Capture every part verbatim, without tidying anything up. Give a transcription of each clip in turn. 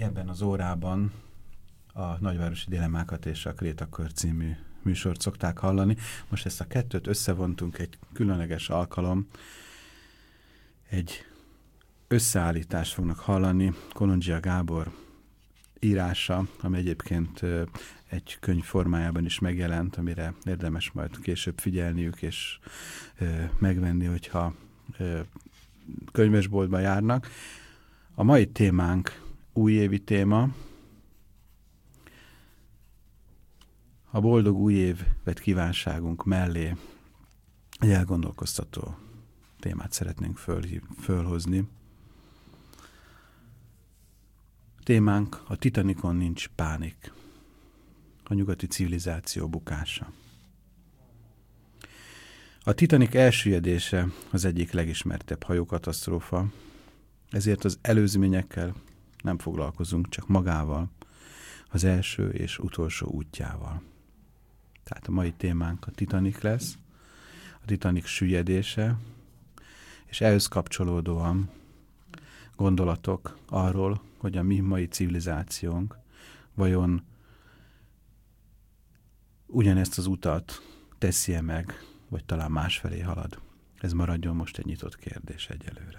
Ebben az órában a Nagyvárosi Dilemmákat és a Krétakör című műsort szokták hallani. Most ezt a kettőt összevontunk, egy különleges alkalom, egy összeállítást fognak hallani, Kolondzsia Gábor írása, ami egyébként egy könyv formájában is megjelent, amire érdemes majd később figyelniük és megvenni, hogyha könyvesboltba járnak. A mai témánk újévi téma. A boldog új évet kívánságunk mellé egy elgondolkoztató témát szeretnénk fölhív, fölhozni. Témánk: a Titanicon nincs pánik. A nyugati civilizáció bukása. A Titanic elsüllyedése az egyik legismertebb hajókatasztrófa, ezért az előzményekkel nem foglalkozunk, csak magával, az első és utolsó útjával. Tehát a mai témánk a Titanic lesz, a Titanic süllyedése, és ehhez kapcsolódóan gondolatok arról, hogy a mi mai civilizációnk vajon ugyanezt az utat teszi-e meg, vagy talán másfelé halad. Ez maradjon most egy nyitott kérdés egyelőre.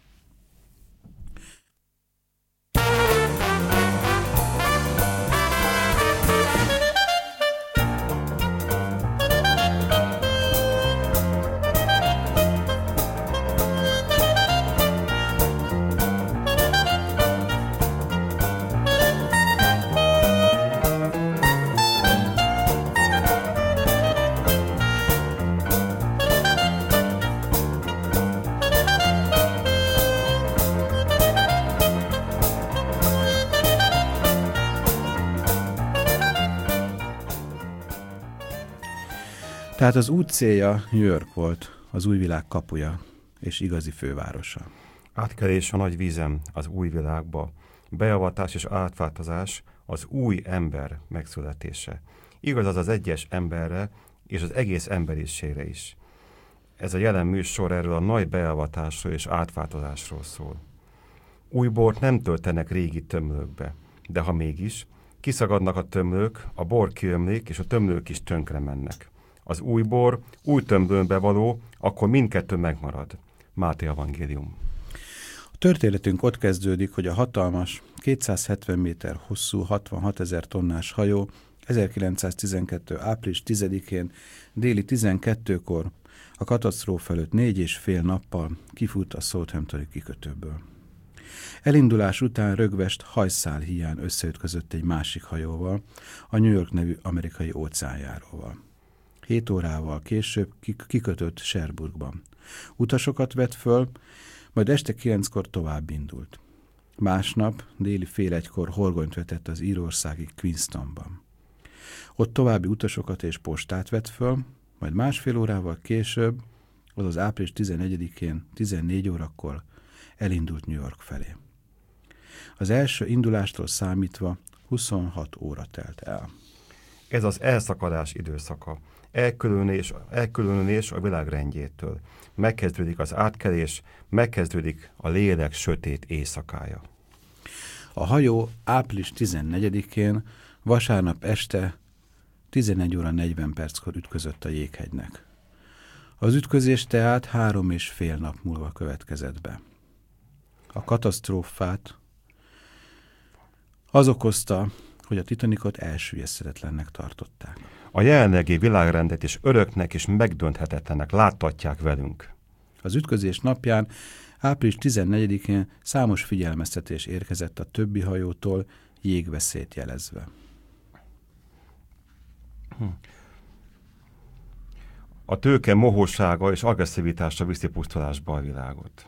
Tehát az út célja New York volt, az új világ kapuja és igazi fővárosa. Átkelés a nagy vízen az új világba, beavatás és átváltozás az új ember megszületése. Igaz az az egyes emberre és az egész emberiségre is. Ez a jelen műsor erről a nagy beavatásról és átváltozásról szól. Új bort nem töltenek régi tömlőkbe, de ha mégis, kiszagadnak a tömlők, a bor kiömlik és a tömlők is tönkre mennek. Az új bor új tömlőbe való, akkor mindkettő megmarad. Máté evangélium. A történetünk ott kezdődik, hogy a hatalmas, kétszázhetven méter hosszú, hatvanhat ezer tonnás hajó ezerkilencszáztizenkettő április tizedikén déli tizenkettőkor a katasztrófa előtt négy és fél nappal kifut a Southamptoni kikötőből. Elindulás után rögvest hajszál híján összeütközött egy másik hajóval, a New York nevű amerikai óceánjáróval. Hét órával később kikötött Cherbourgban. Utasokat vett föl, majd este kilenckor tovább indult. Másnap déli fél egykor horgonyt vetett az írországi Queenstonban. Ott további utasokat és postát vett föl, majd másfél órával később, azaz április tizenegyedikén tizennégy órakor elindult New York felé. Az első indulástól számítva huszonhat óra telt el. Ez az elszakadás időszaka. Elkülönülés, elkülönülés a világ rendjétől. Megkezdődik az átkelés, megkezdődik a lélek sötét éjszakája. A hajó április tizennegyedikén vasárnap este tizenegy óra negyven perckor ütközött a jéghegynek. Az ütközés tehát három és fél nap múlva következett be. A katasztrófát az okozta, hogy a Titanicot elsüllyeszthetetlennek tartották. A jelenlegi világrendet is öröknek és megdönthetetlennek láttatják velünk. Az ütközés napján, április tizennegyedikén számos figyelmeztetés érkezett a többi hajótól, jégveszélyt jelezve. A tőke mohósága és agresszivitása viszi pusztulásba a világot.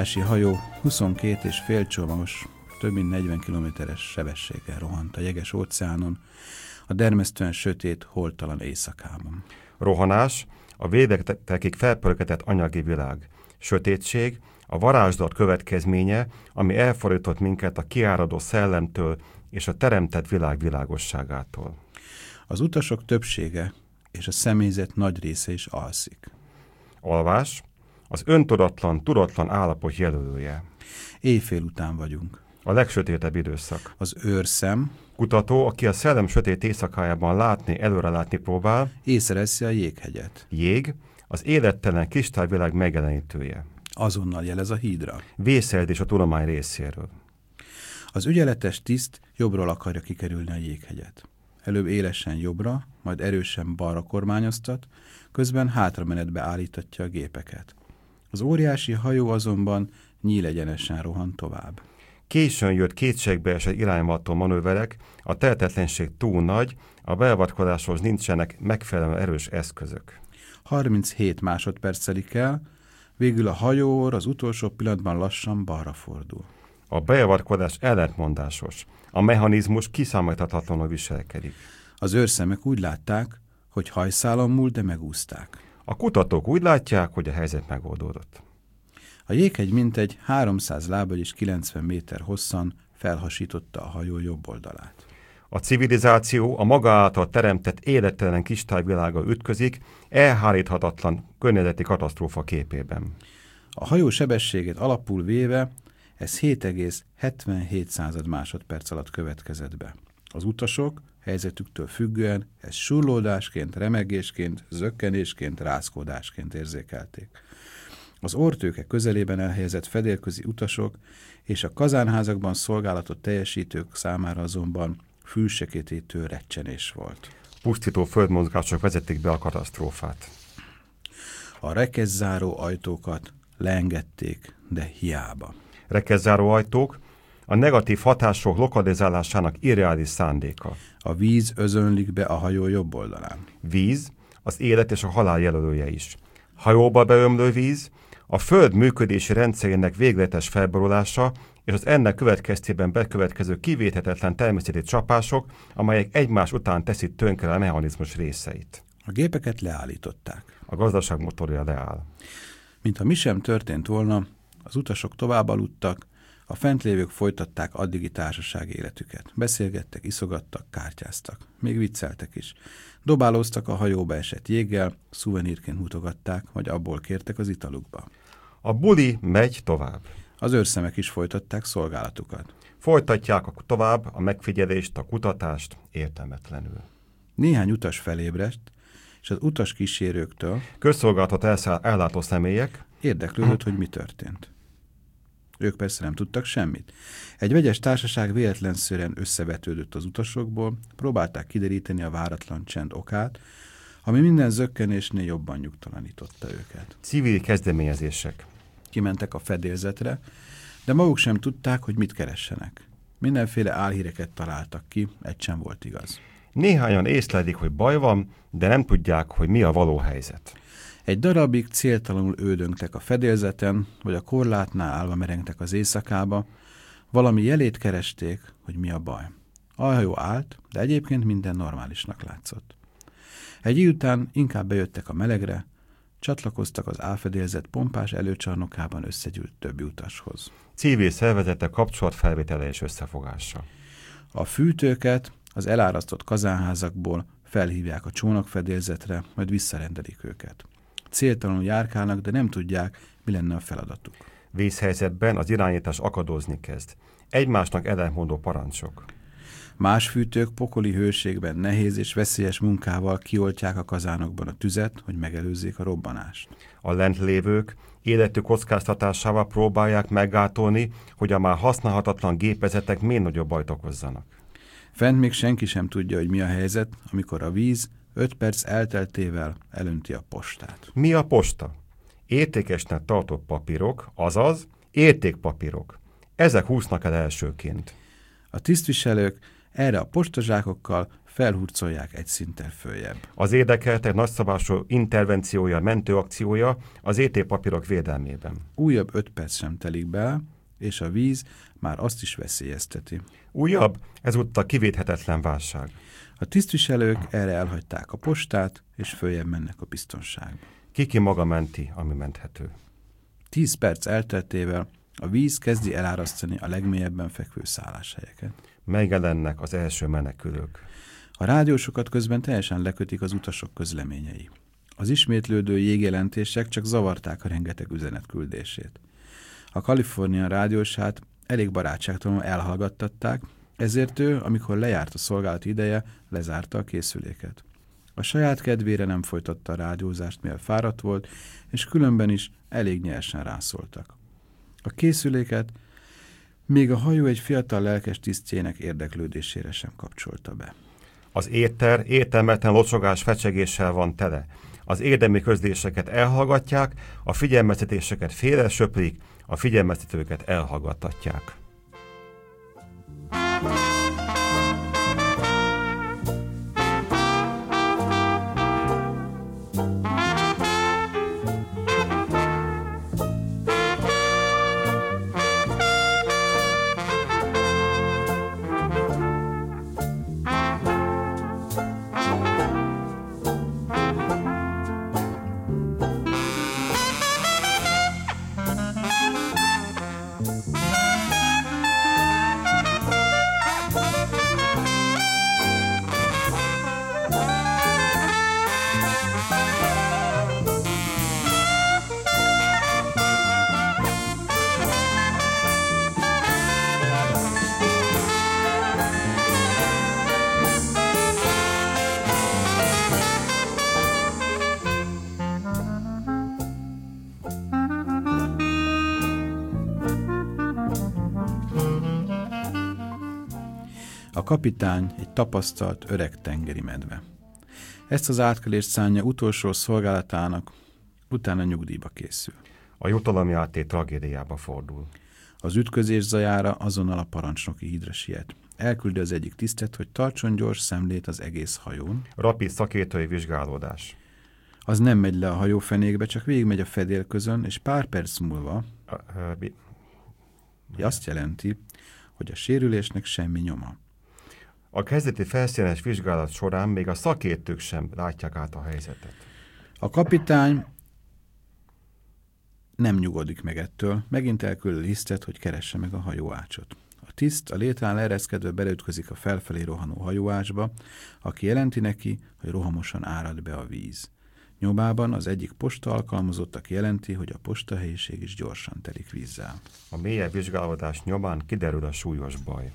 óriási hajó huszonkét és fél csomagos, több mint negyven kilométeres sebességgel rohant a jeges óceánon, a dermesztően sötét, holttalan éjszakában. Rohanás, a végletekig felpörgetett anyagi világ, sötétség, a varázslat következménye, ami elfordított minket a kiáradó szellemtől és a teremtett világ világosságától. Az utasok többsége és a személyzet nagy része is alszik. Alvás, az öntudatlan, tudatlan állapot jelölője. Éjfél után vagyunk. A legsötétebb időszak. Az őrszem, Kutató, aki a szellem sötét éjszakájában látni, előre látni próbál. észreveszi a jéghegyet. Jég, az élettelen kristályvilág megjelenítője. Azonnal jelez a hídra. Vészelődés a tudomány részéről. Az ügyeletes tiszt jobbról akarja kikerülni a jéghegyet. Előbb élesen jobbra, majd erősen balra kormányoztat, közben hátramenetbe állítatja a gépeket. Az óriási hajó azonban nyílegyenesen rohan tovább. Későn jött kétségbeesett irányváltó manőverek, a tehetetlenség túl nagy, a beavatkozáshoz nincsenek megfelelően erős eszközök. harminchét másodperc telik el, végül a hajóor az utolsó pillanatban lassan balra fordul. A beavatkozás ellentmondásos, a mechanizmus kiszámíthatatlanul viselkedik. Az őrszemek úgy látták, hogy hajszálon múlt, de megúszták. A kutatók úgy látják, hogy a helyzet megoldódott. A jéghegy mintegy háromszáz lábbal és kilencven méter hosszan felhasította a hajó jobb oldalát. A civilizáció a maga által teremtett élettelen kristályvilága ütközik, elháríthatatlan környezeti katasztrófa képében. A hajó sebességét alapul véve ez hét egész hetvenhét másodperc alatt következett be. Az utasok helyzetüktől függően ezt surlódásként, remegésként, zökkenésként, rázkódásként érzékelték. Az orrtőke közelében elhelyezett fedélközi utasok és a kazánházakban szolgálatot teljesítők számára azonban fülseketítő recsenés volt. Pusztító földmozgások vezették be a katasztrófát. A rekezzáró ajtókat leengedték, de hiába. Rekezzáró ajtók a negatív hatások lokalizálásának irreális szándéka. A víz özönlik be a hajó jobb oldalán. Víz az élet és a halál jelölője is. Hajóba beömlő víz, a Föld működési rendszerének végletes felborulása és az ennek következtében bekövetkező kivéthetetlen természeti csapások, amelyek egymás után teszik tönkre a mechanizmus részeit. A gépeket leállították. A gazdaság motorja leáll. Mintha mi sem történt volna, az utasok tovább aludtak, a fentlévők folytatták addigi társasági életüket. Beszélgettek, iszogattak, kártyáztak. Még vicceltek is. Dobálóztak a hajóba esett jéggel, szuvenírként mutogatták, vagy abból kértek az italukba. A buli megy tovább. Az őrszemek is folytatták szolgálatukat. Folytatják tovább a megfigyelést, a kutatást értelmetlenül. Néhány utas felébredt, és az utas kísérőktől közszolgálatot ellátó személyek érdeklődött, hogy mi történt. Ők persze nem tudtak semmit. Egy vegyes társaság véletlenszerűen összevetődött az utasokból, próbálták kideríteni a váratlan csend okát, ami minden zökkenésnél jobban nyugtalanította őket. Civil kezdeményezések. Kimentek a fedélzetre, de maguk sem tudták, hogy mit keressenek. Mindenféle álhíreket találtak ki, egy sem volt igaz. Néhányan észlelik, hogy baj van, de nem tudják, hogy mi a való helyzet. Egy darabig céltalanul ődöngtek a fedélzeten, vagy a korlátnál állva merengtek az éjszakába, valami jelét keresték, hogy mi a baj. A hajó állt, de egyébként minden normálisnak látszott. Egy idő után inkább bejöttek a melegre, csatlakoztak az álfedélzet pompás előcsarnokában összegyűlt többi utashoz. Civil szervezetek kapcsolatfelvétele és összefogása. A fűtőket az elárasztott kazánházakból felhívják a csónakfedélzetre, majd visszarendelik őket. Céltalanul járkálnak, de nem tudják, mi lenne a feladatuk. Vészhelyzetben az irányítás akadozni kezd. Egymásnak ellentmondó parancsok. Más fűtők pokoli hőségben nehéz és veszélyes munkával kioltják a kazánokban a tüzet, hogy megelőzzék a robbanást. A lentlévők életük kockáztatásával próbálják meggátolni, hogy a már használhatatlan gépezetek még nagyobb bajt okozzanak. Fent még senki sem tudja, hogy mi a helyzet, amikor a víz öt perc elteltével elönti a postát. Mi a posta? Értékesnek tartott papírok, azaz értékpapírok. Ezek húznak el elsőként. A tisztviselők Erre a postazsákokkal felhurcolják egy szinttel följebb. Az érdekeltek nagyszabású intervenciója, mentőakciója az é té papírok védelmében. Újabb öt perc sem telik be, és a víz már azt is veszélyezteti. Újabb, ezúttal kivéthetetlen válság. A tisztviselők erre elhagyták a postát, és följebb mennek a biztonságba. Kiki maga menti, ami menthető. Tíz perc elteltével a víz kezdi elárasztani a legmélyebben fekvő szálláshelyeket. Megjelennek az első menekülők. A rádiósokat közben teljesen lekötik az utasok közleményei. Az ismétlődő jégjelentések csak zavarták a rengeteg üzenet küldését. A Californian rádiósát elég barátságtalanul elhallgattatták, ezért ő, amikor lejárt a szolgálati ideje, lezárta a készüléket. A saját kedvére nem folytatta a rádiózást, mivel fáradt volt, és különben is elég nyersen rászóltak. A készüléket még a hajó egy fiatal lelkes tisztjének érdeklődésére sem kapcsolta be. Az éter értelmetlen locsogás fecsegéssel van tele. Az érdemi közléseket elhallgatják, a figyelmeztetéseket félre söprik, a figyelmeztetőket elhallgattatják. A kapitány egy tapasztalt öreg tengeri medve. Ezt az átkelést szánja utolsó szolgálatának, utána nyugdíjba készül. A jutalomjáték tragédiába fordul. Az ütközés zajára azonnal a parancsnoki hídra siet. Elküldi az egyik tisztet, hogy tartson gyors szemlét az egész hajón. Rapid szakértői vizsgálódás. Az nem megy le a hajófenékbe, csak végigmegy a fedélközön, és pár perc múlva A, ö, bi... azt jelenti, hogy a sérülésnek semmi nyoma. A kezdeti felszínes vizsgálat során még a szakértők sem látják át a helyzetet. A kapitány nem nyugodik meg ettől, megint elküldi a tisztet, hogy keresse meg a hajóácsot. A tiszt a létrán leereszkedve beleütközik a felfelé rohanó hajóácsba, aki jelenti neki, hogy rohamosan árad be a víz. Nyomában az egyik posta alkalmazottak jelenti, hogy a postahelyiség is gyorsan telik vízzel. A mélyebb vizsgálódás nyomán kiderül a súlyos baj.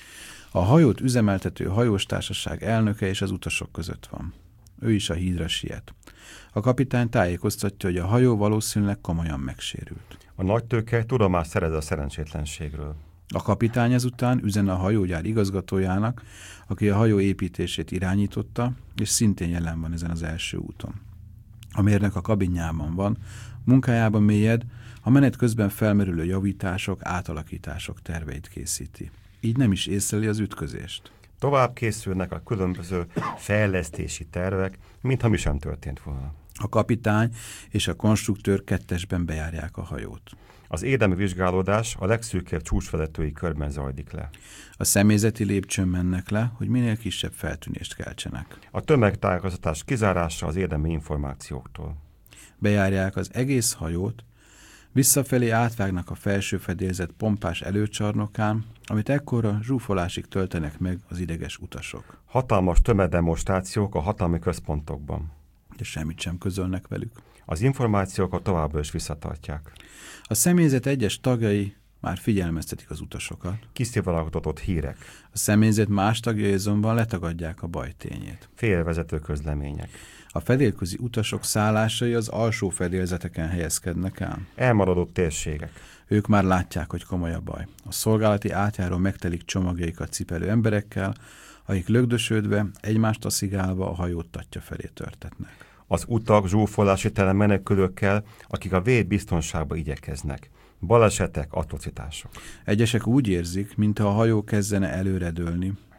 A hajót üzemeltető hajóstársaság elnöke és az utasok között van. Ő is a hídra siet. A kapitány tájékoztatja, hogy a hajó valószínűleg komolyan megsérült. A nagytőke tudomást szerez a szerencsétlenségről. A kapitány ezután üzen a hajógyár igazgatójának, aki a hajó építését irányította, és szintén jelen van ezen az első úton. A mérnök a kabinjában van, munkájában mélyed, a menet közben felmerülő javítások, átalakítások terveit készíti. Így nem is észleli az ütközést. Tovább készülnek a különböző fejlesztési tervek, mintha mi sem történt volna. A kapitány és a konstruktőr kettesben bejárják a hajót. Az érdemi vizsgálódás a legszűkebb csúcsvezetői körben zajlik le. A személyzeti lépcsőn mennek le, hogy minél kisebb feltűnést keltsenek. A tömegtájékoztatás kizárása az érdemi információktól. Bejárják az egész hajót, visszafelé átvágnak a felső fedélzet pompás előcsarnokán, amit ekkora zsúfolásig töltenek meg az ideges utasok. Hatalmas tömegdemonstrációk a hatalmi központokban. De semmit sem közölnek velük. Az információkat továbbra is visszatartják. A személyzet egyes tagjai már figyelmeztetik az utasokat. Kiszivárogtatott hírek. A személyzet más tagjai azonban letagadják a baj tényét. Félrevezető közlemények. A fedélközi utasok szállásai az alsó fedélzeteken helyezkednek el. Elmaradott térségek. Ők már látják, hogy komoly a baj. A szolgálati átjáró megtelik csomagjaikat cipelő emberekkel, akik lögdösödve, egymást taszigálva a hajót tatja felé törtetnek. Az utak zsúfolási tele menekülőkkel, akik a véd biztonságba igyekeznek. Balesetek, atrocitások. Egyesek úgy érzik, mintha a hajó kezdene előredőlni,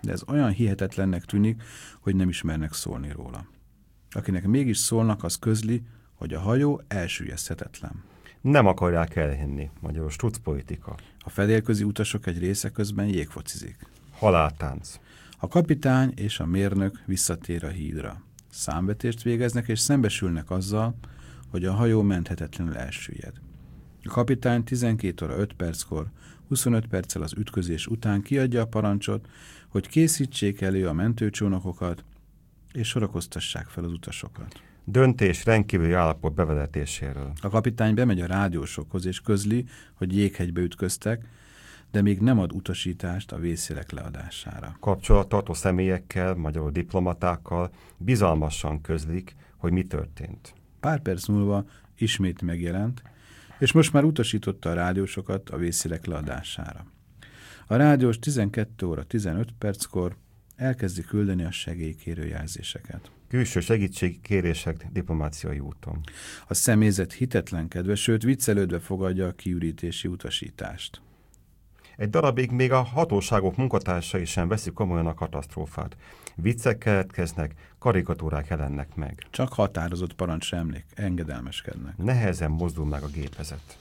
de ez olyan hihetetlennek tűnik, hogy nem ismernek szólni róla. Akinek mégis szólnak, az közli, hogy a hajó elsüllyeszthetetlen. Nem akarják elhinni, magyarul struccpolitika. A fedélközi utasok egy része közben jégfocizik. Haláltánc. A kapitány és a mérnök visszatér a hídra. Számvetést végeznek és szembesülnek azzal, hogy a hajó menthetetlenül elsüllyed. A kapitány tizenkét óra öt perckor, huszonöt perccel az ütközés után kiadja a parancsot, hogy készítsék elő a mentőcsónakokat, és sorakoztassák fel az utasokat. Döntés rendkívüli állapot bevezetéséről. A kapitány bemegy a rádiósokhoz, és közli, hogy jéghegybe ütköztek, de még nem ad utasítást a vészjelek leadására. Kapcsolattartó személyekkel, magyarul diplomatákkal bizalmasan közlik, hogy mi történt. Pár perc múlva ismét megjelent, és most már utasította a rádiósokat a vészjelek leadására. A rádiós tizenkét óra tizenöt perckor elkezdi küldeni a segélykérő jelzéseket. Külső segítségkérések diplomáciai úton. A személyzet hitetlenkedve, sőt viccelődve fogadja a kiürítési utasítást. Egy darabig még a hatóságok munkatársai sem veszik komolyan a katasztrófát. Viccek keletkeznek, karikatúrák jelennek meg. Csak határozott parancsra emlék, engedelmeskednek. Nehezen mozdul meg a gépezet.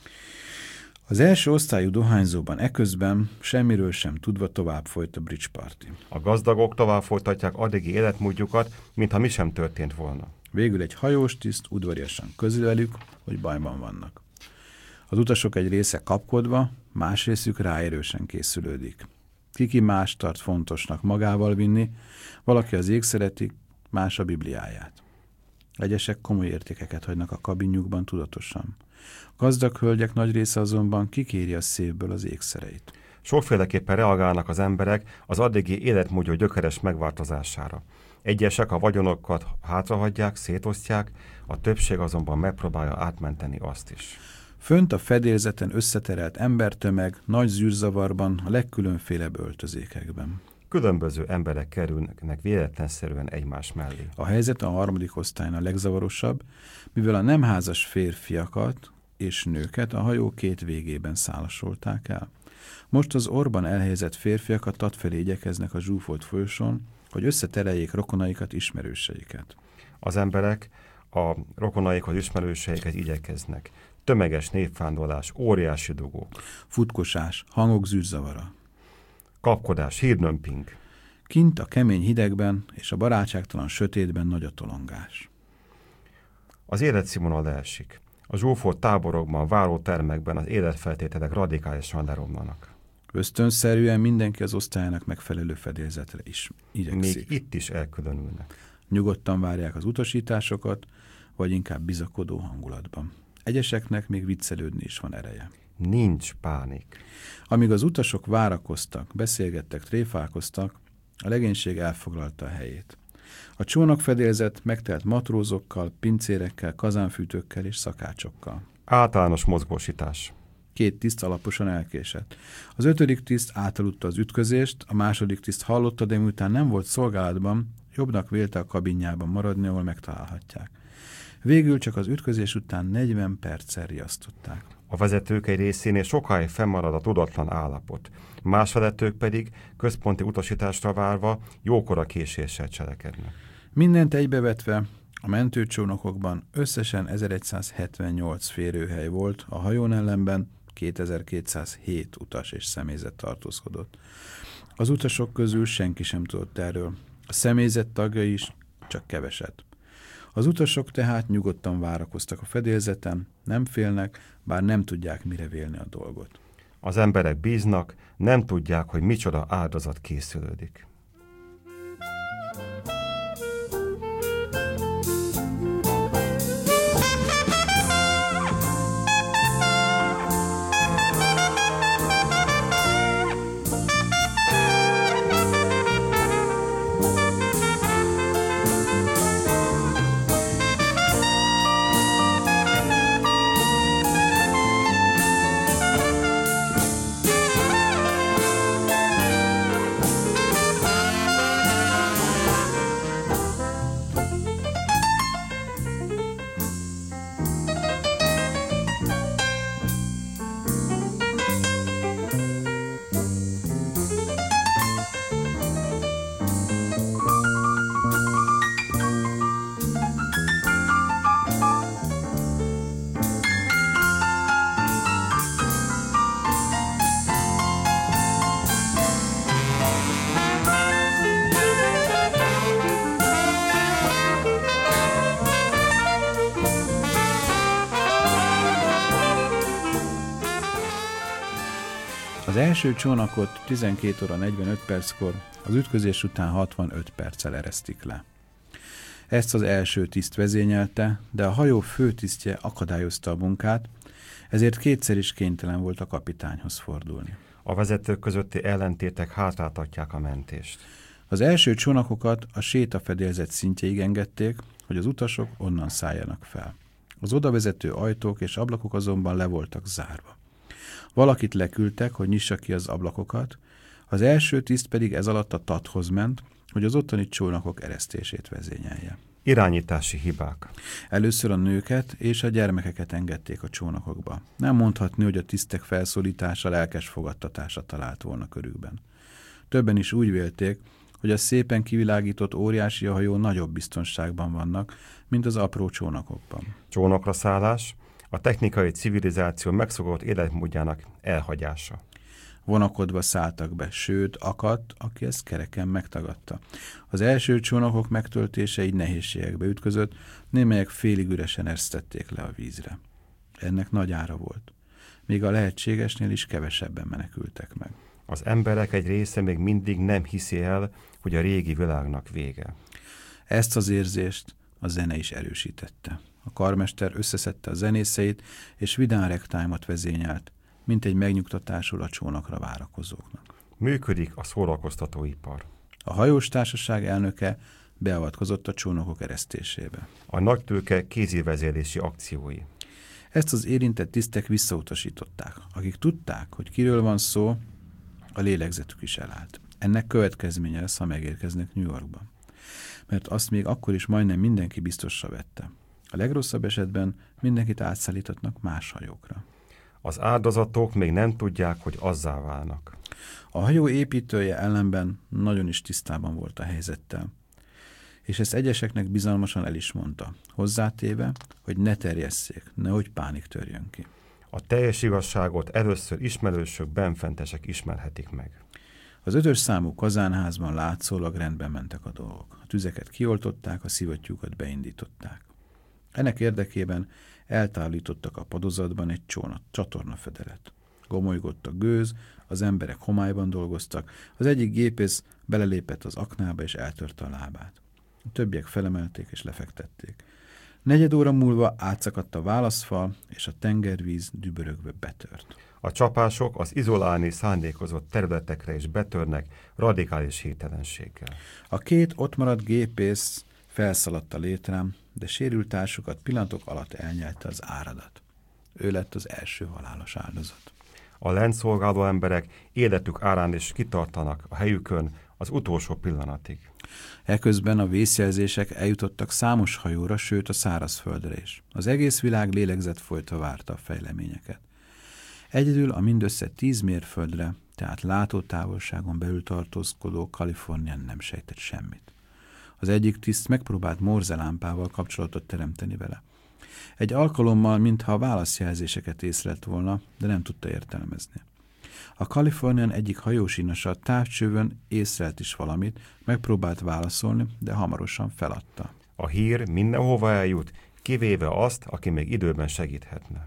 Az első osztályú dohányzóban eközben semmiről sem tudva tovább folyt a bridge party. A gazdagok tovább folytatják addigi életmódjukat, mintha mi sem történt volna. Végül egy hajós tiszt udvariasan közli velük, hogy bajban vannak. Az utasok egy része kapkodva, más részük ráerősen készülődik. Kiki más tart fontosnak magával vinni, valaki az ékszereti, más a bibliáját. Egyesek komoly értékeket hagynak a kabinjukban tudatosan. A gazdag hölgyek nagy része azonban kikéri a szívből az ékszereit. Sokféleképpen reagálnak az emberek az addigi életmódjuk gyökeres megváltozására. Egyesek a vagyonokat hátrahagyják, szétosztják, a többség azonban megpróbálja átmenteni azt is. Fönt a fedélzeten összeterelt embertömeg nagy zűrzavarban a legkülönfélebb öltözékekben. Különböző emberek kerülnek véletlenszerűen egymás mellé. A helyzet a harmadik osztályon a legzavarosabb, mivel a nem házas férfiakat és nőket a hajó két végében szálasolták el. Most az orban elhelyezett férfiak a tat felé igyekeznek a zsúfolt folyosón, hogy összetereljék rokonaikat, ismerőseiket. Az emberek a rokonaikhoz ismerőseiket igyekeznek. Tömeges népvándorlás, óriási dugók. Futkosás, hangok zűrzavara. Kapkodás, hírdömping. Kint a kemény hidegben és a barátságtalan sötétben nagy a tolongás. Az életszínvonal leesik. A zsúfolt táborokban, várótermekben az életfeltételek radikálisan leromlanak. Ösztönszerűen mindenki az osztályának megfelelő fedélzetre is igyekszik. Még itt is elkülönülnek. Nyugodtan várják az utasításokat, vagy inkább bizakodó hangulatban. Egyeseknek még viccelődni is van ereje. Nincs pánik. Amíg az utasok várakoztak, beszélgettek, tréfálkoztak, a legénység elfoglalta a helyét. A csónakfedélzet megtelt matrózokkal, pincérekkel, kazánfűtőkkel és szakácsokkal. Általános mozgósítás. Két tiszt alaposan elkésett. Az ötödik tiszt átaludta az ütközést, a második tiszt hallotta, de miután nem volt szolgálatban, jobbnak vélte a kabinjában maradni, ahol megtalálhatják. Végül csak az ütközés után negyven perccel riasztották. A vezetők egy részénél sokáig fennmarad a tudatlan állapot. Más vezetők pedig központi utasításra várva jókora késéssel cselekednek. Mindent egybevetve a mentőcsónakokban összesen ezeregyszázhetvennyolc férőhely volt, a hajón ellenben kétezer-kétszázhét utas és személyzet tartózkodott. Az utasok közül senki sem tudott erről. A személyzet tagjai is csak keveset. Az utasok tehát nyugodtan várakoztak a fedélzeten, nem félnek, bár nem tudják mire vélni a dolgot. Az emberek bíznak, nem tudják, hogy micsoda áldozat készülődik. Az első csónakot tizenkét óra negyvenöt perckor, az ütközés után hatvanöt perccel eresztik le. Ezt az első tiszt vezényelte, de a hajó főtisztje akadályozta a munkát, ezért kétszer is kénytelen volt a kapitányhoz fordulni. A vezetők közötti ellentétek hátráltatják a mentést. Az első csónakokat a sétafedélzet szintjeig engedték, hogy az utasok onnan szálljanak fel. Az odavezető ajtók és ablakok azonban le voltak zárva. Valakit leküldtek, hogy nyissa ki az ablakokat, az első tiszt pedig ez alatt a tathoz ment, hogy az ottani csónakok eresztését vezényelje. Irányítási hibák. Először a nőket és a gyermekeket engedték a csónakokba. Nem mondhatni, hogy a tisztek felszólítása lelkes fogadtatása talált volna körükben. Többen is úgy vélték, hogy a szépen kivilágított óriási hajó nagyobb biztonságban vannak, mint az apró csónakokban. Csónakra szállás, a technikai civilizáció megszokott életmódjának elhagyása. Vonakodva szálltak be, sőt, akadt, aki ezt kereken megtagadta. Az első csónakok megtöltése így nehézségekbe ütközött, némelyek félig üresen eresztették le a vízre. Ennek nagy ára volt. Még a lehetségesnél is kevesebben menekültek meg. Az emberek egy része még mindig nem hiszi el, hogy a régi világnak vége. Ezt az érzést a zene is erősítette. A karmester összeszedte a zenészeit, és vidám ragtime-ot vezényelt, mint egy megnyugtatásul a csónakra várakozóknak. Működik a szórakoztatóipar. A hajós társaság elnöke beavatkozott a csónakok eresztésébe. A nagytőke kézivezélési akciói. Ezt az érintett tisztek visszautasították. Akik tudták, hogy kiről van szó, a lélegzetük is elállt. Ennek következménye lesz, ha megérkeznek New Yorkba. Mert azt még akkor is majdnem mindenki biztosra vette. A legrosszabb esetben mindenkit átszállítatnak más hajókra. Az áldozatok még nem tudják, hogy azzá válnak. A hajó építője ellenben nagyon is tisztában volt a helyzettel, és ezt egyeseknek bizalmasan el is mondta, hozzátéve, hogy ne terjesszék, nehogy pánik törjön ki. A teljes igazságot először ismerősök, benfentesek ismerhetik meg. Az ötös számú kazánházban látszólag rendben mentek a dolgok. A tüzeket kioltották, a szivattyúkat beindították. Ennek érdekében eltávolítottak a padozatban egy csónat, csatornafedelet. Gomolygott a gőz, az emberek homályban dolgoztak, az egyik gépész belelépett az aknába és eltörte a lábát. A többiek felemelték és lefektették. Negyed óra múlva átszakadt a válaszfal, és a tengervíz dübörögve betört. A csapások az izolálni szándékozott területekre is betörnek radikális hirtelenséggel. A két ott maradt gépész felszaladt a létrán, de sérült társukat pillanatok alatt elnyelte az áradat. Ő lett az első halálos áldozat. A lent szolgáló emberek életük árán is kitartanak a helyükön az utolsó pillanatig. Eközben a vészjelzések eljutottak számos hajóra, sőt a szárazföldre is. Az egész világ lélegzett folytva várta a fejleményeket. Egyedül a mindössze tíz mérföldre, tehát látótávolságon belül tartózkodó Kalifornián nem sejtett semmit. Az egyik tiszt megpróbált morzelámpával kapcsolatot teremteni vele. Egy alkalommal, mintha a válaszjelzéseket észlelt volna, de nem tudta értelmezni. A Kalifornián egyik hajósínasa távcsővön észlelt is valamit, megpróbált válaszolni, de hamarosan feladta. A hír mindenhova eljut, kivéve azt, aki még időben segíthetne.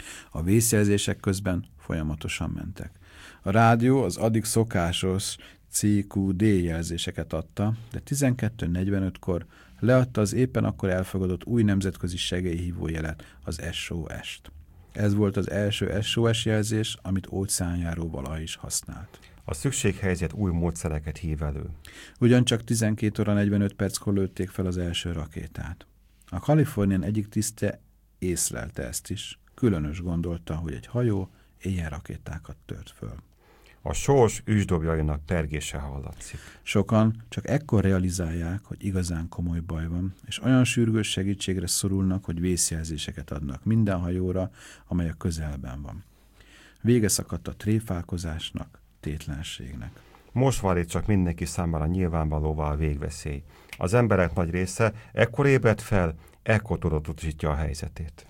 A vészjelzések közben folyamatosan mentek. A rádió az addig szokásos cé kú dé jelzéseket adta, de tizenkettő negyvenötkor leadta az éppen akkor elfogadott új nemzetközi segélyhívójelet, az es o es-t. Ez volt az első es o es jelzés, amit óceánjáró valaha is használt. A szükséghelyzet új módszereket hív elő. Ugyancsak tizenkét óra negyvenöt perckor lőtték fel az első rakétát. A Kalifornián egyik tisztje észlelte ezt is. Különös gondolta, hogy egy hajó éjjel rakétákat tört föl. A sors üsdobjainak pergése hallatszik. Sokan csak ekkor realizálják, hogy igazán komoly baj van, és olyan sürgős segítségre szorulnak, hogy vészjelzéseket adnak minden hajóra, amely a közelben van. Vége szakadt a tréfálkozásnak, tétlenségnek. Most vár itt csak mindenki számára nyilvánvalóvá a végveszély. Az emberek nagy része ekkor ébred fel, ekkor tudatosítja a helyzetét.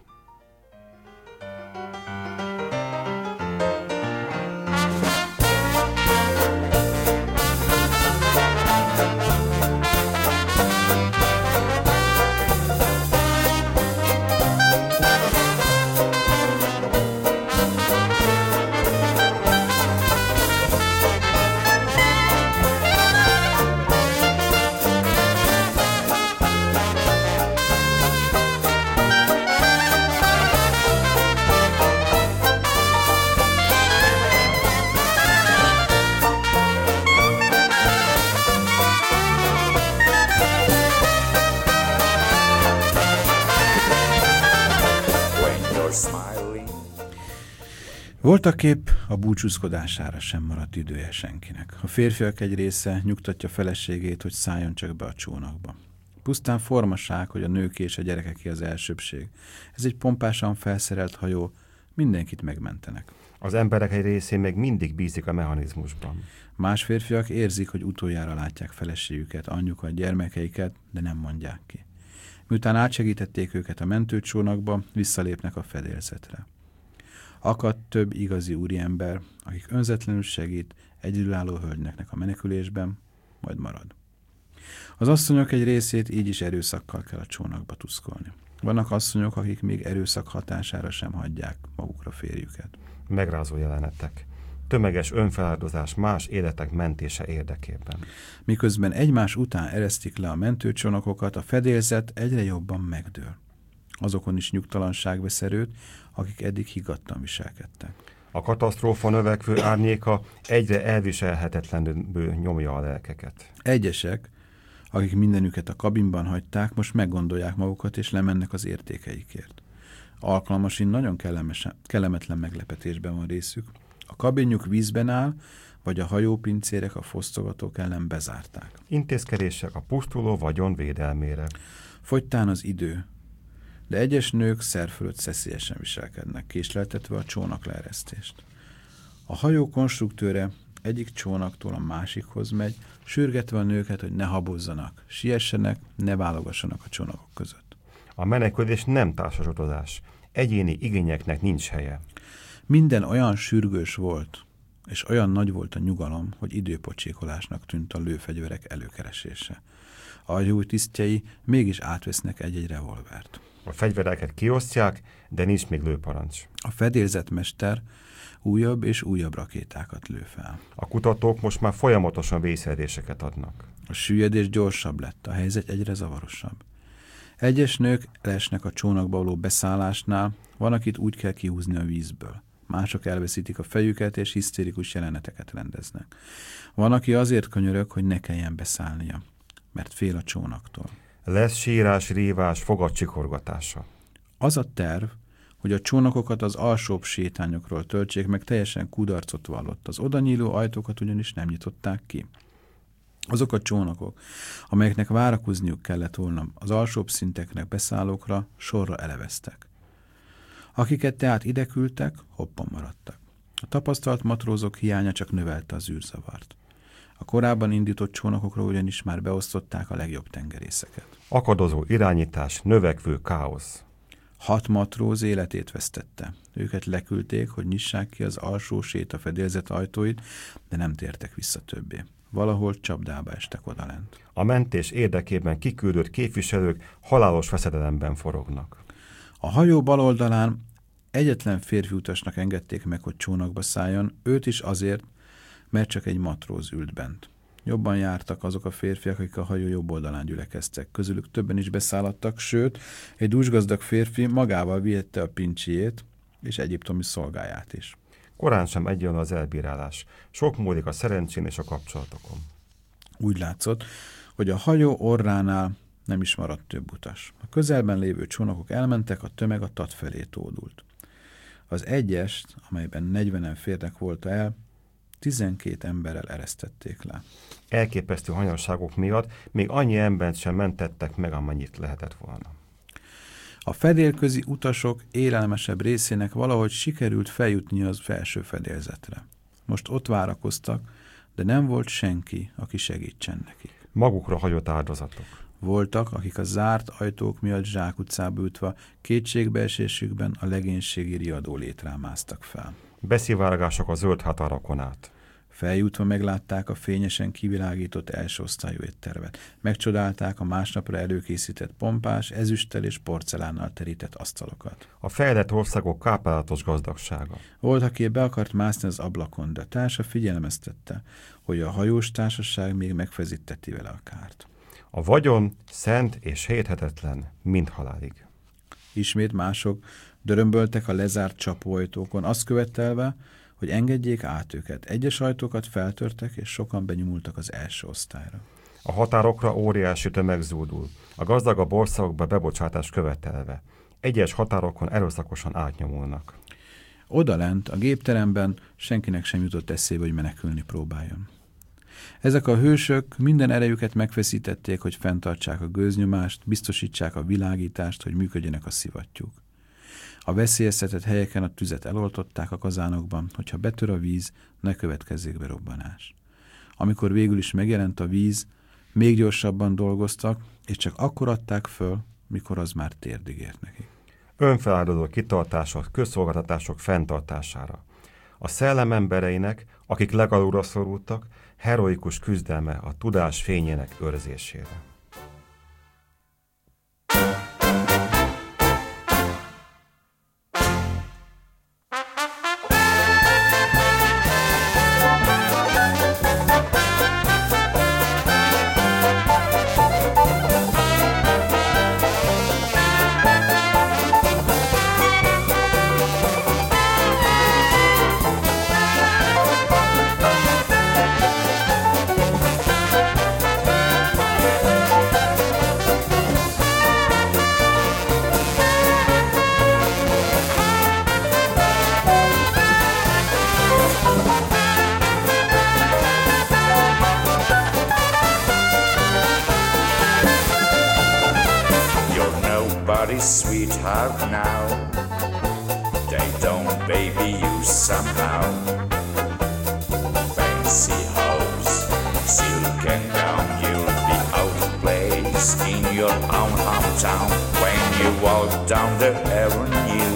Voltaképp a búcsúzkodására sem maradt idője senkinek. A férfiak egy része nyugtatja feleségét, hogy szálljon csak be a csónakba. Pusztán formaság, hogy a nők és a gyerekeké az elsőbbség. Ez egy pompásan felszerelt hajó, mindenkit megmentenek. Az emberek egy részén még mindig bízik a mechanizmusban. Más férfiak érzik, hogy utoljára látják feleségüket, anyjukat, gyermekeiket, de nem mondják ki. Miután átsegítették őket a mentőcsónakba, visszalépnek a fedélzetre. Akad több igazi úriember, akik önzetlenül segít egyedülálló hölgynek a menekülésben, majd marad. Az asszonyok egy részét így is erőszakkal kell a csónakba tuszkolni. Vannak asszonyok, akik még erőszak hatására sem hagyják magukra férjüket. Megrázó jelenetek. Tömeges önfeláldozás más életek mentése érdekében. Miközben egymás után eresztik le a mentőcsónakokat, a fedélzet egyre jobban megdől. Azokon is nyugtalanság vesz erőt, akik eddig higgadtan viselkedtek. A katasztrófa növekvő árnyéka egyre elviselhetetlenül nyomja a lelkeket. Egyesek, akik mindenüket a kabinban hagyták, most meggondolják magukat és lemennek az értékeikért. Alkalmasin nagyon kellemetlen meglepetésben van részük. A kabinjuk vízben áll, vagy a hajópincérek a fosztogatók ellen bezárták. Intézkedések a pusztuló vagyon védelmére. Fogytán az idő, de egyes nők szer fölött szeszélyesen viselkednek, késleltetve a csónak leeresztést. A hajó konstruktőre egyik csónaktól a másikhoz megy, sürgetve a nőket, hogy ne habozzanak, siessenek, ne válogassanak a csónakok között. A menekülés nem társasodozás. Egyéni igényeknek nincs helye. Minden olyan sürgős volt, és olyan nagy volt a nyugalom, hogy időpocsékolásnak tűnt a lőfegyverek előkeresése. A hajó tisztjei mégis átvesznek egy-egy revolvert. A fegyvereket kiosztják, de nincs még lőparancs. A fedélzetmester újabb és újabb rakétákat lő fel. A kutatók most már folyamatosan vészjelzéseket adnak. A süllyedés gyorsabb lett, a helyzet egyre zavarosabb. Egyes nők elesnek a csónakba való beszállásnál, van, akit úgy kell kihúzni a vízből. Mások elveszítik a fejüket, és hisztérikus jeleneteket rendeznek. Van, aki azért könyörög, hogy ne kelljen beszállnia, mert fél a csónaktól. Lesz sírás, rívás, fogadcsikorgatása. Az a terv, hogy a csónakokat az alsóbb sétányokról töltsék, meg teljesen kudarcot vallott. Az oda nyíló ajtókat ugyanis nem nyitották ki. Azok a csónakok, amelyeknek várakozniuk kellett volna az alsóbb szinteknek beszállókra, sorra eleveztek. Akiket tehát ide küldtek, hoppan maradtak. A tapasztalt matrózok hiánya csak növelte az űrzavart. A korábban indított csónakokra ugyanis már beosztották a legjobb tengerészeket. Akadozó irányítás, növekvő káosz. Hat matróz életét vesztette. Őket leküldték, hogy nyissák ki az alsó sétafedélzet ajtóit, de nem tértek vissza többé. Valahol csapdába estek odalent. A mentés érdekében kiküldött képviselők halálos veszedelemben forognak. A hajó bal oldalán egyetlen férfi utasnak engedték meg, hogy csónakba szálljon, őt is azért, mert csak egy matróz ült bent. Jobban jártak azok a férfiak, akik a hajó jobb oldalán gyülekeztek. Közülük többen is beszállhattak, sőt, egy dúsgazdag férfi magával vihette a pincsiét és egyiptomi szolgáját is. Korán sem egyenlő az elbírálás. Sok múlik a szerencsén és a kapcsolatokon. Úgy látszott, hogy a hajó orránál nem is maradt több utas. A közelben lévő csónakok elmentek, a tömeg a Tat felé tódult. Az egyest, amelyben negyvenen férnek volt el, tizenkét emberrel eresztették le. Elképesztő hanyagságok miatt még annyi embert sem mentettek meg, amennyit lehetett volna. A fedélközi utasok élelmesebb részének valahogy sikerült feljutni az felső fedélzetre. Most ott várakoztak, de nem volt senki, aki segítsen nekik. Magukra hagyott áldozatok. Voltak, akik a zárt ajtók miatt zsákutcába ütve kétségbeesésükben a legénységi riadó létrán másztak fel. Beszivárgások a zöld határokon át. Feljutva meglátták a fényesen kivilágított első osztályú éttermet. Megcsodálták a másnapra előkészített pompás, ezüsttel és porcelánnal terített asztalokat. A fejlett országok kápálatos gazdagsága. Volt, aki be akart mászni az ablakon, de társa figyelmeztette, hogy a hajós társaság még megfezíteti vele a kárt. A vagyon szent és héthetetlen, mind halálig. Ismét mások dörömböltek a lezárt csapóajtókon, azt követelve, hogy engedjék át őket. Egyes ajtókat feltörtek, és sokan benyomultak az első osztályra. A határokra óriási tömeg zúdul, a gazdagabb országokba bebocsátást követelve. Egyes határokon erőszakosan átnyomulnak. Odalent, a gépteremben senkinek sem jutott eszébe, hogy menekülni próbáljon. Ezek a hősök minden erejüket megfeszítették, hogy fenntartsák a gőznyomást, biztosítsák a világítást, hogy működjenek a szivattyúk. A veszélyeztetett helyeken a tüzet eloltották a kazánokban, hogyha betör a víz, ne következzék be robbanás. Amikor végül is megjelent a víz, még gyorsabban dolgoztak, és csak akkor adták föl, mikor az már térdig ért nekik. Önfeláldozó kitartások, közszolgáltatások fenntartására. A szellem embereinek, akik legalulra szorultak, heroikus küzdelme a tudás fényének őrzésére. Sweetheart now, they don't baby you somehow. Fancy house, silken gown, you'll be out of place in your own hometown when you walk down the avenue.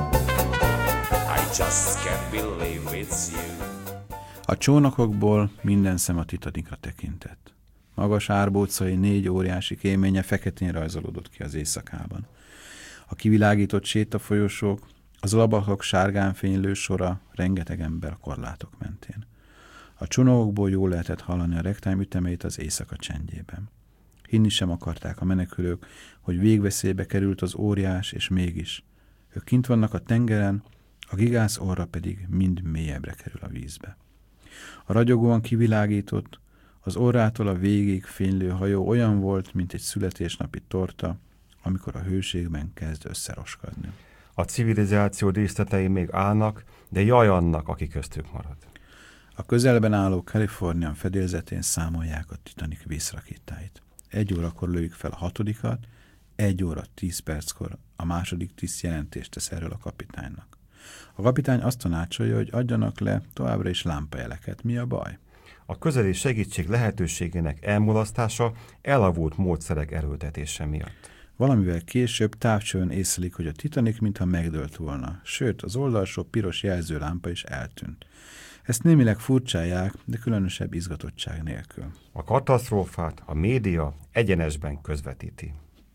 I just can't believe it's you. A csónakokból minden szem a Titanicra tekintett. Magas árbócai négy óriási kéménye feketén rajzolódott ki az éjszakában. A kivilágított sétafolyosók, az labakok sárgán fénylő sora, rengeteg ember a korlátok mentén. A csónakokból jól lehetett hallani a rektime ütemeit az éjszaka csendjében. Hinni sem akarták a menekülők, hogy végveszélybe került az óriás, és mégis. Ők kint vannak a tengeren, a gigász orra pedig mind mélyebbre kerül a vízbe. A ragyogóan kivilágított, az orrától a végig fénylő hajó olyan volt, mint egy születésnapi torta, amikor a hőségben kezd összeroskadni. A civilizáció díszletei még állnak, de jaj annak, aki köztük marad. A közelben álló Kalifornián fedélzetén számolják a Titanic vészrakétáit. Egy órakor lőjük fel a hatodikat, egy óra tíz perckor a második tiszt jelentést tesz erről a kapitánynak. A kapitány azt tanácsolja, hogy adjanak le továbbra is lámpajeleket. Mi a baj? A közeli segítség lehetőségének elmulasztása elavult módszerek erőltetése miatt. Valamivel később távcsőn észlelik, hogy a Titanic mintha megdőlt volna, sőt az oldalsó piros jelzőlámpa is eltűnt. Ezt némileg furcsálják, de különösebb izgatottság nélkül. A katasztrófát a média egyenesben közvetíti.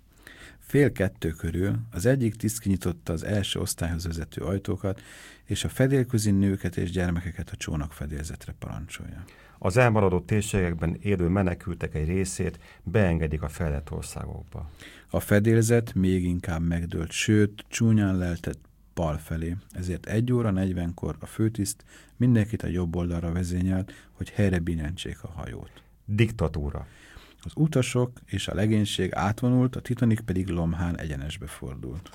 Fél kettő körül az egyik tiszt kinyitotta az első osztályhoz vezető ajtókat, és a fedélközi nőket és gyermekeket a csónak fedélzetre parancsolja. Az elmaradott térségekben élő menekültek egy részét beengedik a fejlett országokba. A fedélzet még inkább megdőlt, sőt, csúnyán leltett bal felé, ezért egy óra negyvenkor a főtiszt mindenkit a jobb oldalra vezényelt, hogy helyre billenítsék a hajót. Diktatúra. Az utasok és a legénység átvonult, a Titanic pedig lomhán egyenesbe fordult.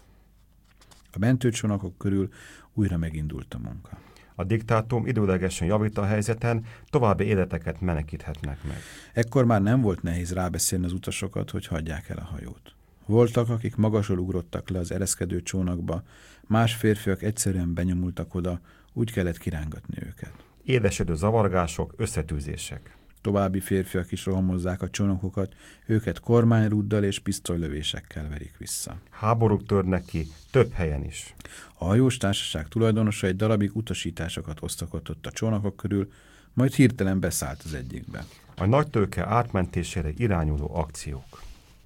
A mentőcsónakok körül újra megindult a munka. A diktátum időlegesen javít a helyzeten, további életeket menekíthetnek meg. Ekkor már nem volt nehéz rábeszélni az utasokat, hogy hagyják el a hajót. Voltak, akik magasról ugrottak le az ereszkedő csónakba, más férfiak egyszerűen benyomultak oda, úgy kellett kirángatni őket. Édesedő zavargások, összetűzések. További férfiak is rohamozzák a csónakokat, őket kormányrúddal és pisztolylövésekkel verik vissza. Háborúk törnek ki, több helyen is. A hajós társaság tulajdonosa egy darabig utasításokat osztakodott a csónakok körül, majd hirtelen beszállt az egyikbe. A nagy tőke átmentésére irányuló akciók.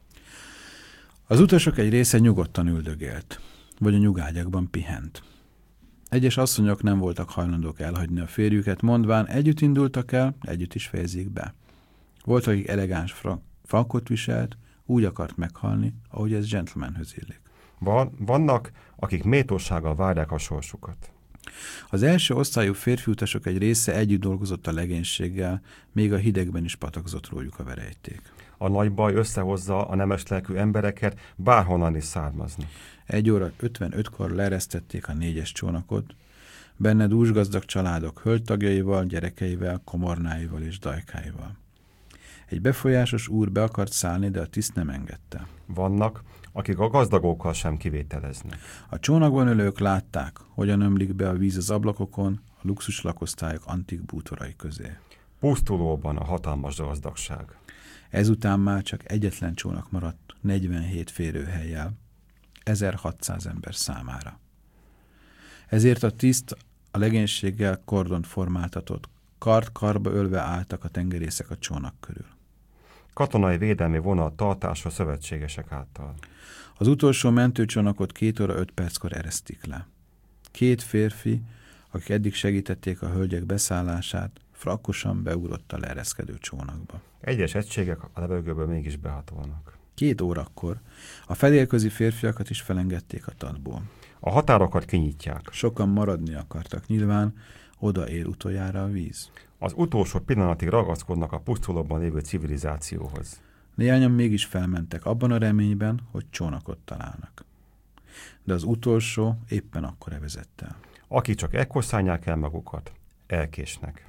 Az utasok egy része nyugodtan üldögélt, vagy a nyugágyakban pihent. Egyes asszonyok nem voltak hajlandók elhagyni a férjüket, mondván együtt indultak el, együtt is fejezik be. Volt, akik elegáns fra- frakkot viselt, úgy akart meghalni, ahogy ez gentlemanhöz illik. Van, vannak, akik méltósággal várják a sorsukat. Az első osztályú férfi utasok egy része együtt dolgozott a legénységgel, még a hidegben is patakzott róljuk a verejték. A nagy baj összehozza a nemes lelkű embereket, bárhonnan is származni. Egy óra ötvenötkor leeresztették a négyes csónakot, Benne dúsgazdag családok hölgytagjaival, gyerekeivel, komornáival és dajkáival. Egy befolyásos úr be akart szállni, de a tiszt nem engedte. Vannak, akik a gazdagokkal sem kivételeznek. A csónakban ülők látták, hogyan ömlik be a víz az ablakokon, a luxus lakosztályok antik bútorai közé. Pusztulóban a hatalmas gazdagság. Ezután már csak egyetlen csónak maradt negyvenhét férőhellyel, ezerhatszáz ember számára. Ezért a tiszt a legénységgel kordont formáltatott, kard-karba ölve álltak a tengerészek a csónak körül. Katonai védelmi vonal tartása szövetségesek által. Az utolsó mentőcsónakot két óra öt perckor eresztik le. Két férfi, akik eddig segítették a hölgyek beszállását, frakkosan beugrott a leereszkedő csónakba. Egyes egységek a levegőből mégis behatolnak. Két órakor a fedélközi férfiakat is felengedték a tadból. A határokat kinyitják. Sokan maradni akartak, nyilván oda ér utoljára a víz. Az utolsó pillanatig ragaszkodnak a pusztulóban lévő civilizációhoz. Néhányan mégis felmentek abban a reményben, hogy csónakot találnak. De az utolsó éppen akkor evezett el. Akik csak ekkor szállják el magukat, elkésnek.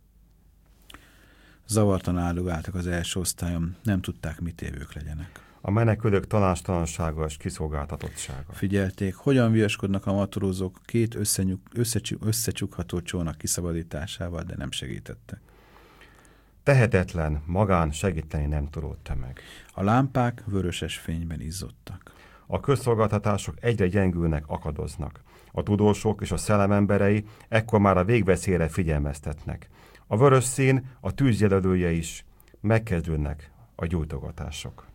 Zavartan áldogáltak az első osztályon, nem tudták, mit évők legyenek. A menekülők tanástalansága és kiszolgáltatottsága. Figyelték, hogyan viaskodnak a matrózok két összenyug, összecsuk, összecsukható csónak kiszabadításával, de nem segítettek. Tehetetlen, magán segíteni nem tudó tömeg. A lámpák vöröses fényben izzottak. A közszolgáltatások egyre gyengülnek, akadoznak. A tudósok és a szellememberei ekkor már a végveszélyre figyelmeztetnek. A vörös szín, a tűzjelölője is, megkezdődnek a gyújtogatások.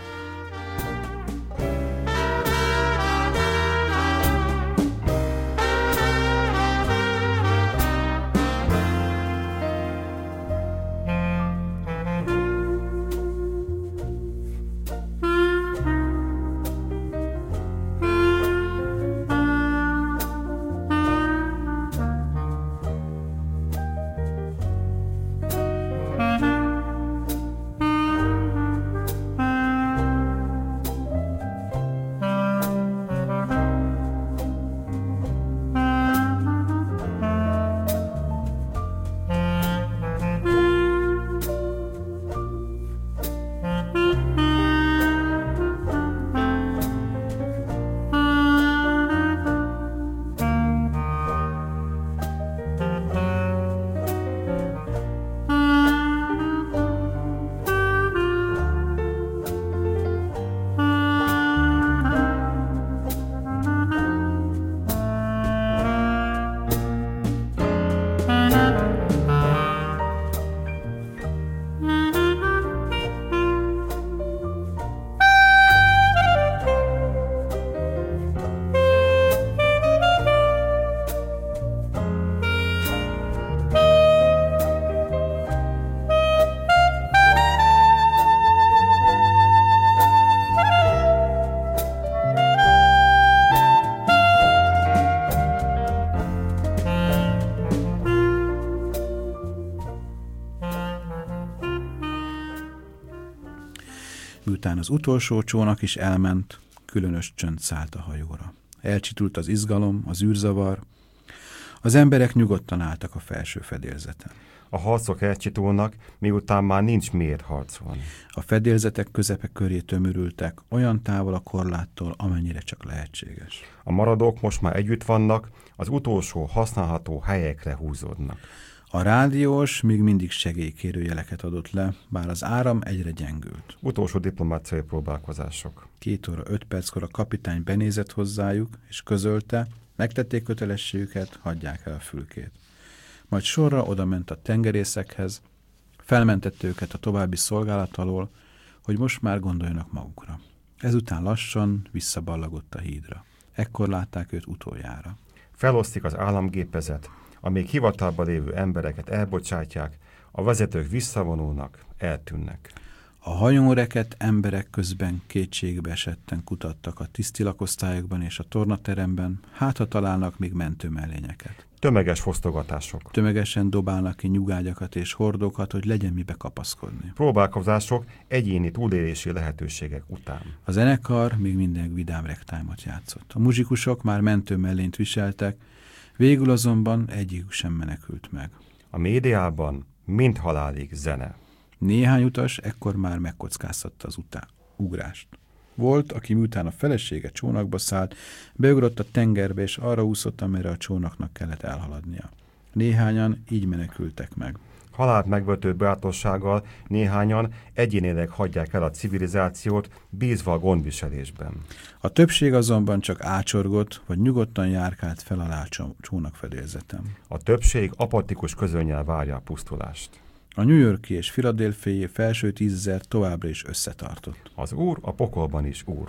Miután az utolsó csónak is elment, különös csönd szállt a hajóra. Elcsitult az izgalom, az űrzavar. Az emberek nyugodtan álltak a felső fedélzeten. A harcok elcsitulnak, miután már nincs miért harcolni. A fedélzetek közepe köré tömörültek, olyan távol a korláttól, amennyire csak lehetséges. A maradók most már együtt vannak, az utolsó használható helyekre húzódnak. A rádiós még mindig segélykérő jeleket adott le, bár az áram egyre gyengült. Utolsó diplomáciai próbálkozások. Két óra öt perckor a kapitány benézett hozzájuk, és közölte, megtették kötelességüket, hagyják el a fülkét. Majd sorra odament a tengerészekhez, felmentette őket a további szolgálat alól, hogy most már gondoljanak magukra. Ezután lassan visszaballagott a hídra. Ekkor látták őt utoljára. Felosztik az államgépezet, a még hivatalban lévő embereket elbocsátják, a vezetők visszavonulnak, eltűnnek. A hajón emberek közben kétségbe esetten kutattak a tisztilakosztályokban és a tornateremben, hát ha találnak még mentőmellényeket. Tömeges fosztogatások. Tömegesen dobálnak ki nyugágyakat és hordókat, hogy legyen mibe kapaszkodni. Próbálkozások egyéni túlélési lehetőségek után. A zenekar még minden vidám ragtime-ot játszott. A muzsikusok már mentőmellényt viseltek, Végül azonban egyikük sem menekült meg. A médiában mind halálig zene. Néhány utas ekkor már megkockáztatta az utá ugrást. Volt, aki miután a felesége csónakba szállt, beugrott a tengerbe, és arra úszott, amire a csónaknak kellett elhaladnia. Néhányan így menekültek meg. Halált megvető bátorsággal néhányan egyénileg hagyják el a civilizációt, bízva a gondviselésben. A többség azonban csak ácsorgott, vagy nyugodtan járkált fel alá csónakfedélzetem. A többség apatikus közönnyel várja a pusztulást. A New York-i és Philadelphia-i felső tízezer továbbra is összetartott. Az Úr a pokolban is Úr.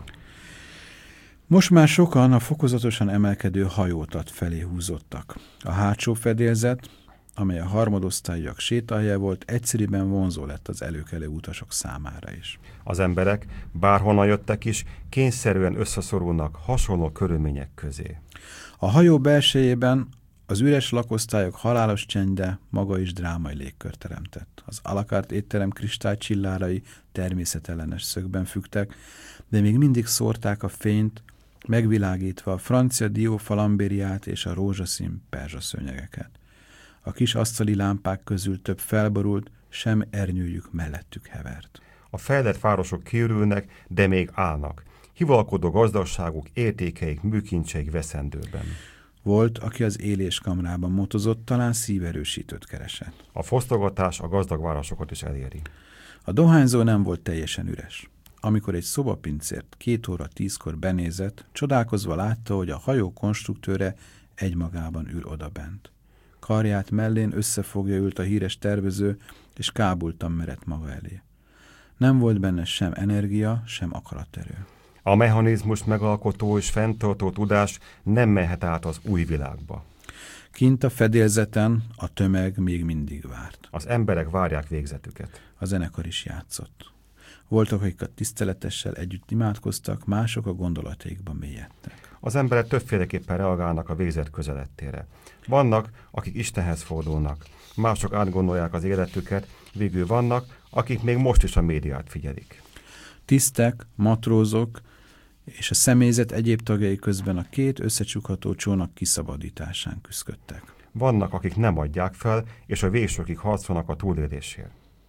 Most már sokan a fokozatosan emelkedő hajótat felé húzottak. A hátsó fedélzet, amely a harmadosztályúak sétahelye volt, egyszerűen vonzó lett az előkelő utasok számára is. Az emberek, bárhonnan jöttek is, kényszerűen összeszorulnak hasonló körülmények közé. A hajó belsejében az üres lakosztályok halálos csendje maga is drámai légkört teremtett. Az alakárt étterem kristálycsillárai természetellenes szögben függtek, de még mindig szórták a fényt, megvilágítva a francia diófalambériát és a rózsaszín perzsaszőnyegeket. A kis asztali lámpák közül több felborult, sem ernyőjük mellettük hevert. A fejlett városok kiürülnek, de még állnak. Hivalkodó gazdagságuk, értékeik, műkincseik veszendőben. Volt, aki az éléskamrában motozott, talán szíverősítőt keresett. A fosztogatás a gazdag városokat is eléri. A dohányzó nem volt teljesen üres. Amikor egy szobapincért két óra tízkor benézett, csodálkozva látta, hogy a hajó konstruktőre egymagában ül odabent. Karját mellén összefogja ült a híres tervező, és kábultan merett maga elé. Nem volt benne sem energia, sem akaraterő. A mechanizmus megalkotó és fenntartó tudás nem mehet át az új világba. Kint a fedélzeten a tömeg még mindig várt. Az emberek várják végzetüket. A zenekar is játszott. Voltak, akik a tiszteletessel együtt imádkoztak, mások a gondolataikban mélyedtek. Az emberek többféleképpen reagálnak a végzet közelettére. Vannak, akik Istenhez fordulnak, mások átgondolják az életüket, végül vannak, akik még most is a médiát figyelik. Tisztek, matrózok és a személyzet egyéb tagjai közben a két összecsukható csónak kiszabadításán küszködtek. Vannak, akik nem adják fel, és a végsőkig harcolnak a túlélésért.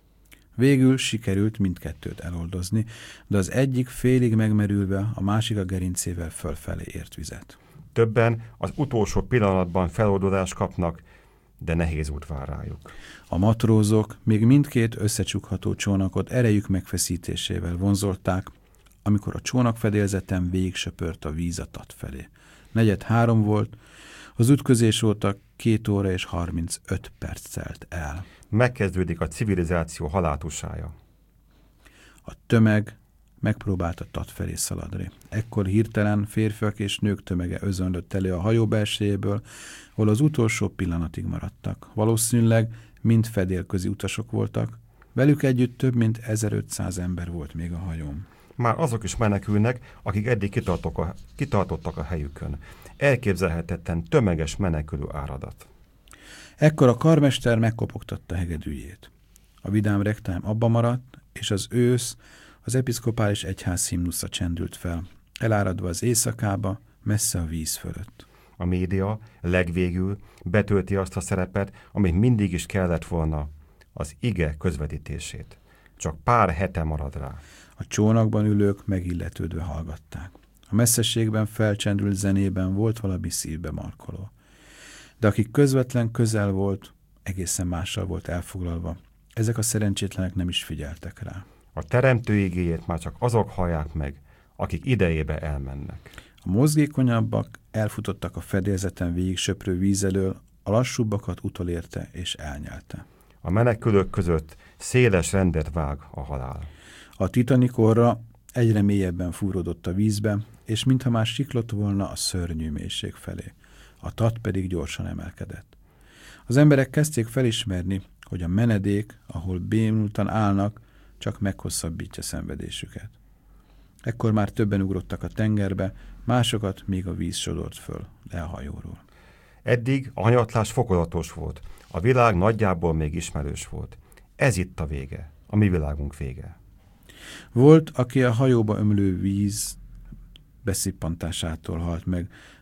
Végül sikerült mindkettőt eloldozni, de az egyik félig megmerülve, a másik a gerincével fölfelé ért vizet. Többen az utolsó pillanatban feloldozást kapnak, de nehéz út vár rájuk. A matrózok még mindkét összecsukható csónakot erejük megfeszítésével vonzolták, amikor a csónakfedélzeten végig söpört a víz a tat felé. Negyed három volt, az ütközés óta két óra és harmincöt perc telt el. Megkezdődik a civilizáció haláltusája. A tömeg megpróbált a tat felé szaladni. Ekkor hirtelen férfiak és nők tömege özönlött elő a hajó belsejéből, ahol az utolsó pillanatig maradtak. Valószínűleg mind fedélközi utasok voltak, velük együtt több mint ezerötszáz ember volt még a hajón. Már azok is menekülnek, akik eddig kitartok a, kitartottak a helyükön. Elképzelhetetlen tömeges menekülő áradat. Ekkor a karmester megkopogtatta hegedűjét. A vidám rektám abba maradt, és az ősz, az episzkopális egyház himnusza csendült fel, eláradva az éjszakába, messze a víz fölött. A média legvégül betölti azt a szerepet, amit mindig is kellett volna, az ige közvetítését. Csak pár hete marad rá. A csónakban ülők megilletődve hallgatták. A messzeségben felcsendült zenében volt valami szívbe markoló. De akik közvetlen közel volt, egészen mással volt elfoglalva. Ezek a szerencsétlenek nem is figyeltek rá. A teremtő igéjét már csak azok hallják meg, akik idejébe elmennek. A mozgékonyabbak elfutottak a fedélzeten végig söprő víz elől, a lassúbbakat utolérte és elnyelte. A menekülők között széles rendet vág a halál. A Titanic orra egyre mélyebben fúródott a vízbe, és mintha már siklott volna a szörnyű mélység felé. A tat pedig gyorsan emelkedett. Az emberek kezdték felismerni, hogy a menedék, ahol bénultan állnak, csak meghosszabbítja szenvedésüket. Ekkor már többen ugrottak a tengerbe, másokat még a víz sodort föl le a hajóról. Eddig a hanyatlás fokozatos volt, a világ nagyjából még ismerős volt. Ez itt a vége, a mi világunk vége. Volt, aki a hajóba ömlő víz beszippantásától halt meg,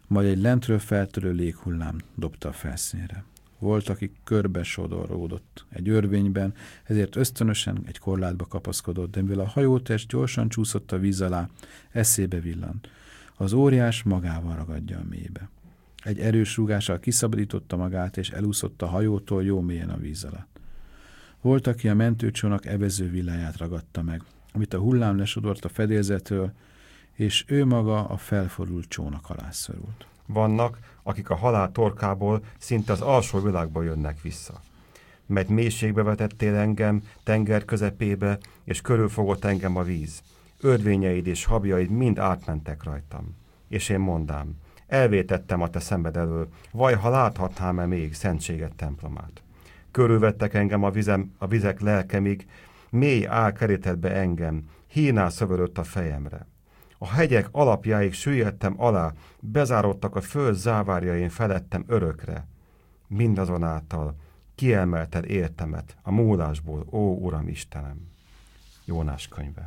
majd egy lentről feltörő léghullám dobta a felszínre. Volt, aki körbe sodoródott egy örvényben, ezért ösztönösen egy korlátba kapaszkodott, de mivel a hajótest gyorsan csúszott a víz alá, eszébe villant. Az óriás magával ragadja a mélybe. Egy erős rúgással kiszabadította magát, és elúszott a hajótól jó mélyen a víz alatt. Volt, aki a mentőcsónak evező villáját ragadta meg, amit a hullám lesodort a fedélzetről, és ő maga a felfordult csónak alá szorult. Vannak, akik a halál torkából szinte az alsó világba jönnek vissza. Mert mélységbe vetettél engem, tenger közepébe, és körülfogott engem a víz. Örvényeid és habjaid mind átmentek rajtam. És én mondám, elvétettem a te szemed elől, vaj, ha láthatnám-e még szentséged templomát. Körülvettek engem a, vizem, a vizek lelkemig, mély áll kerített be engem, hínál szövődött a fejemre. A hegyek alapjáig süllyedtem alá, bezárodtak a föld závárjain felettem örökre. Mindazonáltal kiemelted értemet a múlásból, ó Uram Istenem. Jónás könyve.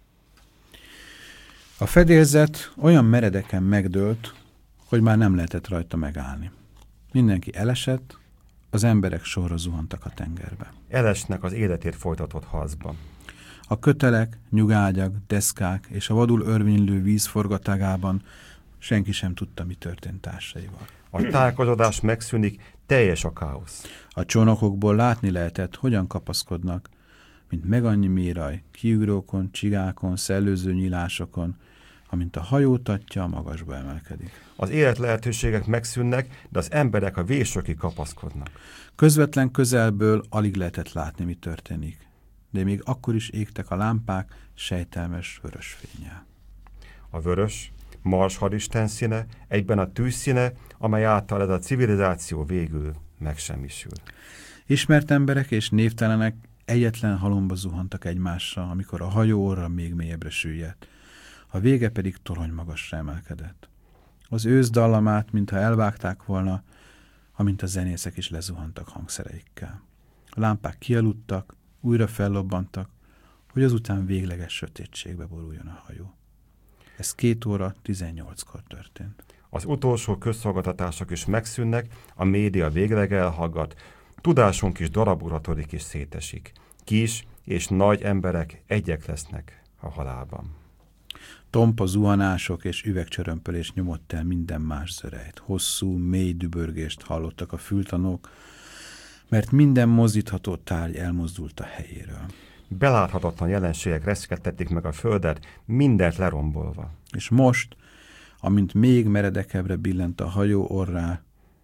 A fedélzet olyan meredeken megdőlt, hogy már nem lehetett rajta megállni. Mindenki elesett, az emberek sorra zuhantak a tengerbe. Elesnek az életért folytatott harcban. A kötelek, nyugágyak, deszkák és a vadul örvénylő víz forgatágában senki sem tudta, mi történt társaival. A tájékozódás megszűnik, teljes a káosz. A csónakokból látni lehetett, hogyan kapaszkodnak, mint megannyi méraj, kiugrókon, csigákon, szellőző nyílásokon, amint a hajótatja a magasba emelkedik. Az élet lehetőségek megszűnnek, de az emberek a vésőkig kapaszkodnak. Közvetlen közelből alig lehetett látni, mi történik, de még akkor is égtek a lámpák sejtelmes vörös fénnyel. A vörös, Mars hadisten színe, egyben a tűzszíne, amely által ez a civilizáció végül megsemmisül. Ismert emberek és névtelenek egyetlen halomba zuhantak egymásra, amikor a hajó orra még mélyebbre süllyedt. A vége pedig torony magasra emelkedett. Az ősz dallamát, mintha elvágták volna, amint a zenészek is lezuhantak hangszereikkel. A lámpák kialudtak, újra fellobbantak, hogy azután végleges sötétségbe boruljon a hajó. Ez két óra tizennyolckor történt. Az utolsó közszolgáltatások is megszűnnek, a média végleg elhallgat, tudásunk is darabolatodik és szétesik. Kis és nagy emberek egyek lesznek a halálban. Tompa zuhanások és üvegcsörömpölés nyomott el minden más zörejt. Hosszú, mély dübörgést hallottak a fültanók, mert minden mozdítható tárgy elmozdult a helyéről. Beláthatatlan jelenségek reszkettették meg a földet, mindent lerombolva. És most, amint még meredekebbre billent a hajó orrá,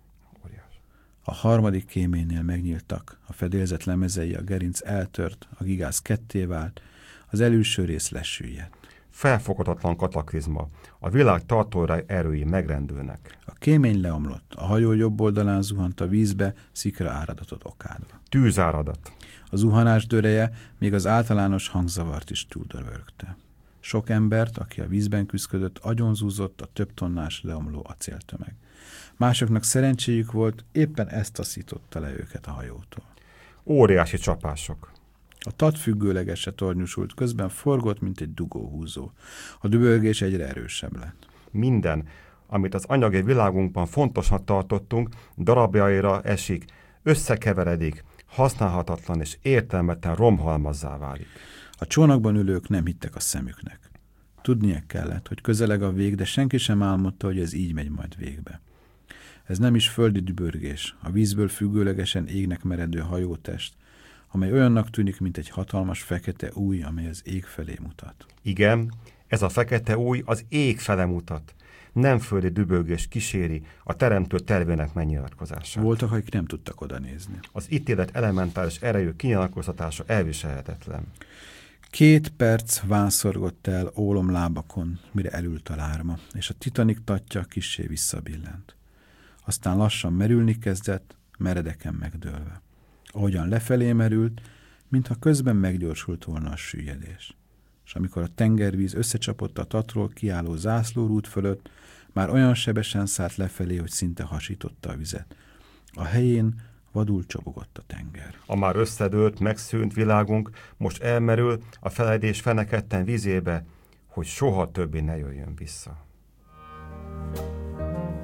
a harmadik kéménynél megnyíltak, a fedélzet lemezei, a gerinc eltört, a gigász ketté vált, az előső rész lesüllyedt. Felfoghatatlan kataklizma, a világ tartó erői megrendülnek. A kémény leomlott, a hajó jobb oldalán zuhant a vízbe, szikra áradatot okádva. Tűzáradat. A zuhanás döreje még az általános hangzavart is túldörvörgte. Sok embert, aki a vízben küszködött, agyonzúzott a több tonnás leomló acéltömeg. Másoknak szerencséjük volt, éppen ezt taszította le őket a hajótól. Óriási csapások. A tat függőlegese tornyosult, közben forgott, mint egy dugóhúzó. A dübörgés egyre erősebb lett. Minden, amit az anyagi világunkban fontosnak tartottunk, darabjaira esik, összekeveredik, használhatatlan és értelmetlen romhalmazzá válik. A csónakban ülők nem hittek a szemüknek. Tudnia kellett, hogy közeleg a vég, de senki sem álmodta, hogy ez így megy majd végbe. Ez nem is földi dübörgés, a vízből függőlegesen égnek meredő hajótest, amely olyannak tűnik, mint egy hatalmas fekete ujj, amely az ég felé mutat. Igen, ez a fekete ujj az ég fele mutat. Nem földi dübörgés kíséri a teremtő tervének megnyilatkozását. Voltak, akik nem tudtak oda nézni. Az ítélet elementáris erejű kinyilatkozatása elviselhetetlen. Két perc vánszorgott el ólomlábakon, mire elült a lárma, és a Titanic tatja kissé visszabillent. Aztán lassan merülni kezdett, meredeken megdőlve. Ahogyan lefelé merült, mintha közben meggyorsult volna a süllyedés. És amikor a tengervíz összecsapott a tatról kiálló zászlórút fölött, már olyan sebesen szállt lefelé, hogy szinte hasította a vizet. A helyén vadul csobogott a tenger. A már összedőlt, megszűnt világunk most elmerül a feledés feneketten vizébe, hogy soha többé ne jöjjön vissza.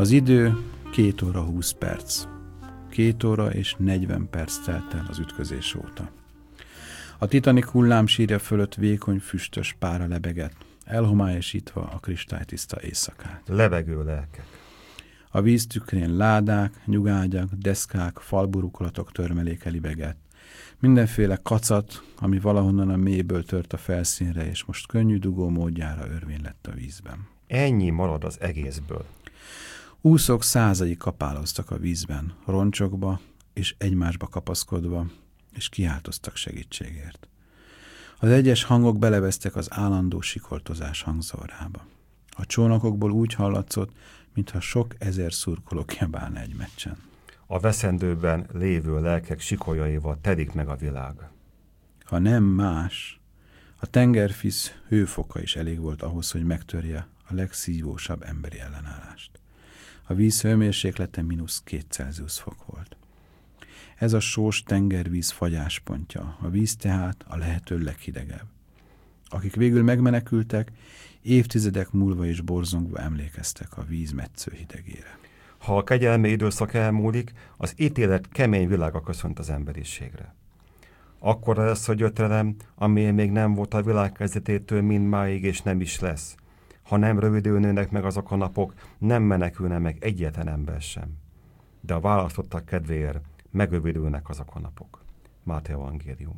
Az idő két óra húsz perc. Két óra és negyven perc telt el az ütközés óta. A Titanic hullámsírja fölött vékony füstös pára lebegett, elhomályosítva a kristálytiszta éjszakát. Lebegő lelkek. A víz tükrén ládák, nyugágyak, deszkák, falburukolatok törmeléke libegett. Mindenféle kacat, ami valahonnan a mélyből tört a felszínre, és most könnyű dugó módjára örvény lett a vízben. Ennyi marad az egészből. Úszók százai kapáloztak a vízben, roncsokba és egymásba kapaszkodva, és kiáltoztak segítségért. Az egyes hangok beleveztek az állandó sikoltozás hangzórába. A csónakokból úgy hallatszott, mintha sok ezer szurkoló kiabálna egy meccsen. A veszendőben lévő lelkek sikolyaival telik meg a világ. Ha nem más, a tengervíz hőfoka is elég volt ahhoz, hogy megtörje a legszívósabb emberi ellenállást. A víz hőmérséklete mínusz két Celsius fok volt. Ez a sós tengervíz fagyáspontja, a víz tehát a lehető leghidegebb. Akik végül megmenekültek, évtizedek múlva is borzongva emlékeztek a víz metsző hidegére. Ha a kegyelmi időszak elmúlik, az ítélet kemény világa köszönt az emberiségre. Akkora lesz a gyötrelem, amilyen még nem volt a világ kezdetétől mindmáig, és nem is lesz. Ha nem rövidülnének meg azok a napok, nem menekülne meg egyetlen ember sem. De a választottak kedvéért megrövidülnek azok a napok. Máté evangélium.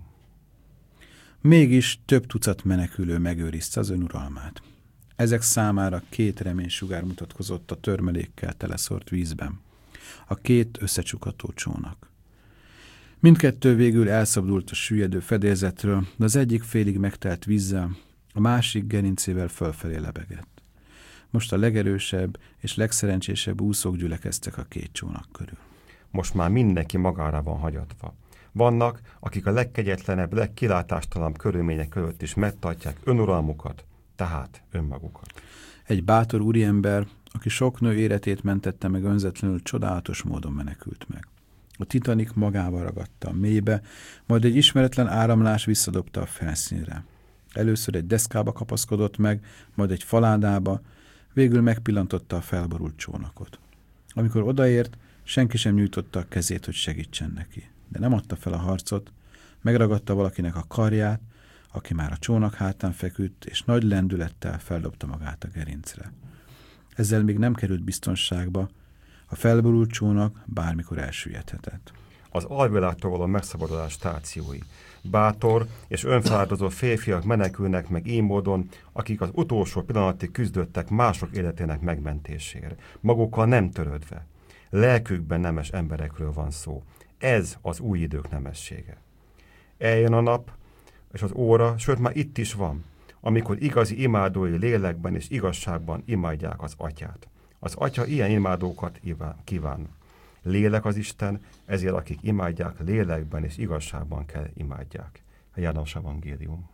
Mégis több tucat menekülő megőrizte az önuralmát. Ezek számára két reménysugár mutatkozott a törmelékkel teleszort vízben. A két összecsukató csónak. Mindkettő végül elszabdult a süllyedő fedélzetről, de az egyik félig megtelt vízzel, a másik gerincével fölfelé lebegett. Most a legerősebb és legszerencsésebb úszók gyülekeztek a két csónak körül. Most már mindenki magára van hagyatva. Vannak, akik a legkegyetlenebb, legkilátástalanabb körülmények között is megtartják önuralmukat, tehát önmagukat. Egy bátor úriember, aki sok nő életét mentette meg önzetlenül, csodálatos módon menekült meg. A Titanic magával ragadta a mélybe, majd egy ismeretlen áramlás visszadobta a felszínre. Először egy deszkába kapaszkodott meg, majd egy faládába, végül megpillantotta a felborult csónakot. Amikor odaért, senki sem nyújtotta a kezét, hogy segítsen neki. De nem adta fel a harcot, megragadta valakinek a karját, aki már a csónak hátán feküdt, és nagy lendülettel feldobta magát a gerincre. Ezzel még nem került biztonságba, a felborult csónak bármikor elsüllyedhetett. Az alvilágtól való megszabadulás stációi. Bátor és önfeláldozó férfiak menekülnek meg így módon, akik az utolsó pillanatig küzdöttek mások életének megmentésére, magukkal nem törődve. Lelkükben nemes emberekről van szó. Ez az új idők nemessége. Eljön a nap, és az óra, sőt már itt is van, amikor igazi imádói lélekben és igazságban imádják az Atyát. Az Atya ilyen imádókat kíván. Lélek az Isten, ezért akik imádják, lélekben és igazságban kell imádják. A János evangélium.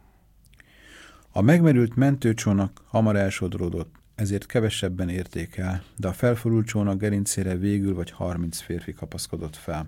A megmerült mentőcsónak hamar elsodródott, ezért kevesebben érték el, de a felforult csónak gerincére végül vagy harminc férfi kapaszkodott fel,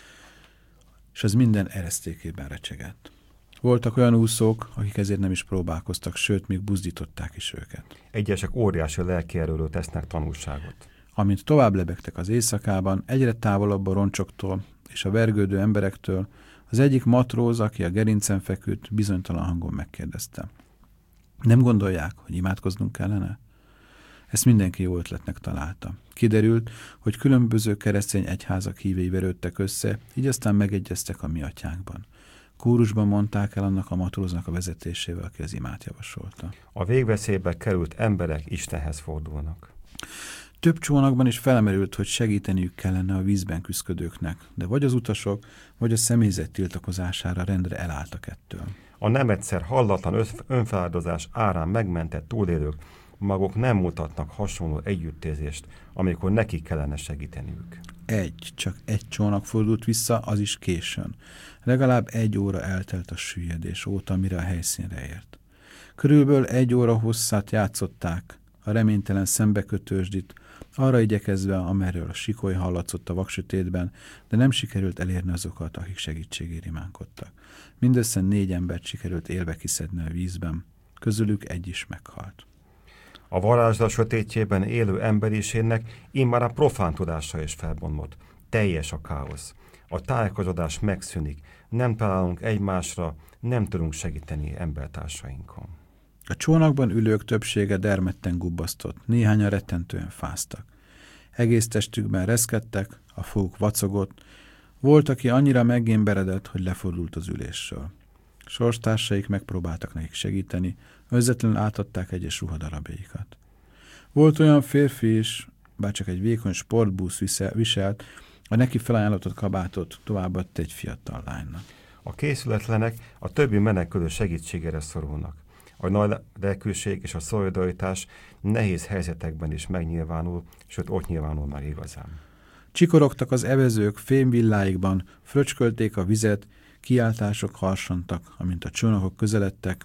és az minden eresztékében recsegett. Voltak olyan úszók, akik ezért nem is próbálkoztak, sőt, még buzdították is őket. Egyesek óriási lelkierőről tesznek tanulságot. Amint tovább lebegtek az éjszakában, egyre távolabb a roncsoktól és a vergődő emberektől, az egyik matróz, aki a gerincen feküdt, bizonytalan hangon megkérdezte. Nem gondolják, hogy imádkoznunk kellene? Ezt mindenki jó ötletnek találta. Kiderült, hogy különböző keresztény egyházak hívei verődtek össze, így aztán megegyeztek a mi atyánkban. Kórusban mondták el annak a matróznak a vezetésével, aki az imát javasolta. A végveszélybe került emberek Istenhez fordulnak. Több csónakban is felmerült, hogy segíteniük kellene a vízben küszködőknek, de vagy az utasok, vagy a személyzet tiltakozására rendre elálltak ettől. A nem egyszer hallatlan önfeláldozás árán megmentett túlélők maguk nem mutatnak hasonló együttérzést, amikor nekik kellene segíteniük. Egy, csak egy csónak fordult vissza, az is későn. Legalább egy óra eltelt a süllyedés óta, mire a helyszínre ért. Körülbelül egy óra hosszát játszották a reménytelen szembekötősdit, arra igyekezve, amerről a sikoly hallatszott a vaksötétben, de nem sikerült elérni azokat, akik segítségért imádkoztak. Mindössze négy embert sikerült élve kiszedni a vízben, közülük egy is meghalt. A varázslat sötétjében élő emberiségnek immár a profán tudása is felbomlott. Teljes a káosz. A tájékozódás megszűnik. Nem találunk egymásra, nem tudunk segíteni embertársainkon. A csónakban ülők többsége dermedten gubbasztott, néhányan rettentően fáztak. Egész testükben reszkedtek, a foguk vacogott, volt, aki annyira meggémberedett, hogy lefordult az ülésről. Sorstársaik megpróbáltak nekik segíteni, özzetlenül átadták egyes ruhadarabjaikat. Volt olyan férfi is, bár csak egy vékony sportbúsz viselt, a neki felajánlott kabátot továbbadta egy fiatal lánynak. A készületlenek a többi menekülő segítségére szorulnak. A nagy lelkűség és a szolidaritás nehéz helyzetekben is megnyilvánul, sőt ott nyilvánul meg igazán. Csikorogtak az evezők fémvilláikban, fröcskölték a vizet, kiáltások harsontak, amint a csónakok közeledtek.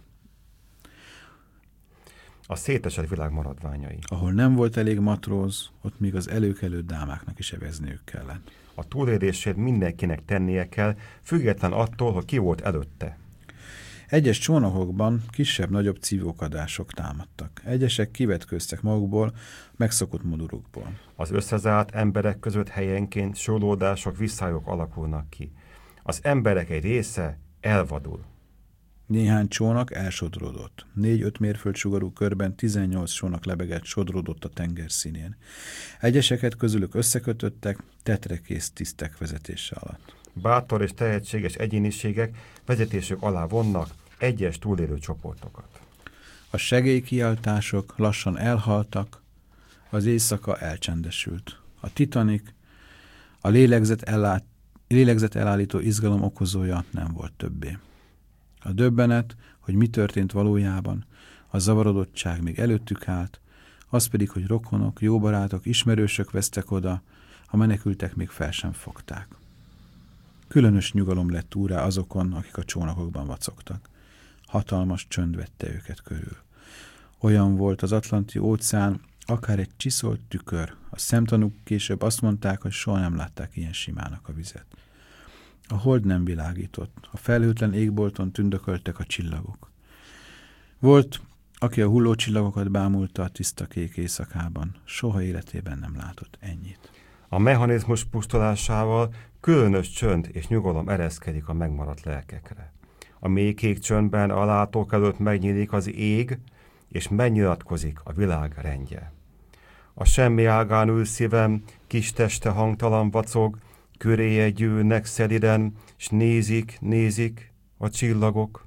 A szétesett világ maradványai. Ahol nem volt elég matróz, ott még az előkelő dámáknak is evezniük kellett. A túlélését mindenkinek tennie kell, független attól, hogy ki volt előtte. Egyes csónakokban kisebb-nagyobb cívókadások támadtak. Egyesek kivetköztek magukból, megszokott modorukból. Az összezárt emberek között helyenként sólódások, visszályok alakulnak ki. Az emberek egy része elvadul. Néhány csónak elsodródott. Négy-öt mérföld sugarú körben tizennyolc csónak lebegett, sodródott a tenger színén. Egyeseket közülük összekötöttek, tetrekész tisztek vezetése alatt. Bátor és tehetséges egyéniségek vezetésük alá vonnak egyes túlélő csoportokat. A segélykiáltások lassan elhaltak, az éjszaka elcsendesült. A Titanic, a lélegzet, ellát, lélegzet elállító izgalom okozója nem volt többé. A döbbenet, hogy mi történt valójában, a zavarodottság még előttük állt, az pedig, hogy rokonok, jó barátok, ismerősök vesztek oda, a menekültek még fel sem fogták. Különös nyugalom lett úrrá azokon, akik a csónakokban vacogtak. Hatalmas csönd vette őket körül. Olyan volt az Atlanti óceán, akár egy csiszolt tükör. A szemtanúk később azt mondták, hogy soha nem látták ilyen simának a vizet. A hold nem világított, a felhőtlen égbolton tündököltek a csillagok. Volt, aki a hulló csillagokat bámulta a tiszta kék éjszakában, soha életében nem látott ennyit. A mechanizmus pusztulásával különös csönd és nyugalom ereszkedik a megmaradt lelkekre. A mély kék csöndben a látók előtt megnyílik az ég, és megnyilatkozik a világ rendje. A semmi ágán ül szívem, kis teste hangtalan vacog, köréje gyűlnek szeliden, s nézik, nézik a csillagok.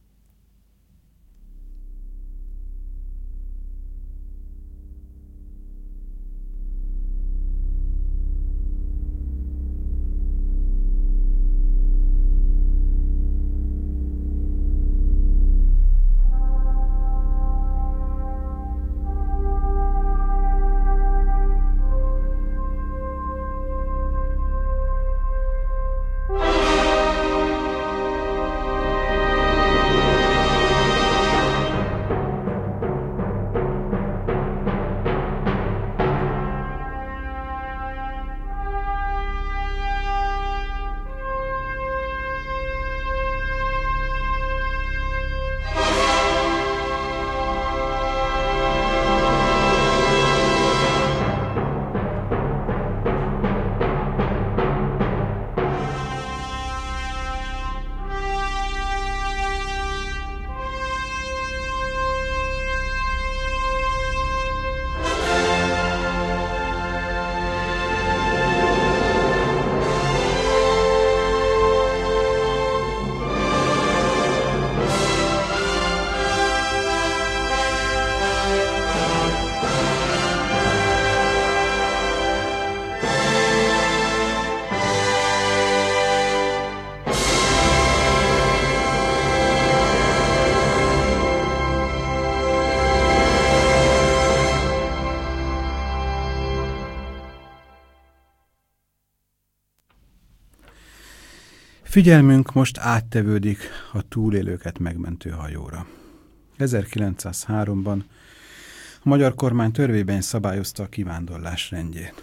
Figyelmünk most áttevődik a túlélőket megmentő hajóra. ezerkilencszázháromban a magyar kormány törvényben szabályozta a kivándorlás rendjét.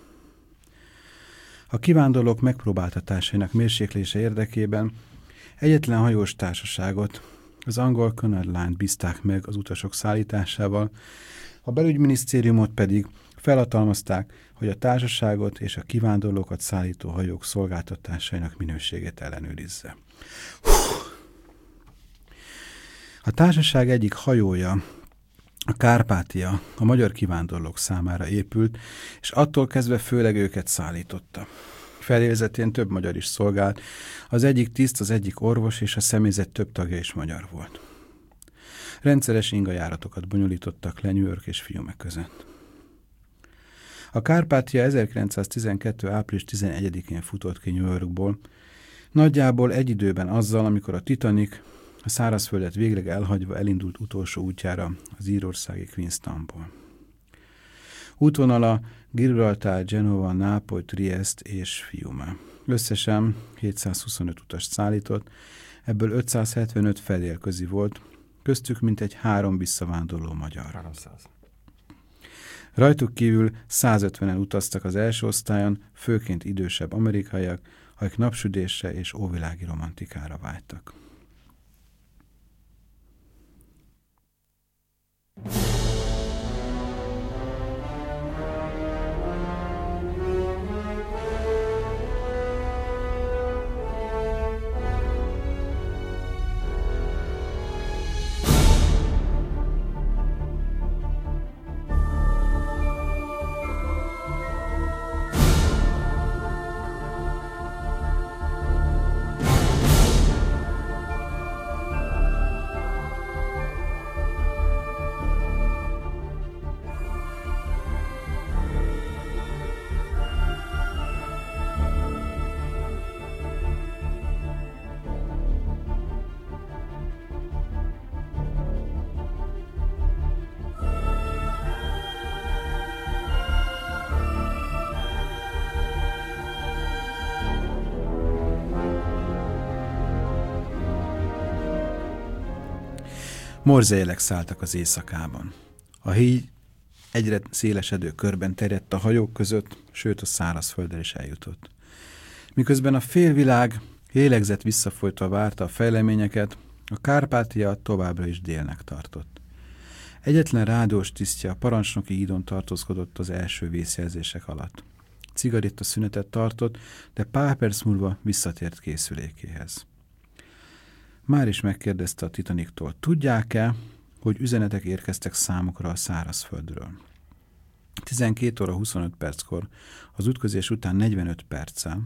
A kivándorlók megpróbáltatásainak mérséklése érdekében egyetlen hajós társaságot, az angol Cunard Line bízták meg az utasok szállításával, A belügyminisztériumot pedig felhatalmazták, hogy a társaságot és a kivándorlókat szállító hajók szolgáltatásainak minőségét ellenőrizze. A társaság egyik hajója, a Kárpátia, a magyar kivándorlók számára épült, és attól kezdve főleg őket szállította. Felévezetén több magyar is szolgált, az egyik tiszt, az egyik orvos, és a személyzet több tagja is magyar volt. Rendszeres ingajáratokat bonyolítottak le New York és Fiume között. A Kárpátia ezerkilencszáztizenkettő. április tizenegyedikén futott ki New Yorkból, nagyjából egy időben azzal, amikor a Titanic a szárazföldet végleg elhagyva elindult utolsó útjára az írországi Queenstownból. Útvonala Gibraltar, Genova, Nápoly, Triest és Fiume. Összesen hétszázhuszonöt utast szállított, ebből ötszázhetvenöt fedélközi volt, köztük mintegy három visszavándorló magyar. háromszáz. Rajtuk kívül százötvenen utaztak az első osztályon, főként idősebb amerikaiak, akik napsütésre és óvilági romantikára vágytak. Morzejelek szálltak az éjszakában. A híd egyre szélesedő körben terjedt a hajók között, sőt a szárazföldre is eljutott. Miközben a félvilág lélegzett visszafolytva várta a fejleményeket, a Kárpátia továbbra is délnek tartott. Egyetlen rádiós tisztje a parancsnoki hídon tartózkodott az első vészjelzések alatt. Cigaretta szünetet tartott, de pár perc múlva visszatért készülékéhez. Már is megkérdezte a Titaniktól, tudják-e, hogy üzenetek érkeztek számukra a szárazföldről. tizenkét óra huszonöt perckor, az ütközés után negyvenöt perccel,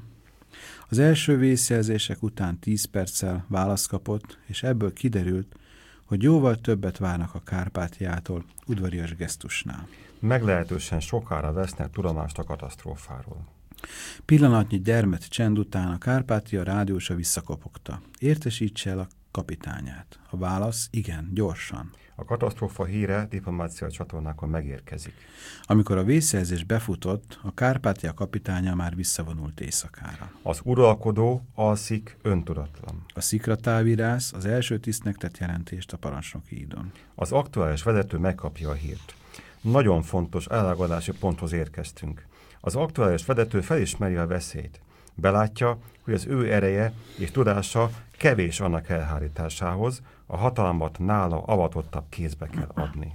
az első vészjelzések után tíz perccel választ kapott, és ebből kiderült, hogy jóval többet várnak a Kárpátiától udvarias gesztusnál. Meglehetősen sokára vesznek tudomást a katasztrófáról. Pillanatnyi gyermet csend után a Kárpátia rádiósa visszakopogta. Értesítse el a kapitányát. A válasz igen, gyorsan. A katasztrófa híre diplomáciai csatornákon megérkezik. Amikor a vészjelzés befutott, a Kárpátia kapitánya már visszavonult éjszakára. Az uralkodó alszik öntudatlan. A szikratávirász az első tisztnek tett jelentést a parancsnoki hídon. Az aktuális vezető megkapja a hírt. Nagyon fontos ellágadási ponthoz érkeztünk. Az aktuális vezető felismeri a veszélyt. Belátja, hogy az ő ereje és tudása kevés annak elhárításához, a hatalmat nála avatottabb kézbe kell adni.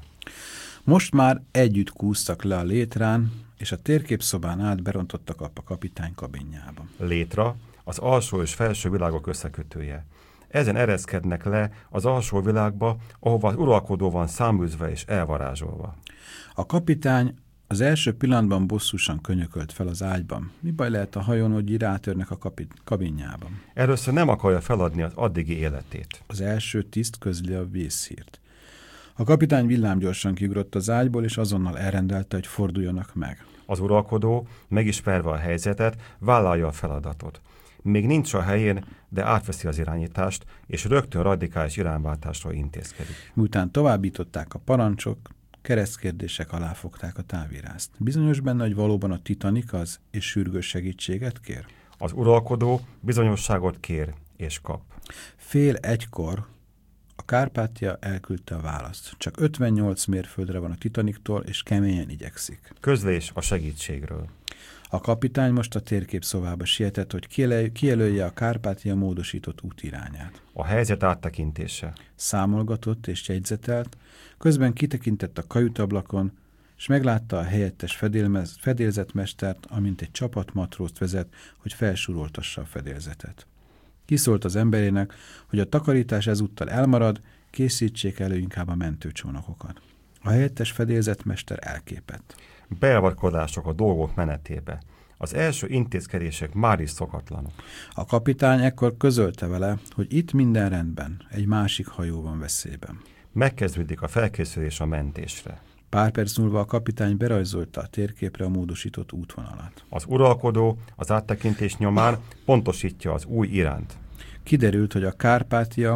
Most már együtt kúztak le a létrán, és a térképszobán át berontottak a kapitány kabinjába. Létra az alsó és felső világok összekötője. Ezen ereszkednek le az alsó világba, ahova az uralkodó van száműzve és elvarázsolva. A kapitány az első pillanatban bosszúsan könyökölt fel az ágyban. Mi baj lehet a hajón, hogy rátörnek a kapit- kabinjában? Először nem akarja feladni az addigi életét. Az első tiszt közli a vészhírt. A kapitány villámgyorsan kiugrott az ágyból, és azonnal elrendelte, hogy forduljanak meg. Az uralkodó, megismerve a helyzetet, vállalja a feladatot. Még nincs a helyén, de átveszi az irányítást, és rögtön radikális irányváltásra intézkedik. Miután továbbították a parancsok, keresztkérdések alá fogták a távirászt. Bizonyos benne, hogy valóban a Titanic az, és sürgős segítséget kér? Az uralkodó bizonyosságot kér és kap. Fél egykor a Kárpátia elküldte a választ. Csak ötvennyolc mérföldre van a Titanictól, és keményen igyekszik. Közlés a segítségről. A kapitány most a térkép szobába sietett, hogy kijelölje a Kárpátia módosított útirányát. A helyzet áttekintése. Számolgatott és jegyzetelt, közben kitekintett a kajutablakon, és meglátta a helyettes fedélmez, fedélzetmestert, amint egy csapat matrózt vezet, hogy felsúroltassa a fedélzetet. Kiszólt az emberének, hogy a takarítás ezúttal elmarad, készítsék elő inkább a mentőcsónakokat. A helyettes fedélzetmester elképett. Beavatkozások a dolgok menetébe. Az első intézkedések már is szokatlanok. A kapitány ekkor közölte vele, hogy itt minden rendben, egy másik hajó van veszélyben. Megkezdődik a felkészülés a mentésre. Pár perc múlva a kapitány berajzolta a térképre a módosított útvonalat. Az uralkodó az áttekintés nyomán pontosítja az új iránt. Kiderült, hogy a Kárpátia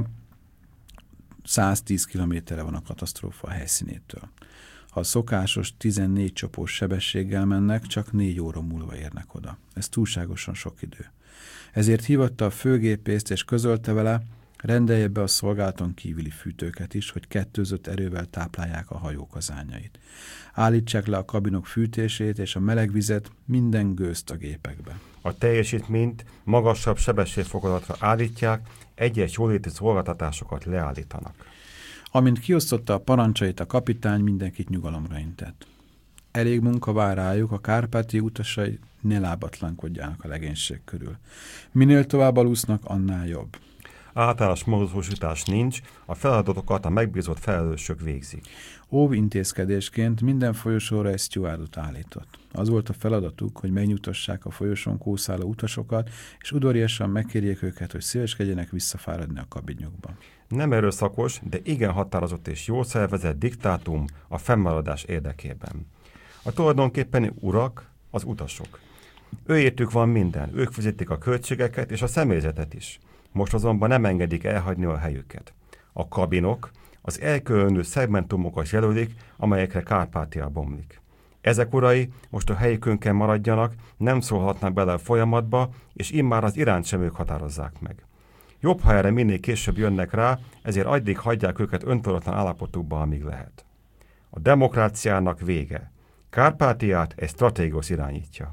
száztíz kilométerre van a katasztrófa helyszínétől. Ha a szokásos tizennégy csopós sebességgel mennek, csak négy óra múlva érnek oda. Ez túlságosan sok idő. Ezért hívatta a főgépészt és közölte vele, rendelje be a szolgálaton kívüli fűtőket is, hogy kettőzött erővel táplálják a hajó kazányait. Állítsák le a kabinok fűtését és a meleg vizet, minden gőzt a gépekbe. A teljesítményt magasabb sebességfokozatra állítják, egyes jóléti szolgáltatásokat leállítanak. Amint kiosztotta a parancsait a kapitány, mindenkit nyugalomra intett. Elég munka vár rájuk, a Kárpáti utasai ne lábatlankodjanak a legénység körül. Minél tovább aludnak, annál jobb. Általános módosítás nincs, a feladatokat a megbízott felelősök végzik. Óvintézkedésként minden folyosóra egy stewardot állított. Az volt a feladatuk, hogy megnyugtassák a folyosón kószáló utasokat, és udvariasan megkérjék őket, hogy szíveskedjenek visszafáradni a kabinjukba. Nem erőszakos, de igen határozott és jól szervezett diktátum a fennmaradás érdekében. A tulajdonképpeni urak az utasok. Őértük van minden, ők fizetik a költségeket és a személyzetet is. Most azonban nem engedik elhagyni a helyüket. A kabinok az elkülönülő szegmentumokat jelölik, amelyekre Kárpátia bomlik. Ezek urai most a helyükön maradjanak, nem szólhatnak bele a folyamatba, és immár az irányt sem ők határozzák meg. Jobb, ha erre minél később jönnek rá, ezért addig hagyják őket öntudatlan állapotukba, amíg lehet. A demokráciának vége. Kárpátiát egy stratégus irányítja.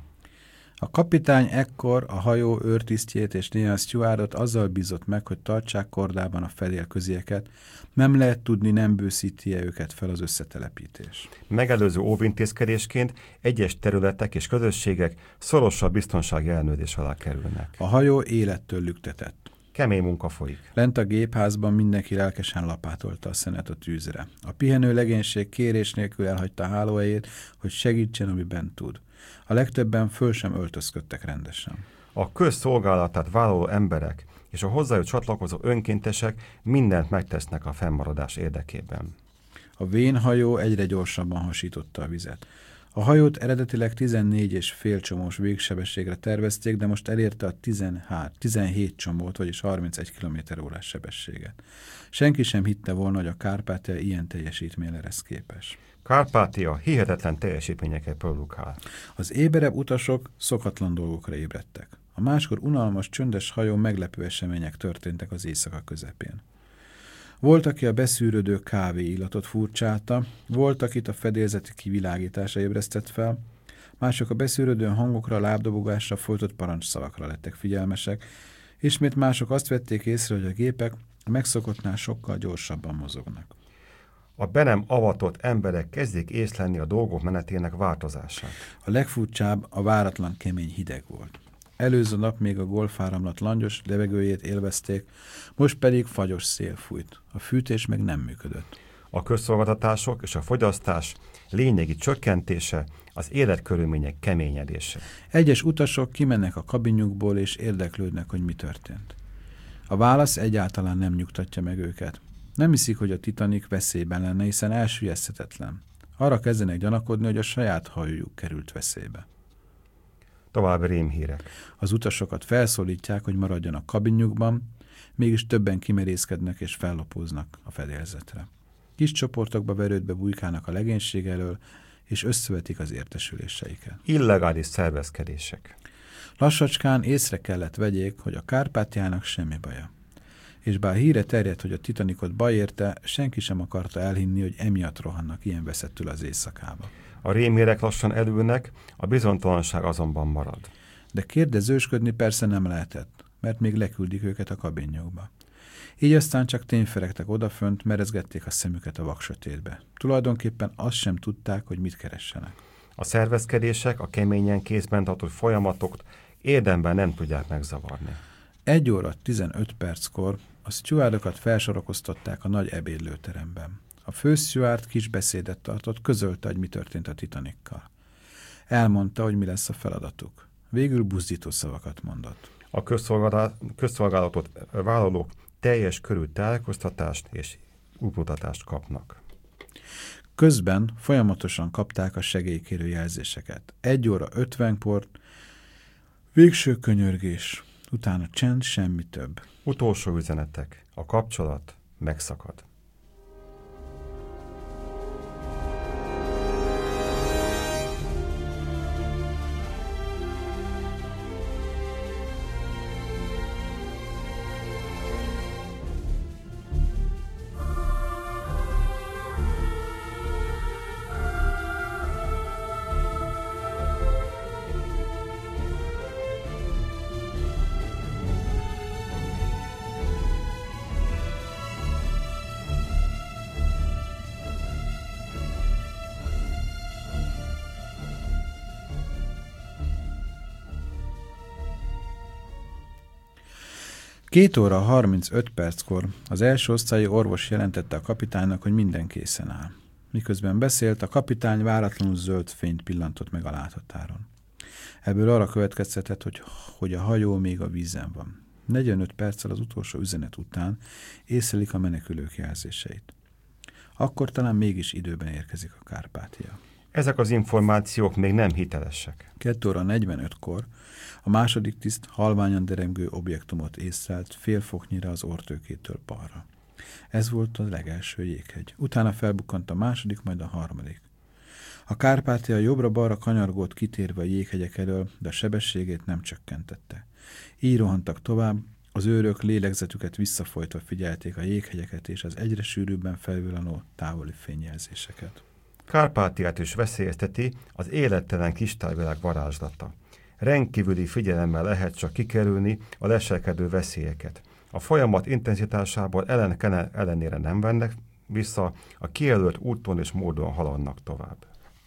A kapitány ekkor a hajó őrtisztjét és néhány stewardot azzal bízott meg, hogy tartsák kordában a fedélközieket, nem lehet tudni, nem bőszíti-e őket fel az összetelepítés. Megelőző óvintézkedésként egyes területek és közösségek szorosabb biztonsági ellenőrzés alá kerülnek. A hajó élettől lüktetett. Kemény munka folyik. Lent a gépházban mindenki lelkesen lapátolta a szenet a tűzre. A pihenő legénység kérés nélkül elhagyta a hálóhelyét, hogy segítsen, amiben tud. A legtöbben föl sem öltözködtek rendesen. A közszolgálatát vállaló emberek és a hozzájuk csatlakozó önkéntesek mindent megtesznek a fennmaradás érdekében. A vénhajó egyre gyorsabban hasította a vizet. A hajót eredetileg tizennégy és fél csomós végsebességre tervezték, de most elérte a tizenhét csomót, vagyis harmincegy kilométer órás sebességet. Senki sem hitte volna, hogy a Kárpátia ilyen teljesítményre lesz képes. Kárpátia hihetetlen teljesítményeket produkál. Az éberebb utasok szokatlan dolgokra ébredtek. A máskor unalmas, csöndes hajón meglepő események történtek az éjszaka közepén. Volt, aki a beszűrődő kávé illatot furcsálta, volt, akit a fedélzeti kivilágítása ébresztett fel, mások a beszűrődő hangokra, lábdobogásra, folytott parancsszavakra lettek figyelmesek, ismét mások azt vették észre, hogy a gépek a megszokottnál sokkal gyorsabban mozognak. A be nem avatott emberek kezdik észlelni a dolgok menetének változását. A legfurcsább a váratlan kemény hideg volt. Előző nap még a golfáramlat langyos levegőjét élvezték, most pedig fagyos szél fújt. A fűtés meg nem működött. A közszolgáltatások és a fogyasztás lényegi csökkentése, az életkörülmények keményedése. Egyes utasok kimennek a kabinjukból és érdeklődnek, hogy mi történt. A válasz egyáltalán nem nyugtatja meg őket. Nem hiszik, hogy a Titanic veszélyben lenne, hiszen elsüllyeszthetetlen. Arra kezdenek gyanakodni, hogy a saját hajójuk került veszélybe. További rémhírek. Az utasokat felszólítják, hogy maradjanak kabinjukban, mégis többen kimerészkednek és fellopóznak a fedélzetre. Kis csoportokba verődve bujkálnak a legénység elől, és összevetik az értesüléseiket. Illegális szervezkedések. Lassacskán észre kellett vegyék, hogy a Kárpátiának semmi baja. És bár híre terjedt, hogy a Titanicot baj érte, senki sem akarta elhinni, hogy emiatt rohannak ilyen veszettül az éjszakába. A rémhírek lassan elülnek, a bizonytalanság azonban marad. De kérdezősködni persze nem lehetett, mert még leküldik őket a kabinjukba. Így aztán csak tényferegtek odafönt, merezgették a szemüket a vaksötétbe. Tulajdonképpen azt sem tudták, hogy mit keressenek. A szervezkedések, a keményen kézben tartott folyamatok érdemben nem tudják megzavarni. Egy óra tizenöt perckor a stewardokat felsorakoztatták a nagy ebédlőteremben. A főszteward kis beszédet tartott, közölte, hogy mi történt a Titanikkal. Elmondta, hogy mi lesz a feladatuk. Végül buzdító szavakat mondott. A közszolgálatot vállalók teljes körű tájékoztatást és útmutatást kapnak. Közben folyamatosan kapták a segélykérő jelzéseket. Egy óra ötvenkor, végső könyörgés, utána csend, semmi több. Utolsó üzenetek, a kapcsolat megszakad. Két óra harmincöt perckor az első osztályi orvos jelentette a kapitánynak, hogy minden készen áll. Miközben beszélt, a kapitány váratlanul zöld fényt pillantott meg a láthatáron. Ebből arra következtetett, hogy, hogy a hajó még a vízen van. negyvenöt perccel az utolsó üzenet után észlelik a menekülők jelzéseit. Akkor talán mégis időben érkezik a Kárpátia. Ezek az információk még nem hitelesek. két óra negyvenötkor a második tiszt halványan derengő objektumot észlelt fél foknyira az ortőkétől balra. Ez volt a legelső jéghegy. Utána felbukkant a második, majd a harmadik. A Kárpátia jobbra-balra kanyargott kitérve a jéghegyek elől, de a sebességét nem csökkentette. Így rohantak tovább, az őrök lélegzetüket visszafolytva figyelték a jéghegyeket és az egyre sűrűbben felvillanó távoli fényjelzéseket. Kárpátiát is veszélyezteti az élettelen kristályvilág varázslata. Rendkívüli figyelemmel lehet csak kikerülni a leselkedő veszélyeket. A folyamat intenzitásából ellen, ellenére nem vennek vissza, a kijelölt úton és módon haladnak tovább.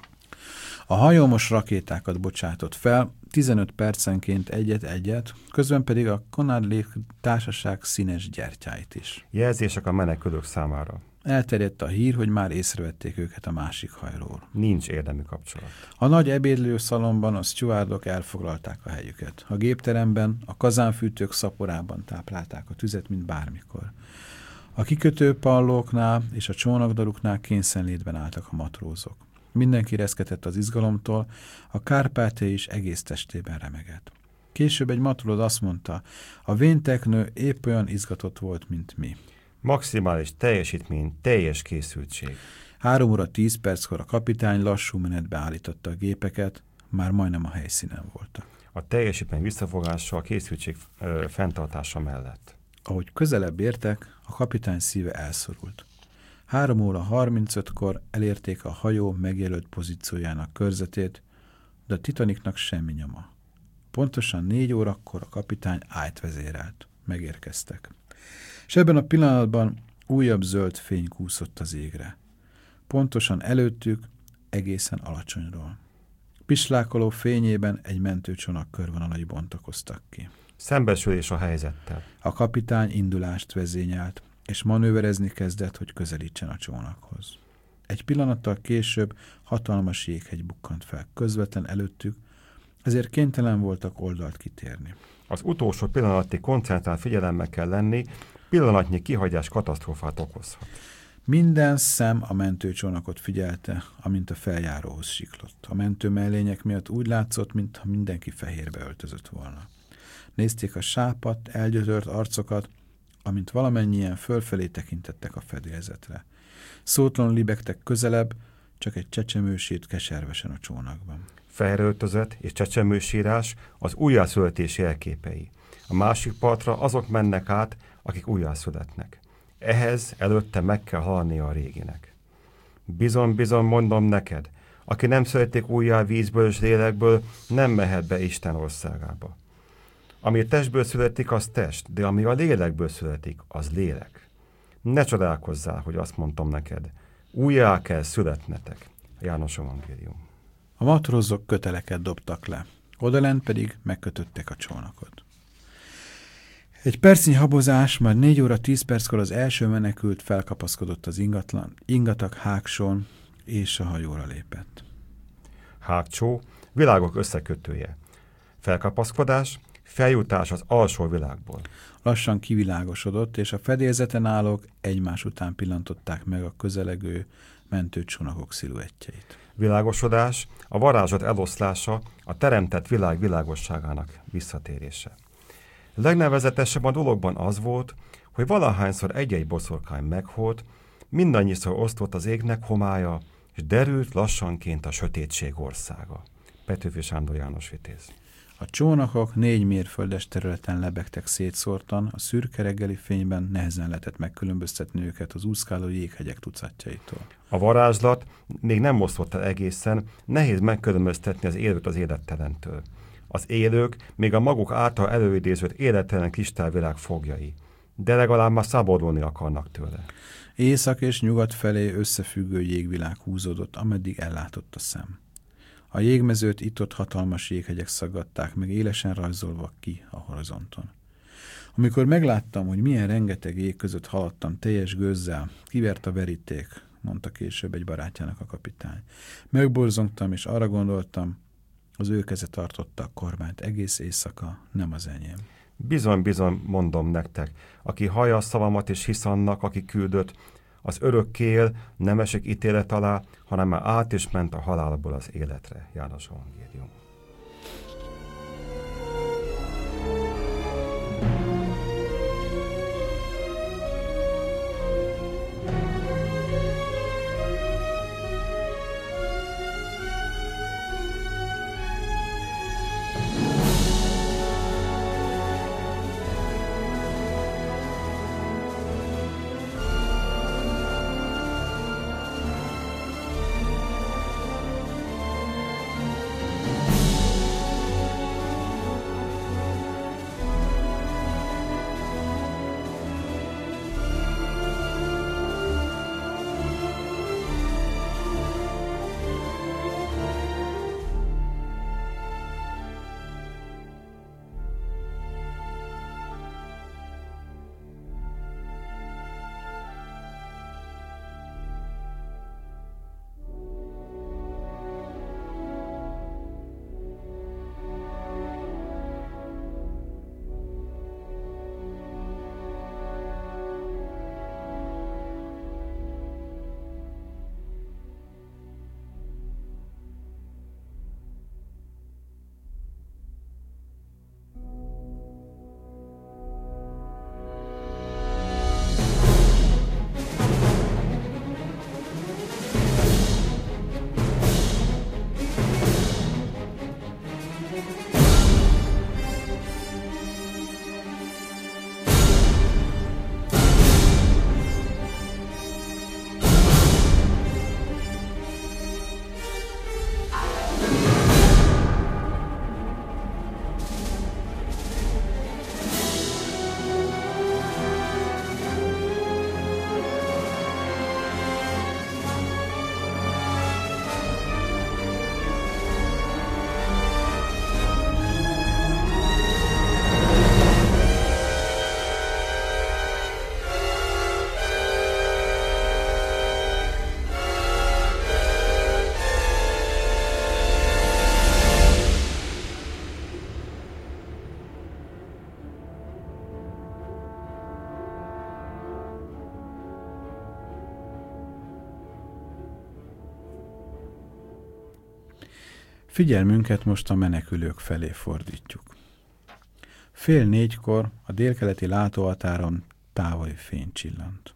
A hajó most rakétákat bocsátott fel, tizenöt percenként egyet-egyet, közben pedig a Conard Lake társaság színes gyertyáit is. Jelzések a menekülők számára. Elterjedt a hír, hogy már észrevették őket a másik hajról. Nincs érdemi kapcsolat. A nagy ebédlőszalonban a stewardok elfoglalták a helyüket. A gépteremben, a kazánfűtők szaporában táplálták a tüzet, mint bármikor. A kikötőpallóknál és a csónakdaruknál kényszenlétben álltak a matrózok. Mindenki reszketett az izgalomtól, a Kárpátia is egész testében remegett. Később egy matróz azt mondta, a vénteknő épp olyan izgatott volt, mint mi. Maximális teljesítmény, teljes készültség. Három óra tíz perckor a kapitány lassú menetbe állította a gépeket, már majdnem a helyszínen voltak. A teljesítmény visszafogása a készültség ö, fenntartása mellett. Ahogy közelebb értek, a kapitány szíve elszorult. Három óra harmincötkor elérték a hajó megjelölt pozíciójának körzetét, de a Titanicnak semmi nyoma. Pontosan négy órakor a kapitány ájt vezérelt. Megérkeztek. És ebben a pillanatban újabb zöld fény kúszott az égre. Pontosan előttük, egészen alacsonyról. Pislákoló fényében egy mentőcsónak körvonalai bontakoztak ki. Szembesülés a helyzettel. A kapitány indulást vezényelt, és manőverezni kezdett, hogy közelítsen a csónakhoz. Egy pillanattal később hatalmas jéghegy bukkant fel közvetlen előttük, ezért kénytelen voltak oldalt kitérni. Az utolsó pillanati koncentrált figyelemmel kell lenni, pillanatnyi kihagyás katasztrófát okozhat. Minden szem a mentőcsónakot figyelte, amint a feljáróhoz siklott. A mentő mellények miatt úgy látszott, mintha mindenki fehérbe öltözött volna. Nézték a sápadt, elgyötört arcokat, amint valamennyien fölfelé tekintettek a fedélzetre. Szótlan libegtek közelebb, csak egy csecsemősít keservesen a csónakban. Fehéröltözet és csecsemősírás az újjászületés jelképei. A másik partra azok mennek át, akik újjászületnek. Ehhez előtte meg kell halnia a réginek. Bizony-bizony mondom neked, Aki nem születik újjá vízből és lélekből, nem mehet be Isten országába. Ami testből születik, az test, de ami a lélekből születik, az lélek. Ne csodálkozzál, hogy azt mondtam neked, újjá kell születnetek. János evangélium. A matrózok köteleket dobtak le, odalent pedig megkötöttek a csónakot. Egy percnyi habozás, már négy óra tíz perckor az első menekült felkapaszkodott az ingatlan, ingatag hágsón, és a hajóra lépett. Hágcsó, világok összekötője. Felkapaszkodás, feljutás az alsó világból. Lassan kivilágosodott, és a fedélzeten állók egymás után pillantották meg a közelegő mentőcsónakok sziluettjeit. Világosodás, a varázslat eloszlása, a teremtett világ világosságának visszatérése. Legnevezetesebb a dologban az volt, hogy valahányszor egy-egy boszorkány meghalt, mindannyiszor osztott az égnek homálya, és derült lassanként a sötétség országa. Petőfi Sándor János Vitéz. A csónakok négy mérföldes területen lebegtek szétszórtan, a szürke reggeli fényben nehezen lehetett megkülönböztetni őket az úszkáló jéghegyek tucatjaitól. A varázslat még nem osztott el egészen, nehéz megkülönböztetni az élőt az élettelentől. Az élők még a maguk által előidézett élettelen kristályvilág fogjai, de legalább már szabadulni akarnak tőle. Észak és nyugat felé összefüggő jégvilág húzódott, ameddig ellátott a szem. A jégmezőt itt-ott hatalmas jéghegyek szaggatták meg, élesen rajzolva ki a horizonton. Amikor megláttam, hogy milyen rengeteg jég között haladtam teljes gőzzel, kivert a veríték, mondta később egy barátjának a kapitány. Megborzongtam, és arra gondoltam, az ő keze tartotta a kormányt egész éjszaka, nem az enyém. Bizony, bizony, mondom nektek, aki hallja a szavamat és hisz annak, aki küldött, az örökkél nem esik ítélet alá, hanem már át is ment a halálból az életre. János evangélium. Figyelmünket most a menekülők felé fordítjuk. Fél négykor a délkeleti látóhatáron távoli fény csillant.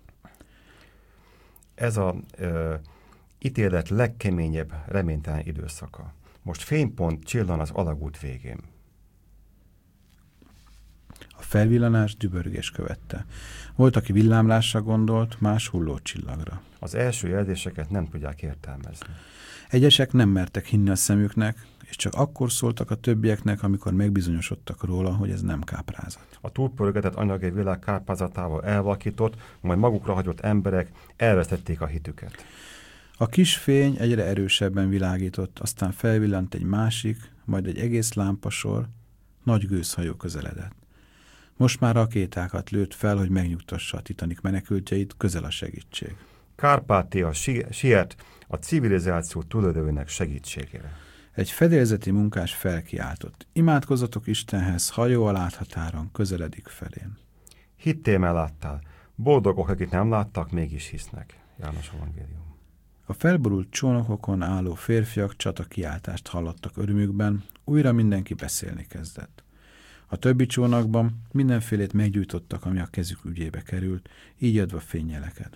Ez a ö, ítélet legkeményebb, reménytelen időszaka. Most fénypont csillan az alagút végén. A felvillanás dübörgés követte. Volt, aki villámlásra gondolt, más hullócsillagra. Az első jelzéseket nem tudják értelmezni. Egyesek nem mertek hinni a szemüknek, és csak akkor szóltak a többieknek, amikor megbizonyosodtak róla, hogy ez nem káprázat. A túlpörgetett anyagi világ káprázatával elvakított, majd magukra hagyott emberek elvesztették a hitüket. A kis fény egyre erősebben világított, aztán felvillant egy másik, majd egy egész lámpasor, nagy gőzhajó közeledett. Most már rakétákat lőtt fel, hogy megnyugtassa a Titanic menekültjeit, közel a segítség. Kárpátia siet a civilizáció túlélőinek segítségére. Egy fedélzeti munkás felkiáltott. Imádkozzatok Istenhez, hajó a láthatáron, közeledik felén. Hittél, mert láttál. Boldogok, akik nem láttak, mégis hisznek. János Evangélium. A felborult csónakokon álló férfiak csata kiáltást hallottak örömükben, újra mindenki beszélni kezdett. A többi csónakban mindenfélét meggyújtottak, ami a kezük ügyébe került, így adva fényjeleket.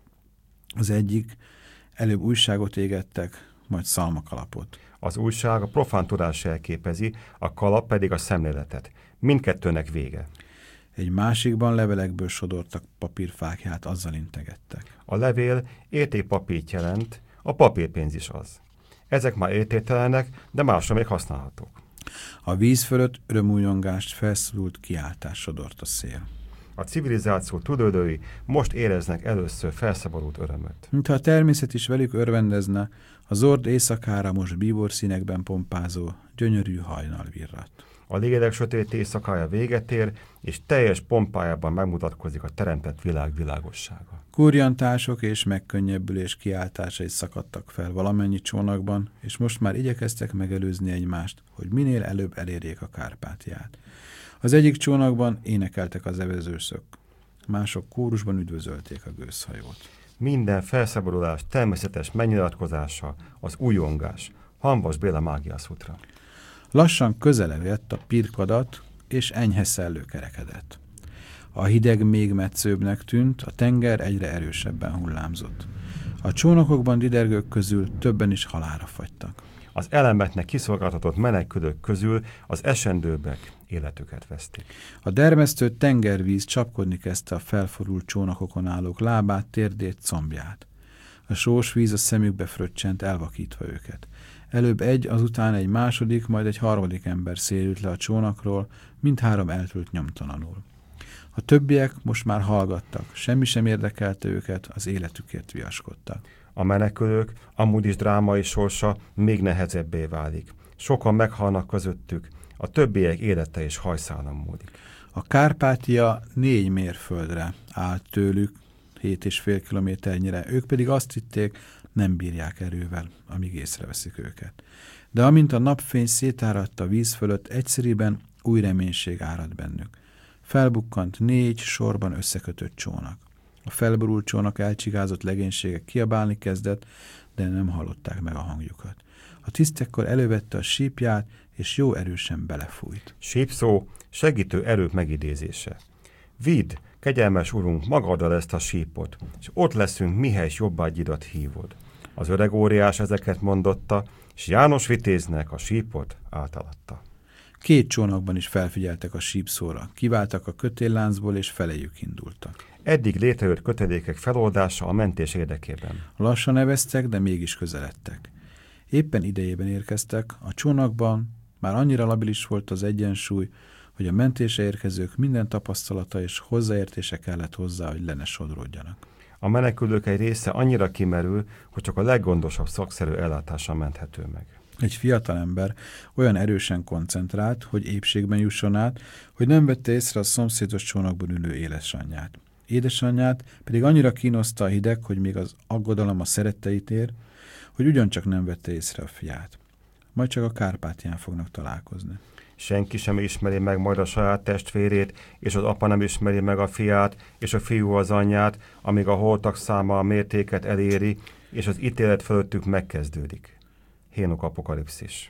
Az egyik előbb újságot égettek, majd szalmakalapot. Az újság a profán tudás jelképezi, a kalap pedig a szemléletet. Mindkettőnek vége. Egy másikban levelekből sodortak papírfákját, azzal integettek. A levél értékpapírt jelent, a papírpénz is az. Ezek már értéktelenek, de másra még használhatók. A víz fölött örömújongást, felszólult kiáltás sodort a szél. A civilizáció túlélői most éreznek először felszabadult örömöt. Mintha a természet is velük örvendezne, a zord éjszakára most bíbor színekben pompázó, gyönyörű hajnal virrat. A lélek sötét éjszakája véget ér, és teljes pompájában megmutatkozik a teremtett világ világossága. Kurjantások és megkönnyebbülés kiáltásai szakadtak fel valamennyi csónakban, és most már igyekeztek megelőzni egymást, hogy minél előbb elérjék a Kárpátiát. Az egyik csónakban énekeltek az evezőszök, mások kórusban üdvözölték a gőzhajót. Minden felszabadulás természetes megnyilatkozása, az újongás. Hanvas Béla Mágia Szutra. Lassan közelebb jött a pirkadat, és enyhe szellő kerekedett. A hideg még metszőbbnek tűnt, a tenger egyre erősebben hullámzott. A csónakokban didergők közül többen is halálra fagytak. Az elemetnek kiszolgáltatott menekülők közül az esendőbbek életüket veszték. A dermesztő tengervíz csapkodni kezdte a felforult csónakokon állók lábát, térdét, combját. A sós víz a szemükbe fröccsent, elvakítva őket. Előbb egy, azután egy második, majd egy harmadik ember szélült le a csónakról, mindhárom eltűnt nyomtalanul. A többiek most már hallgattak, semmi sem érdekelte őket, az életükért viaskodtak. A menekülők amúgy is drámai sorsa még nehezebbé válik. Sokan meghalnak közöttük, a többiek élete és hajszálon múlik. A Kárpátia négy mérföldre állt tőlük, hét és fél kilométernyire, ők pedig azt hitték, nem bírják erővel, amíg észreveszik őket. De amint a napfény szétáradt a víz fölött, egyszerűen új reménység árad bennük. Felbukkant négy sorban összekötött csónak. A felborult csónak elcsigázott legénységek kiabálni kezdett, de nem hallották meg a hangjukat. A tisztekkor elővette a sípját, és jó erősen belefújt. Sípszó segítő erők megidézése. Vidd, kegyelmes urunk, magaddal ezt a sípot, és ott leszünk, mihelysz jobbágyidat hívod. Az öreg óriás ezeket mondotta, és János Vitéznek a sípot átalatta. Két csónakban is felfigyeltek a sípszóra, kiváltak a kötélláncból, és felejük indultak. Eddig létrejött kötelékek feloldása a mentés érdekében. Lassan eveztek, de mégis közeledtek. Éppen idejében érkeztek, a csónakban már annyira labilis volt az egyensúly, hogy a mentésre érkezők minden tapasztalata és hozzáértése kellett hozzá, hogy le ne sodródjanak. A menekülők egy része annyira kimerül, hogy csak a leggondosabb szakszerű ellátással menthető meg. Egy fiatalember olyan erősen koncentrált, hogy épségben jusson át, hogy nem vette észre a szomszédos csónakban ülő édesanyját. Édesanyját pedig annyira kínoszta a hideg, hogy még az aggodalom a szeretteit ér, hogy ugyancsak nem vette észre a fiát. Majd csak a Kárpátián fognak találkozni. Senki sem ismeri meg majd a saját testvérét, és az apa nem ismeri meg a fiát, és a fiú az anyját, amíg a holtak száma a mértéket eléri, és az ítélet fölöttük megkezdődik. Hénok apokalipszis.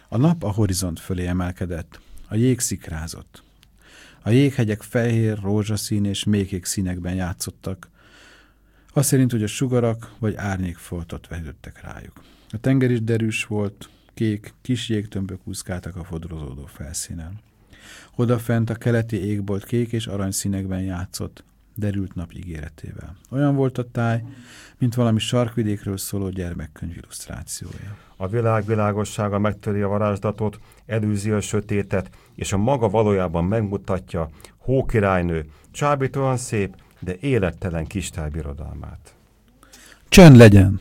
A nap a horizont fölé emelkedett, a jég szikrázott. A jéghegyek fehér, rózsaszín és mékék színekben játszottak, azt szerint, hogy a sugarak vagy árnyékfoltot vetődtek rájuk. A tenger is derűs volt, kék, kis jégtömbök úszkáltak a fodrozódó felszínen. Odafent a keleti égbolt kék és aranyszínekben játszott, derült nap ígéretével. Olyan volt a táj, mint valami sarkvidékről szóló gyermekkönyv illusztrációja. A világ világossága megtöri a varázslatot, elűzi a sötétet, és a maga valójában megmutatja Hókirálynő csábítóan szép, de élettelen kistájbirodalmát. Csönd legyen!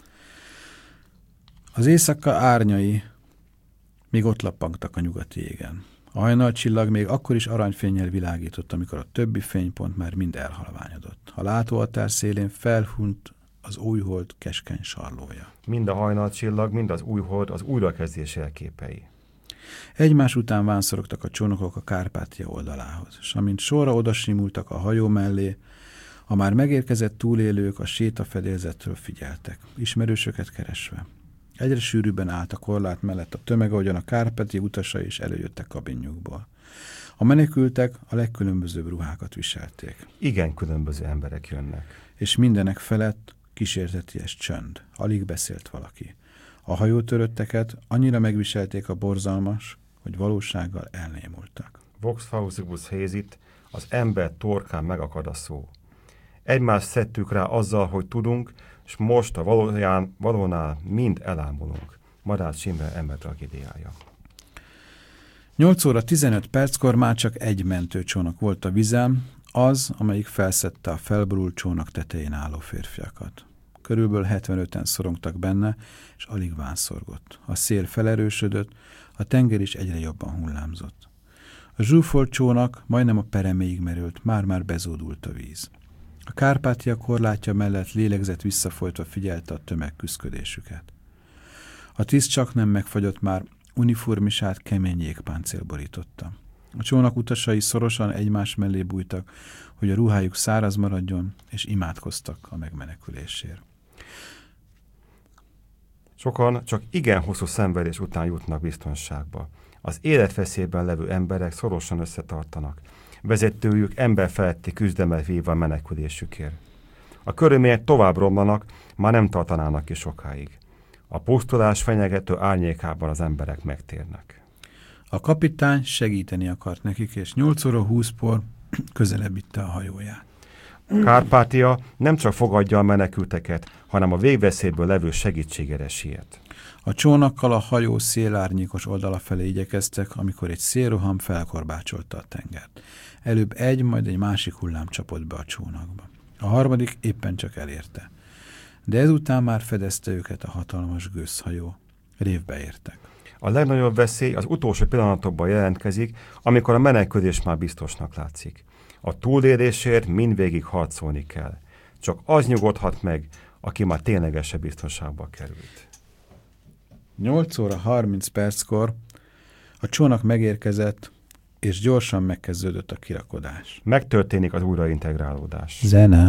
Az éjszaka árnyai még ott lappangtak a nyugati égen. A hajnalcsillag még akkor is aranyfénnyel világított, amikor a többi fénypont már mind elhalványodott. A látóhatár szélén felhunyt az újhold keskeny sarlója. Mind a hajnalcsillag, mind az újhold az újrakezdés jelképei. Egymás után vánszorogtak a csónakok a Kárpátia oldalához, és amint sorra odasimultak a hajó mellé, a már megérkezett túlélők a sétafedélzetről figyeltek, ismerősöket keresve. Egyre sűrűbben állt a korlát mellett a tömeg, ahogyan a Kárpátia utasai is előjöttek kabinjukból. A menekültek a legkülönbözőbb ruhákat viselték. Igen különböző emberek jönnek. És mindenek felett kísérteties csönd. Alig beszélt valaki. A hajótörötteket annyira megviselték a borzalmas, hogy valósággal elnémultak. Vox fausibus hézit, az ember torkán megakad a szó. Egymást szedtük rá azzal, hogy tudunk, és most a valóján, valónál mind elámulunk. Madács Imre ember tragédiája. nyolc óra tizenöt perckor már csak egy mentőcsónak volt a vizen, az, amelyik felszedte a felborult csónak tetején álló férfiakat. Körülbelül hetvenöten szorongtak benne, és alig vánszorgott. A szél felerősödött, a tenger is egyre jobban hullámzott. A zsúfolt csónak majdnem a pereméig merült, már-már bezódult a víz. A Kárpátia korlátja mellett lélegzett visszafolytva figyelte a tömeg küszködésüket. A tiszt csak nem megfagyott már, uniformisát kemény jégpáncél borította. A csónak utasai szorosan egymás mellé bújtak, hogy a ruhájuk száraz maradjon, és imádkoztak a megmenekülésért. Sokan csak igen hosszú szenvedés után jutnak biztonságba. Az életveszélyben levő emberek szorosan összetartanak. Vezetőjük emberfeletti küzdelmet vívva a menekülésükért. A körülmények tovább romlanak, már nem tartanának ki sokáig. A pusztulás fenyegető árnyékában az emberek megtérnek. A kapitány segíteni akart nekik, és nyolc óra húszkor közelebb vitte a hajóját. Kárpátia nem csak fogadja a menekülteket, hanem a végveszélyből levő segítségére siet. A csónakkal a hajó szélárnyékos oldala felé igyekeztek, amikor egy szélroham felkorbácsolta a tengert. Előbb egy, majd egy másik hullám csapott be a csónakba. A harmadik éppen csak elérte. De ezután már fedezte őket a hatalmas gőzhajó. Révbe értek. A legnagyobb veszély az utolsó pillanatokban jelentkezik, amikor a menekülés már biztosnak látszik. A túlélésért mindvégig harcolni kell. Csak az nyugodhat meg, aki már ténylegesen biztonságba került. nyolc óra harminc perckor a csónak megérkezett, és gyorsan megkezdődött a kirakodás. Megtörténik az újraintegrálódás. Zene.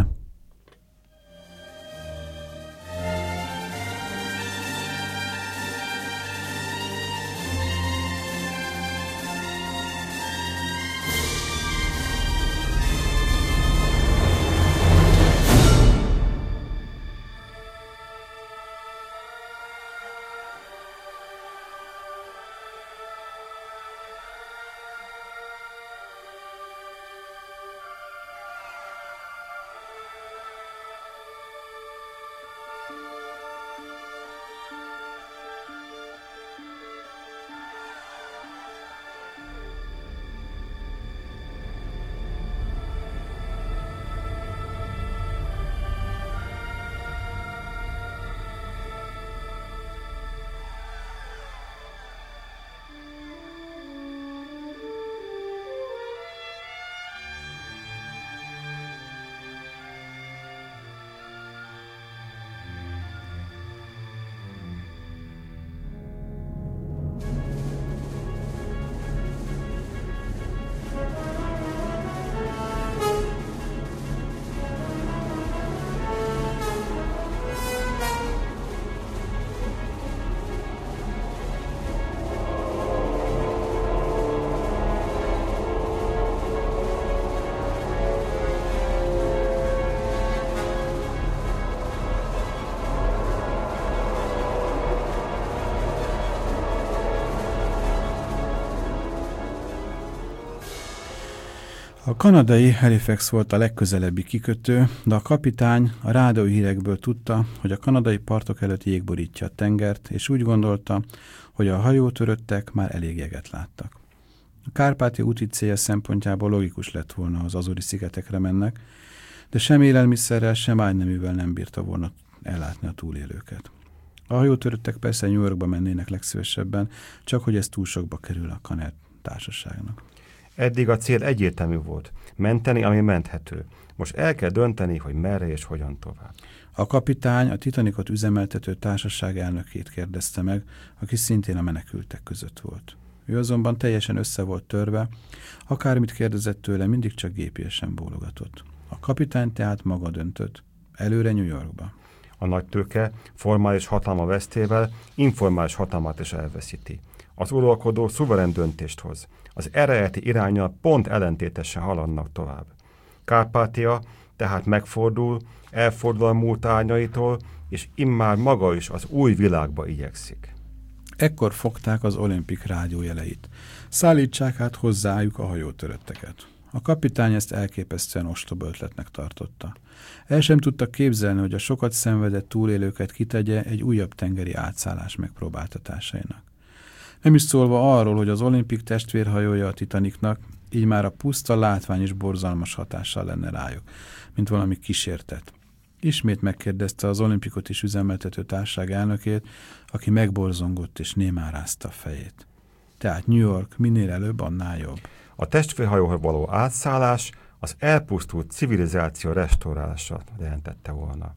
A kanadai Halifax volt a legközelebbi kikötő, de a kapitány a rádiói hírekből tudta, hogy a kanadai partok előtt jég borítja a tengert, és úgy gondolta, hogy a hajótöröttek már elég jeget láttak. A Kárpátia úti célja szempontjából logikus lett volna, az Azori-szigetekre mennek, de sem élelmiszerrel, sem ágyneművel nem bírta volna ellátni a túlélőket. A hajótöröttek persze New Yorkba mennének legszívesebben, csak hogy ez túl sokba kerül a Kanad társaságnak. Eddig a cél egyértelmű volt. Menteni, ami menthető. Most el kell dönteni, hogy merre és hogyan tovább. A kapitány a Titanicot üzemeltető társaság elnökét kérdezte meg, aki szintén a menekültek között volt. Ő azonban teljesen össze volt törve, akármit kérdezett tőle, mindig csak gépiesen bólogatott. A kapitány tehát maga döntött, előre New Yorkba. A nagy tőke formális hatalma vesztével informális hatalmát is elveszíti. Az uralkodó szuverén döntést hoz. Az eredeti iránnyal pont ellentétesen haladnak tovább. Kárpátia tehát megfordul, elfordul a múlt árnyaitól, és immár maga is az új világba igyekszik. Ekkor fogták az olimpik rádiójeleit. Szállítsák át hozzájuk a hajótörötteket. A kapitány ezt elképesztően ostoba ötletnek tartotta. El sem tudta képzelni, hogy a sokat szenvedett túlélőket kitegye egy újabb tengeri átszállás megpróbáltatásainak. Nem is szólva arról, hogy az olimpik testvérhajója a Titanicnak, így már a puszta látvány is borzalmas hatással lenne rájuk, mint valami kísértet. Ismét megkérdezte az olimpikot is üzemeltető társaság elnökét, aki megborzongott és némán rázta a fejét. Tehát New York minél előbb, annál jobb. A testvérhajóhoz való átszállás az elpusztult civilizáció restaurálása jelentette volna.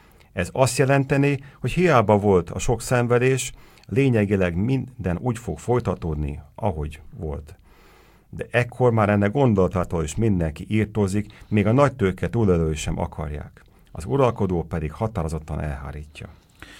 Ez azt jelenteni, hogy hiába volt a sok szenvedés, lényegileg minden úgy fog folytatódni, ahogy volt. De ekkor már ennek gondolatától is mindenki írtózik, még a nagy tőke túlélői sem akarják. Az uralkodó pedig határozottan elhárítja.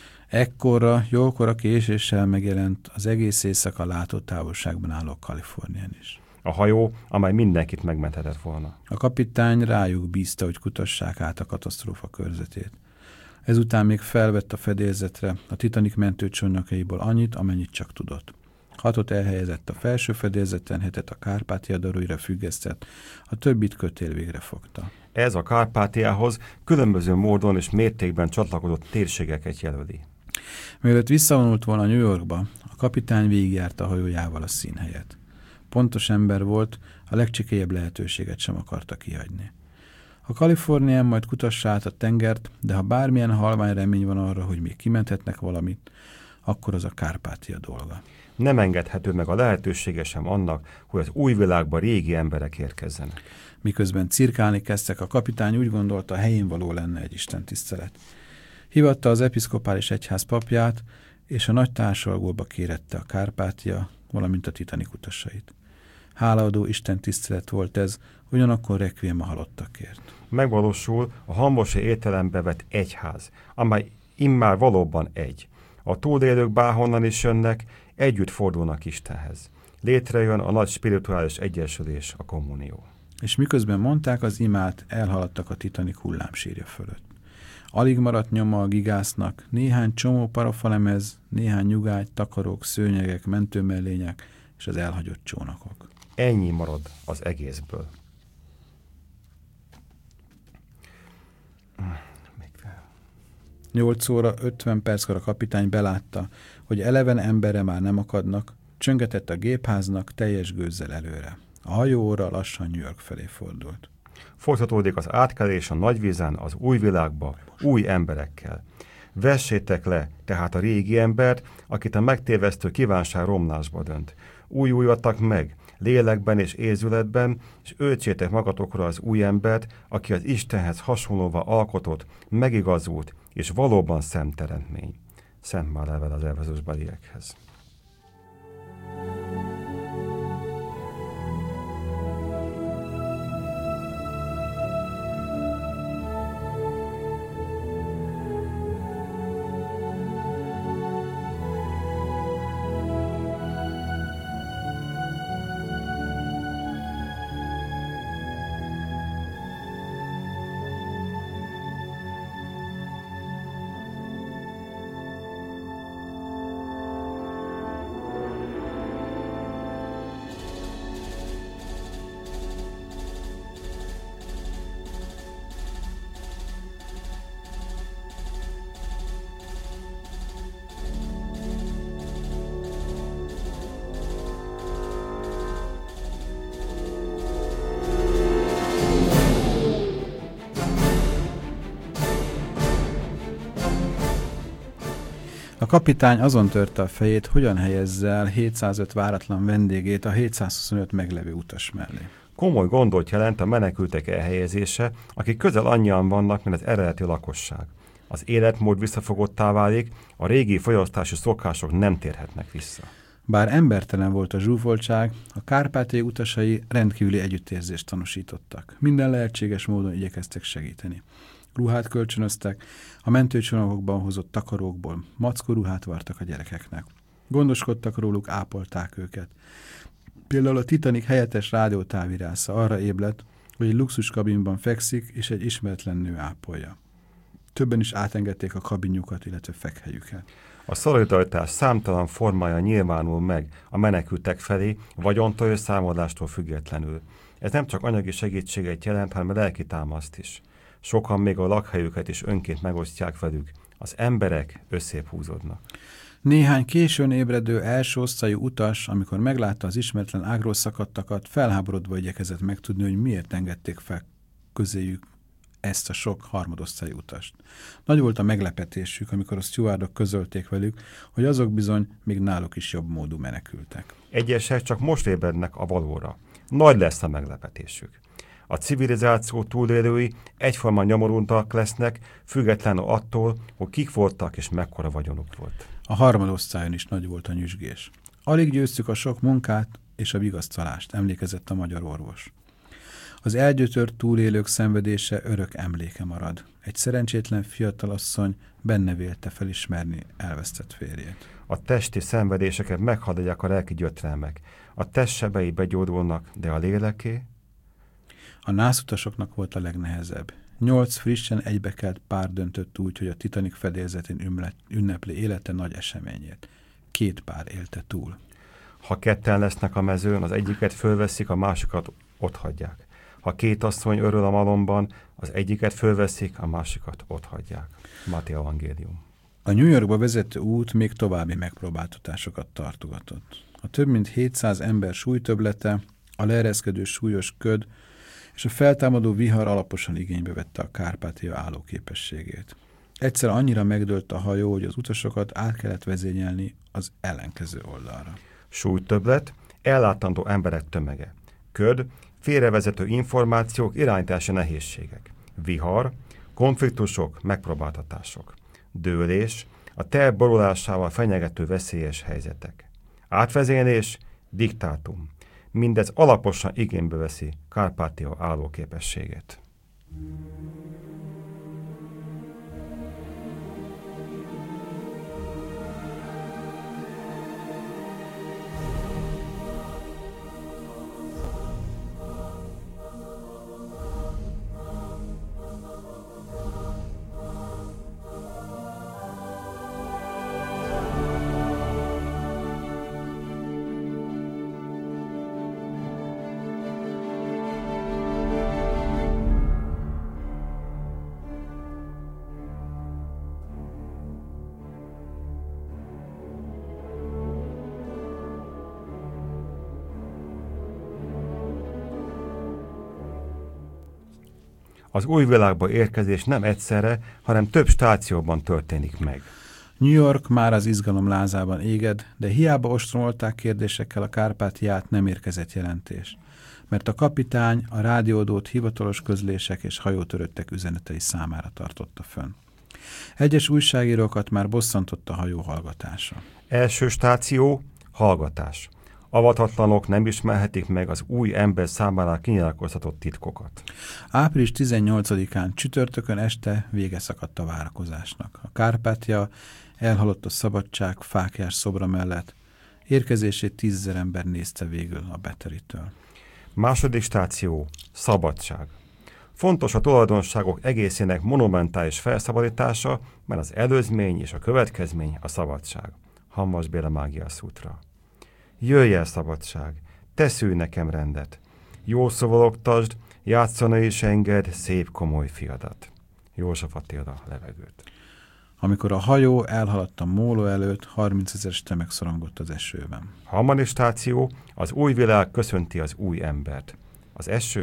Ekkorra, jókora késéssel megjelent az egész éjszaka látott távolságban álló Kalifornián is. A hajó, amely mindenkit megmenthetett volna. A kapitány rájuk bízta, hogy kutassák át a katasztrófa körzetét. Ezután még felvett a fedélzetre a Titanic mentőcsónakaiból annyit, amennyit csak tudott. Hatot elhelyezett a felső fedélzeten, hetet a Kárpátia daruira függesztett, a többit kötélvégre fogta. Ez a Kárpátiához különböző módon és mértékben csatlakozott térségeket jelöli. Mielőtt visszavonult volna New Yorkba, a kapitány végigjárta a hajójával a színhelyet. Pontos ember volt, a legcsikélyebb lehetőséget sem akarta kihagyni. A Kalifornián majd kutassa át a tengert, de ha bármilyen halvány remény van arra, hogy még kimenthetnek valamit, akkor az a Kárpátia dolga. Nem engedhető meg a lehetősége sem annak, hogy az új világba régi emberek érkezzenek. Miközben cirkálni kezdtek, a kapitány úgy gondolta, helyén való lenne egy istentisztelet. Hívatta az episzkopális egyház papját, és a nagy társalgóba kérette a Kárpátia, valamint a Titanic utasait. Hálaadó istentisztelet volt ez, ugyanakkor requiem a halottakért. Megvalósul a hamvosi ételembe vett egyház, amely immár valóban egy. A túlélők bárhonnan is jönnek, együtt fordulnak Istenhez. Létrejön a nagy spirituális egyesülés, a kommunió. És miközben mondták az imát, elhaladtak a Titanic hullámsírja fölött. Alig maradt nyoma a gigásznak, néhány csomó parafalemez, néhány nyugágy, takarók, szőnyegek, mentőmellények és az elhagyott csónakok. Ennyi marad az egészből. Nyolc óra ötven perckor a kapitány belátta, hogy eleven emberre már nem akadnak, csöngetett a gépháznak teljes gőzzel előre. A hajóóra lassan New York felé fordult. Folytatódik az átkelés a nagyvízen az új világba, új emberekkel. Vessétek le tehát a régi embert, akit a megtévesztő kívánság romlásba dönt. Újuljatok meg, lélekben és érzületben, és öltsétek magatokra az új embert, aki az Istenhez hasonlóva alkotott, megigazult, és valóban szemteremtmény. Szent Pál level az Efezusbeliekhez. kapitány azon törte a fejét, hogyan helyezze el hétszázöt váratlan vendégét a hétszázhuszonöt meglevő utas mellé. Komoly gondot jelent a menekültek elhelyezése, akik közel annyian vannak, mint az eredeti lakosság. Az életmód visszafogottá válik, a régi fogyasztási szokások nem térhetnek vissza. Bár embertelen volt a zsúfoltság, a Kárpátiai utasai rendkívüli együttérzést tanúsítottak. Minden lehetséges módon igyekeztek segíteni. Ruhát kölcsönöztek, a mentőcsomagokban hozott takarókból mackó ruhát vartak a gyerekeknek. Gondoskodtak róluk, ápolták őket. Például a Titanic helyettes rádiótávirásza arra ébledt, hogy egy luxuskabinban fekszik, és egy ismeretlen nő ápolja. Többen is átengedték a kabinjukat, illetve fekhelyüket. A szolidaritás számtalan formája nyilvánul meg a menekültek felé, vagyontól és számolástól függetlenül. Ez nem csak anyagi segítséget jelent, hanem lelki támaszt is. Sokan még a lakhelyüket is önként megosztják velük. Az emberek összébb húzódnak. Néhány későn ébredő első osztályú utas, amikor meglátta az ismeretlen ágról szakadtakat, felháborodva igyekezett megtudni, hogy miért engedték fel közéjük ezt a sok harmadosztályú utast. Nagy volt a meglepetésük, amikor a stewardok közölték velük, hogy azok bizony még náluk is jobb módú menekültek. Egyesek csak most ébrednek a valóra. Nagy lesz a meglepetésük. A civilizáció túlélői egyformán nyomorultak lesznek, függetlenül attól, hogy kik voltak és mekkora vagyonuk volt. A harmadosztályon is nagy volt a nyüzsgés. Alig győztük a sok munkát és a vigasztalást, emlékezett a magyar orvos. Az elgyötört túlélők szenvedése örök emléke marad. Egy szerencsétlen fiatalasszony benne vélte felismerni elvesztett férjét. A testi szenvedéseket meghaladják a lelki gyötrelmek. A test sebei begyógyulnak, de a léleké? A nászutasoknak volt a legnehezebb. Nyolc frissen egybekelt pár döntött úgy, hogy a Titanic fedélzetén ünnepli élete nagy eseményét. Két pár élte túl. Ha ketten lesznek a mezőn, az egyiket fölveszik, a másikat otthagyják. Ha két asszony örül a malomban, az egyiket fölveszik, a másikat otthagyják. Máté evangélium. A New Yorkba vezető út még további megpróbáltatásokat tartogatott. A több mint hétszáz ember súlytöblete, a leereszkedő súlyos köd és a feltámadó vihar alaposan igénybe vette a Kárpátia állóképességét. Egyszer annyira megdőlt a hajó, hogy az utasokat át kellett vezényelni az ellenkező oldalra. Súlytöbblet, ellátandó emberek tömege. Köd, félrevezető információk, irányítási nehézségek. Vihar, konfliktusok, megpróbáltatások. Dőlés, a terv borulásával fenyegető veszélyes helyzetek. Átvezénylés, diktátum. Mindez alaposan igénybe veszi Kárpátia állóképességét. Az új világba érkezés nem egyszerre, hanem több stációban történik meg. New York már az izgalom lázában éged, de hiába ostromolták kérdésekkel a Kárpátiát, nem érkezett jelentés. Mert a kapitány a rádiódót hivatalos közlések és hajótöröttek üzenetei számára tartotta fönn. Egyes újságírókat már bosszantott a hajó hallgatása. Első stáció, hallgatás. Avatatlanok nem ismerhetik meg az új ember számára kinyilatkoztatott titkokat. április tizennyolcadikán csütörtökön este vége szakadt a várakozásnak. A Kárpátia elhalott a szabadság fáklyás szobra mellett. Érkezését tízezer ember nézte végül a Batterytől. Második stáció, szabadság. Fontos a tulajdonságok egészének monumentális felszabadítása, mert az előzmény és a következmény a szabadság. Hamvas Béla Mágia Szútra. Jöjj el, szabadság, te szülj nekem rendet. Jó szóval oktasd, játszani is enged szép komoly fiadat. József Attila, Levegőt. Amikor a hajó elhaladt a móló előtt, harmincezer tömeg szorongott az esőben. Harmadik stáció, az új világ köszönti az új embert. Az eső,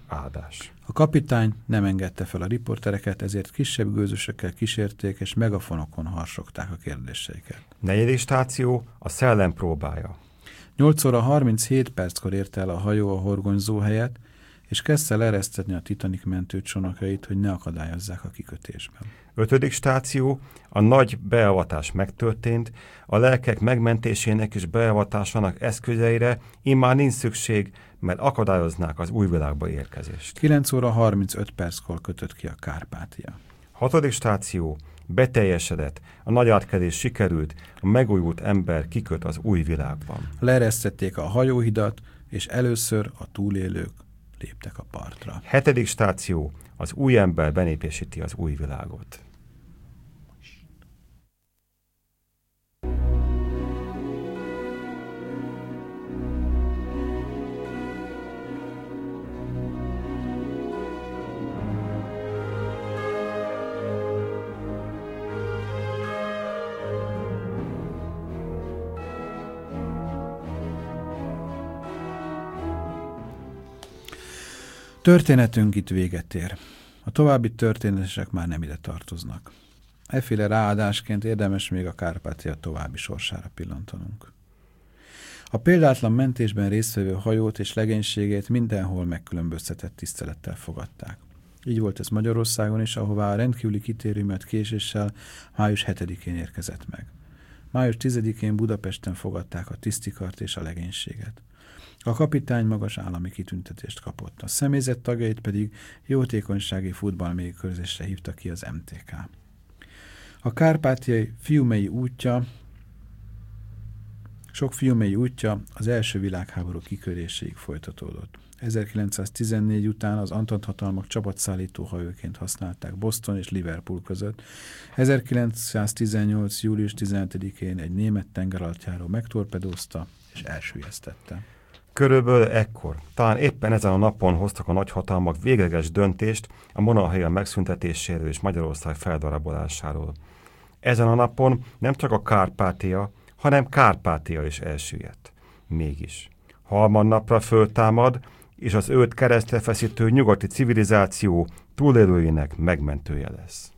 áldás. A kapitány nem engedte fel a riportereket, ezért kisebb gőzösökkel kísérték, és megafonokon harsogták a kérdéseiket. Negyedik stáció a szellem próbája. nyolc óra harminchét perckor ért el a hajó a horgonyzó helyet, és kezdte leresztetni a Titanic mentőcsónakait, hogy ne akadályozzák a kikötésben. Ötödik stáció, a nagy beavatás megtörtént, a lelkek megmentésének és beavatásának eszközeire immár nincs szükség, mert akadályoznák az új világba érkezést. kilenc óra harmincöt perckor kötött ki a Kárpátia. Hatodik stáció, beteljesedett, a nagy átkelés sikerült, a megújult ember kiköt az új világban. Leeresztették a hajóhidat, és először a túlélők léptek a partra. Hetedik stáció, az új ember benépesíti az új világot. Történetünk itt véget ér. A további történetesek már nem ide tartoznak. Efféle ráadásként érdemes még a Kárpátia további sorsára pillantanunk. A példátlan mentésben résztvevő hajót és legénységét mindenhol megkülönböztetett tisztelettel fogadták. Így volt ez Magyarországon is, ahová a rendkívüli kitérő miatt késéssel május hetedikén érkezett meg. május tizedikén Budapesten fogadták a tisztikart és a legénységet. A kapitány magas állami kitüntetést kapott, a személyzet tagjait pedig jótékonysági futballmérkőzésre hívta ki az em té ká. A kárpátiai fiumei útja, sok fiumei útja az első világháború kiköréséig folytatódott. ezerkilencszáztizennégy után az Antant hatalmak csapatszállító hajóként használták Boston és Liverpool között. ezerkilencszáztizennyolc. július tizenhetedikén egy német tengeralattjáró megtorpedózta és elsüllyesztette. Körülbelül ekkor, talán éppen ezen a napon hoztak a nagyhatalmak végleges döntést a monarchia megszüntetéséről és Magyarország feldarabolásáról. Ezen a napon nem csak a Kárpátia, hanem Kárpátia is elsüllyedt. Mégis. Harmadnapra föltámad, és az őt keresztre feszítő nyugati civilizáció túlélőinek megmentője lesz.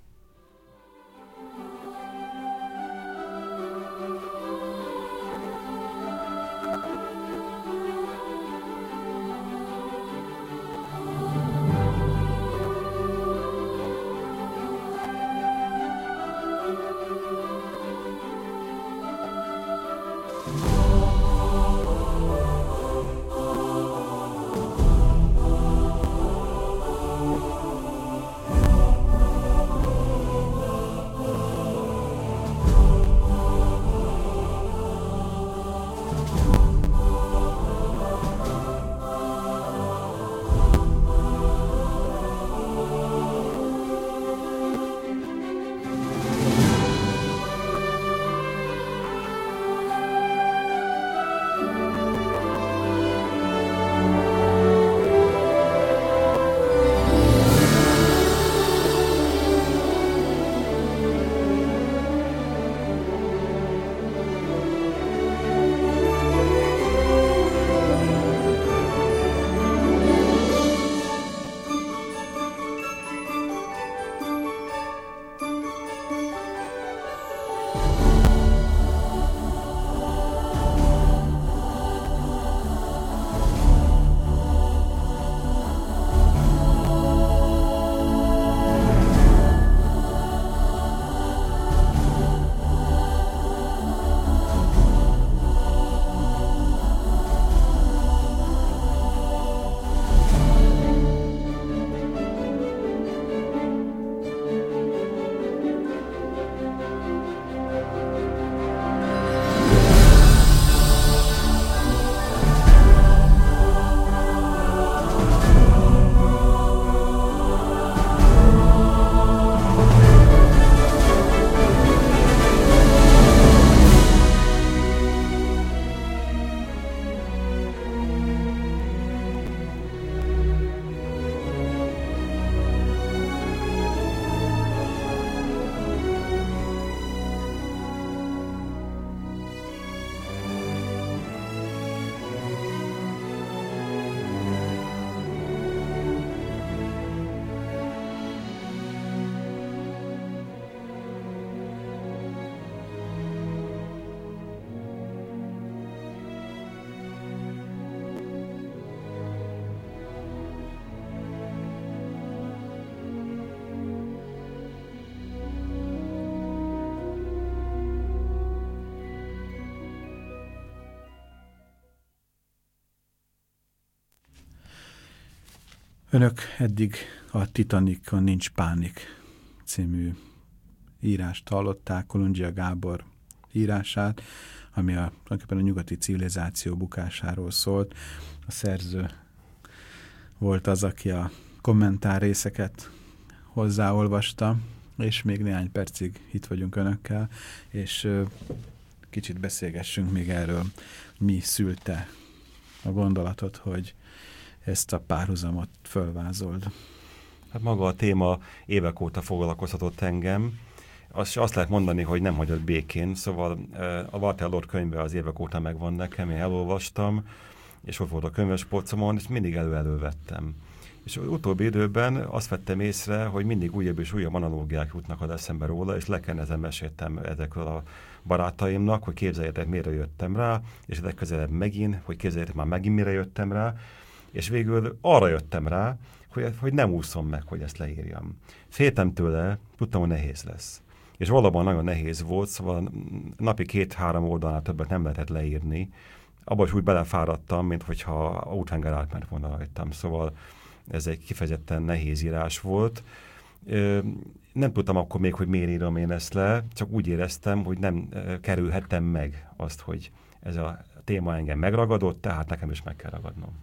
Önök eddig a Titanicon Nincs pánik című írást hallották, Kolundzsia Gábor írását, ami a, a nyugati civilizáció bukásáról szólt. A szerző volt az, aki a kommentár részeket hozzáolvasta, és még néhány percig itt vagyunk önökkel, és ö, kicsit beszélgessünk még erről, mi szülte a gondolatot, hogy ezt a párhuzamot fölvázold. Hát maga a téma évek óta foglalkoztatott engem. Azt, azt lehet mondani, hogy nem hagyott békén, szóval a Walter Lord könyve az évek óta megvan nekem, én elolvastam, és ott volt a könyves polcomon, és mindig elő-elővettem. És az utóbbi időben azt vettem észre, hogy mindig újabb és újabb analógiák jutnak az eszembe róla, és lekennezen meséltem ezekről a barátaimnak, hogy képzeljétek, mire jöttem rá, és legközelebb megint, hogy képzeljétek már megint, mire jöttem rá, és végül arra jöttem rá, hogy, hogy nem úszom meg, hogy ezt leírjam. Féltem tőle, tudtam, hogy nehéz lesz. És valóban nagyon nehéz volt, szóval napi két-három oldalnál többet nem lehetett leírni. Abba is úgy belefáradtam, mint hogyha úthenger átment volna rajtam. Szóval ez egy kifejezetten nehéz írás volt. Nem tudtam akkor még, hogy miért írom én ezt le, csak úgy éreztem, hogy nem kerülhettem meg azt, hogy ez a téma engem megragadott, tehát nekem is meg kell ragadnom.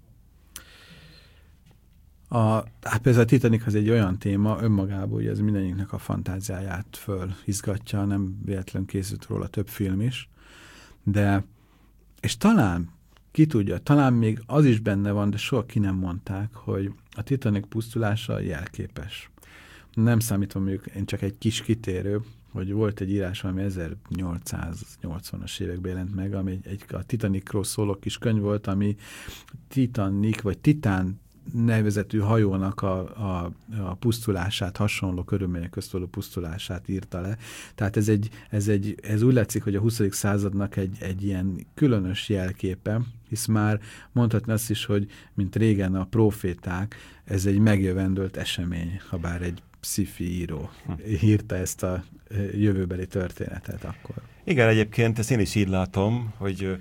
A, hát például a Titanic az egy olyan téma önmagában, hogy ez mindannyiunknak a fantáziáját fölizgatja, nem véletlenül készült róla több film is, de és talán, ki tudja, talán még az is benne van, de soha ki nem mondták, hogy a Titanic pusztulása jelképes. Nem számítom, mondjuk én csak egy kis kitérő, hogy volt egy írás, ami ezernyolcszáznyolcvanas években jelent meg, ami egy, egy a Titanicról szóló kis könyv volt, ami Titanic, vagy Titán nevezetű hajónak a, a, a pusztulását, hasonló körülmények közt való pusztulását írta le. Tehát ez, egy, ez, egy, ez úgy látszik, hogy a huszadik századnak egy, egy ilyen különös jelképe, hisz már mondhatni azt is, hogy mint régen a proféták, ez egy megjövendőlt esemény, ha bár egy sci-fi író írta ezt a jövőbeli történetet akkor. Igen, egyébként ezt én is így látom, hogy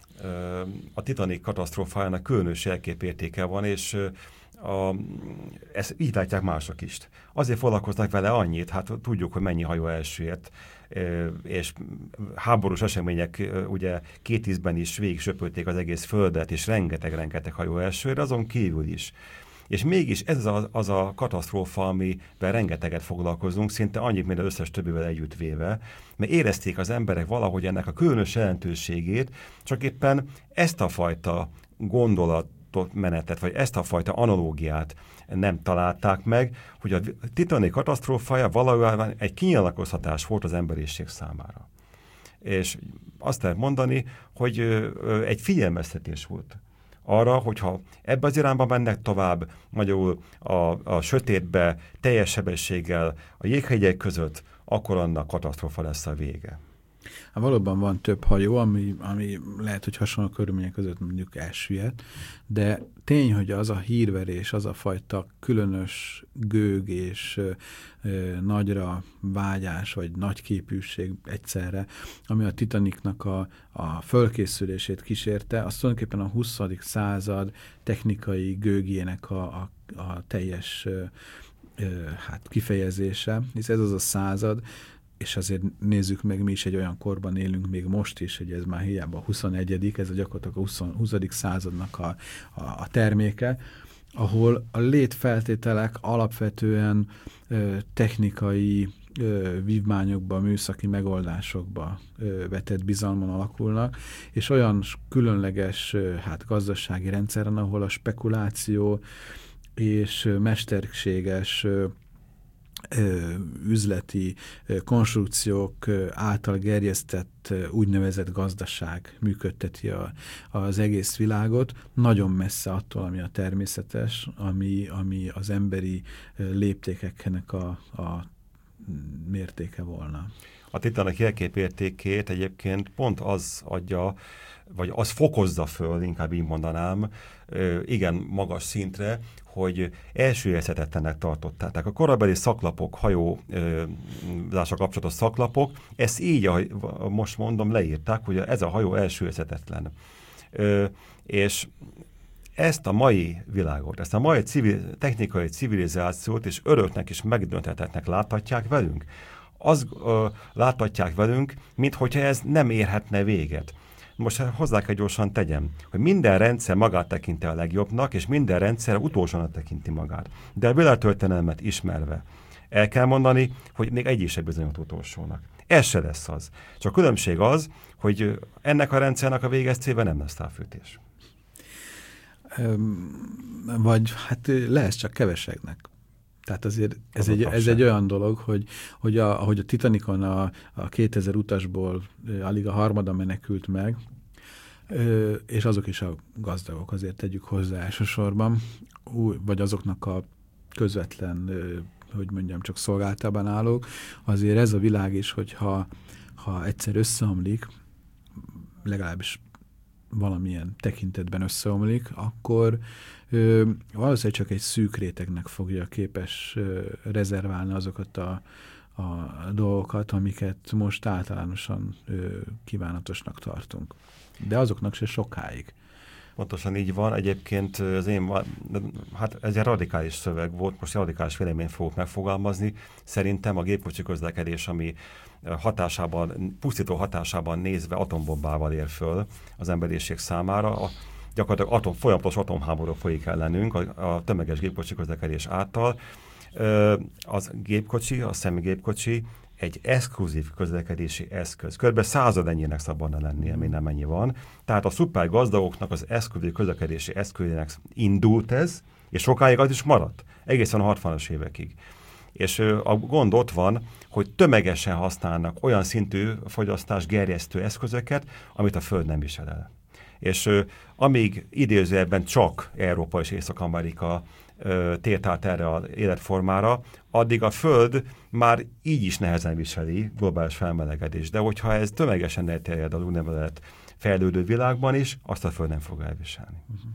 a Titanic katasztrófájának különös jelképértéke van, és a, ezt így látják mások is. Azért foglalkoznak vele annyit, hát tudjuk, hogy mennyi hajó elsüllyedt, és háborús események ugye két ízben is végig söpölték az egész földet, és rengeteg-rengeteg hajó elsüllyedt, azon kívül is. És mégis ez az a, az a katasztrófa, amivel rengeteget foglalkozunk, szinte annyit, mint az összes többivel együtt véve, mert érezték az emberek valahogy ennek a különös jelentőségét, csak éppen ezt a fajta gondolatot, menetet, vagy ezt a fajta analógiát nem találták meg, hogy a Titanic katasztrófája valójában egy kinyilatkoztatás volt az emberiség számára. És azt lehet mondani, hogy egy figyelmeztetés volt arra, hogyha ebbe az irányba mennek tovább, magyarul a, a sötétbe, teljes sebességgel, a jéghegyek között, akkor annak katasztrófa lesz a vége. Hát valóban van több hajó, ami, ami lehet, hogy hasonló körülmények között mondjuk elsüllyedt, de tény, hogy az a hírverés, az a fajta különös gőg és ö, ö, nagyra vágyás, vagy nagyképűség egyszerre, ami a Titanicnak a, a fölkészülését kísérte, az tulajdonképpen a huszadik század technikai gőgjének a, a, a teljes ö, ö, hát kifejezése, hisz ez az a század, és azért nézzük meg, mi is egy olyan korban élünk még most is, hogy ez már hiába a huszonegyedik ez a gyakorlatilag a huszadik századnak a, a, a terméke, ahol a létfeltételek alapvetően ö, technikai ö, vívmányokba, műszaki megoldásokba ö, vetett bizalmon alakulnak, és olyan különleges ö, hát gazdasági rendszeren, ahol a spekuláció és ö, mesterséges ö, üzleti konstrukciók által gerjesztett úgynevezett gazdaság működteti a, az egész világot, nagyon messze attól, ami a természetes, ami, ami az emberi léptékeknek a, a mértéke volna. A Titanic jelképértékét egyébként pont az adja, vagy az fokozza föl, inkább így mondanám, igen magas szintre, hogy elsüllyeszthetetlennek tartották. Tehát a korabeli szaklapok, hajózással kapcsolatos szaklapok, ezt így, ahogy most mondom, leírták, hogy ez a hajó elsüllyeszthetetlen. És ezt a mai világot, ezt a mai civil, technikai civilizációt és öröknek és megdöntetetnek láthatják velünk. Azt ö, láthatják velünk, minthogyha ez nem érhetne véget. Most hozzá kell gyorsan tegyem, hogy minden rendszer magát tekinti a legjobbnak, és minden rendszer utolsónak tekinti magát. De a világtörténelmet ismerve el kell mondani, hogy még egy is se bizonyult utolsónak. Ez se lesz az. Csak a különbség az, hogy ennek a rendszernek a végeztében nem lesz távfűtés. Vagy hát lesz csak keveseknek. Tehát azért ez egy, ez egy olyan dolog, hogy, hogy a, ahogy a Titanicon a, a kétezer utasból alig a harmada menekült meg, és azok is a gazdagok, azért tegyük hozzá elsősorban, vagy azoknak a közvetlen, hogy mondjam, csak szolgáltában állók, azért ez a világ is, hogyha ha egyszer összeomlik, legalábbis valamilyen tekintetben összeomlik, akkor ö, valószínűleg csak egy szűk rétegnek fogja képes ö, rezerválni azokat a, a dolgokat, amiket most általánosan ö, kívánatosnak tartunk. De azoknak se sokáig. Pontosan így van. Egyébként az én, hát ez egy radikális szöveg volt, most radikális véleményt fogok megfogalmazni. Szerintem a gépkocsi közlekedés, ami hatásában, pusztító hatásában nézve atombombával ér föl az emberiség számára. A, gyakorlatilag atom, folyamatos atomháború folyik ellenünk a, a tömeges gépkocsi közlekedés által. Az gépkocsi, a személygépkocsi egy exkluzív közlekedési eszköz. Körbe század ennyinek szabadna lennie, mint nem ennyi van. Tehát a szuper gazdagoknak az exkluzív közlekedési eszközének indult ez, és sokáig az is maradt. Egészen a hatvanas évekig. És a gond ott van, hogy tömegesen használnak olyan szintű fogyasztás gerjesztő eszközöket, amit a Föld nem visel el. És amíg idézőjelben csak Európa és Észak-Amerika tért át erre az életformára, addig a Föld már így is nehezen viseli globális felmelegedés. De hogyha ez tömegesen elterjed az úgynevezett fejlődő világban is, azt a Föld nem fog elviselni.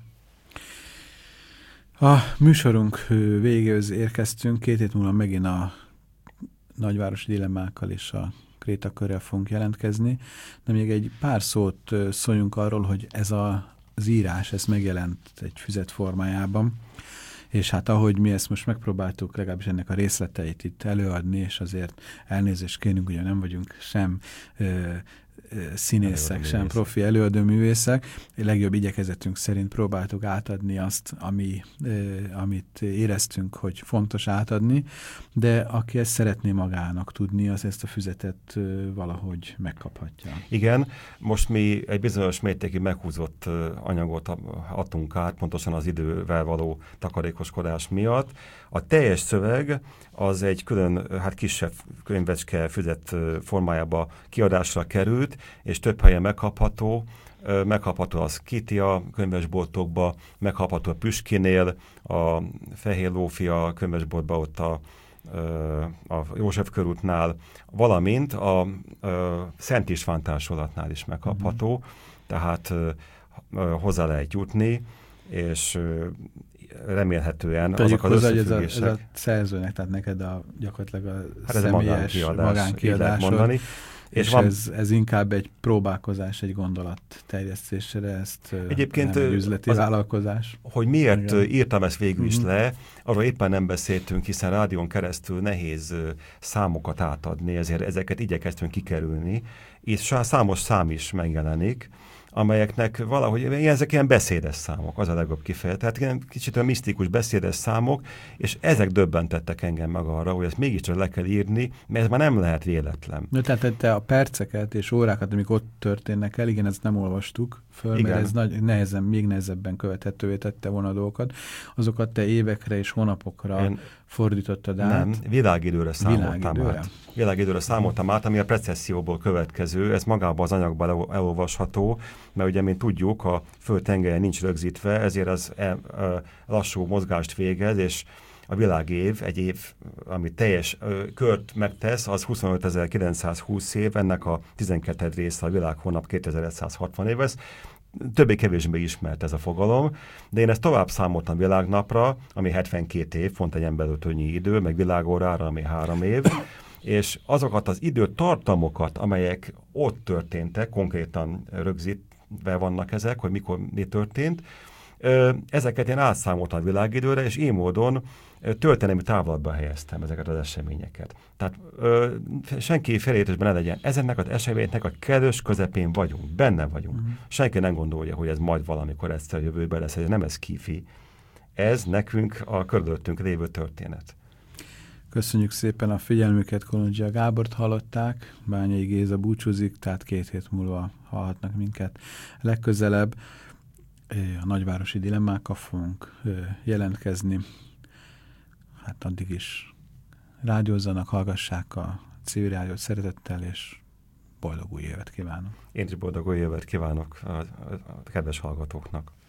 A műsorunk végéhez érkeztünk, két hét múlva megint a nagyvárosi dilemmákkal és a krétakörrel fogunk jelentkezni, de még egy pár szót szóljunk arról, hogy ez a, az írás, ez megjelent egy füzet formájában, és hát ahogy mi ezt most megpróbáltuk legalábbis ennek a részleteit itt előadni, és azért elnézést kérünk, ugye nem vagyunk sem ö, színészek, sem profi előadóművészek. Legjobb igyekezetünk szerint próbáltuk átadni azt, ami, eh, amit éreztünk, hogy fontos átadni, de aki ezt szeretné magának tudni, az ezt a füzetet eh, valahogy megkaphatja. Igen, most mi egy bizonyos mértékig meghúzott anyagot adtunk át, pontosan az idővel való takarékoskodás miatt. A teljes szöveg az egy külön, hát kisebb könyvecske füzet formájába kiadásra került, és több helyen megkapható. Megkapható a Skitia könyvesboltokba, megkapható a Püskinél, a Fehér Lófia könyvesboltba, ott a, a József körútnál, valamint a, a Szent István társulatnál is megkapható, uh-huh. tehát hozzá lehet jutni, és remélhetően Tegyük azok az hozzá, összefüggések... Ez a, ez a szerzőnek, tehát neked a, gyakorlatilag a hát személyes magánkiadásod, és, és van... ez, ez inkább egy próbálkozás, egy gondolat terjesztésére, ezt egyébként nem egy üzleti az, vállalkozás. Hogy miért igen. írtam ezt végül is uh-huh. le, arról éppen nem beszéltünk, hiszen rádión keresztül nehéz számokat átadni, ezért ezeket igyekeztünk kikerülni, és számos szám is megjelenik, amelyeknek valahogy, ezek ilyen beszédes számok, az a legjobb kifejezés. Tehát ilyen kicsit olyan misztikus beszédes számok, és ezek döbbentettek engem meg arra, hogy ezt mégiscsak le kell írni, mert ez már nem lehet véletlen. No, tehát te a perceket és órákat, amik ott történnek el, igen, ezt nem olvastuk föl, igen. mert ez nagy, nehezen, még nehezebben követhetővé tette volna a dolgokat. Azokat te évekre és hónapokra Én fordítottad át. Nem, világidőre számoltam világidőre? át. Világidőre számoltam át, ami a precesszióból következő, ez magában az anyagban elolvasható, mert ugye, mint tudjuk, a Föld tengelye nincs rögzítve, ezért az e, e, lassú mozgást végez, és a világév, egy év, ami teljes ö, kört megtesz, az huszonötezer-kilencszázhúsz év, ennek a tizenkettedik része a világhónap kétezer-százhatvan év, ez többé-kevésbé ismert ez a fogalom, de én ezt tovább számoltam világnapra, ami hetvenkét év, pont egy emberöltőnyi idő, meg világórára, ami három év, és azokat az időtartamokat, amelyek ott történtek, konkrétan rögzítve vannak ezek, hogy mikor mi történt, Ezeket én átszámoltam a világidőre, és én módon történelmi távlatba helyeztem ezeket az eseményeket. Tehát ö, senki felértésben ne legyen. Ezeknek az eseményeknek a kellős közepén vagyunk, benne vagyunk. Uh-huh. Senki nem gondolja, hogy ez majd valamikor egyszer jövőben lesz, ez nem ez kifi. Ez nekünk a körülöttünk lévő történet. Köszönjük szépen a figyelmüket, Kolondzsia Gábort hallották, Bányai Géza búcsúzik, tehát két hét múlva hallhatnak minket legközelebb. A nagyvárosi dilemmákkal fogunk jelentkezni. Hát addig is rádiózzanak, hallgassák a civil rádiót szeretettel, és boldog új évet kívánok. Én is boldog új évet kívánok a, a, a kedves hallgatóknak.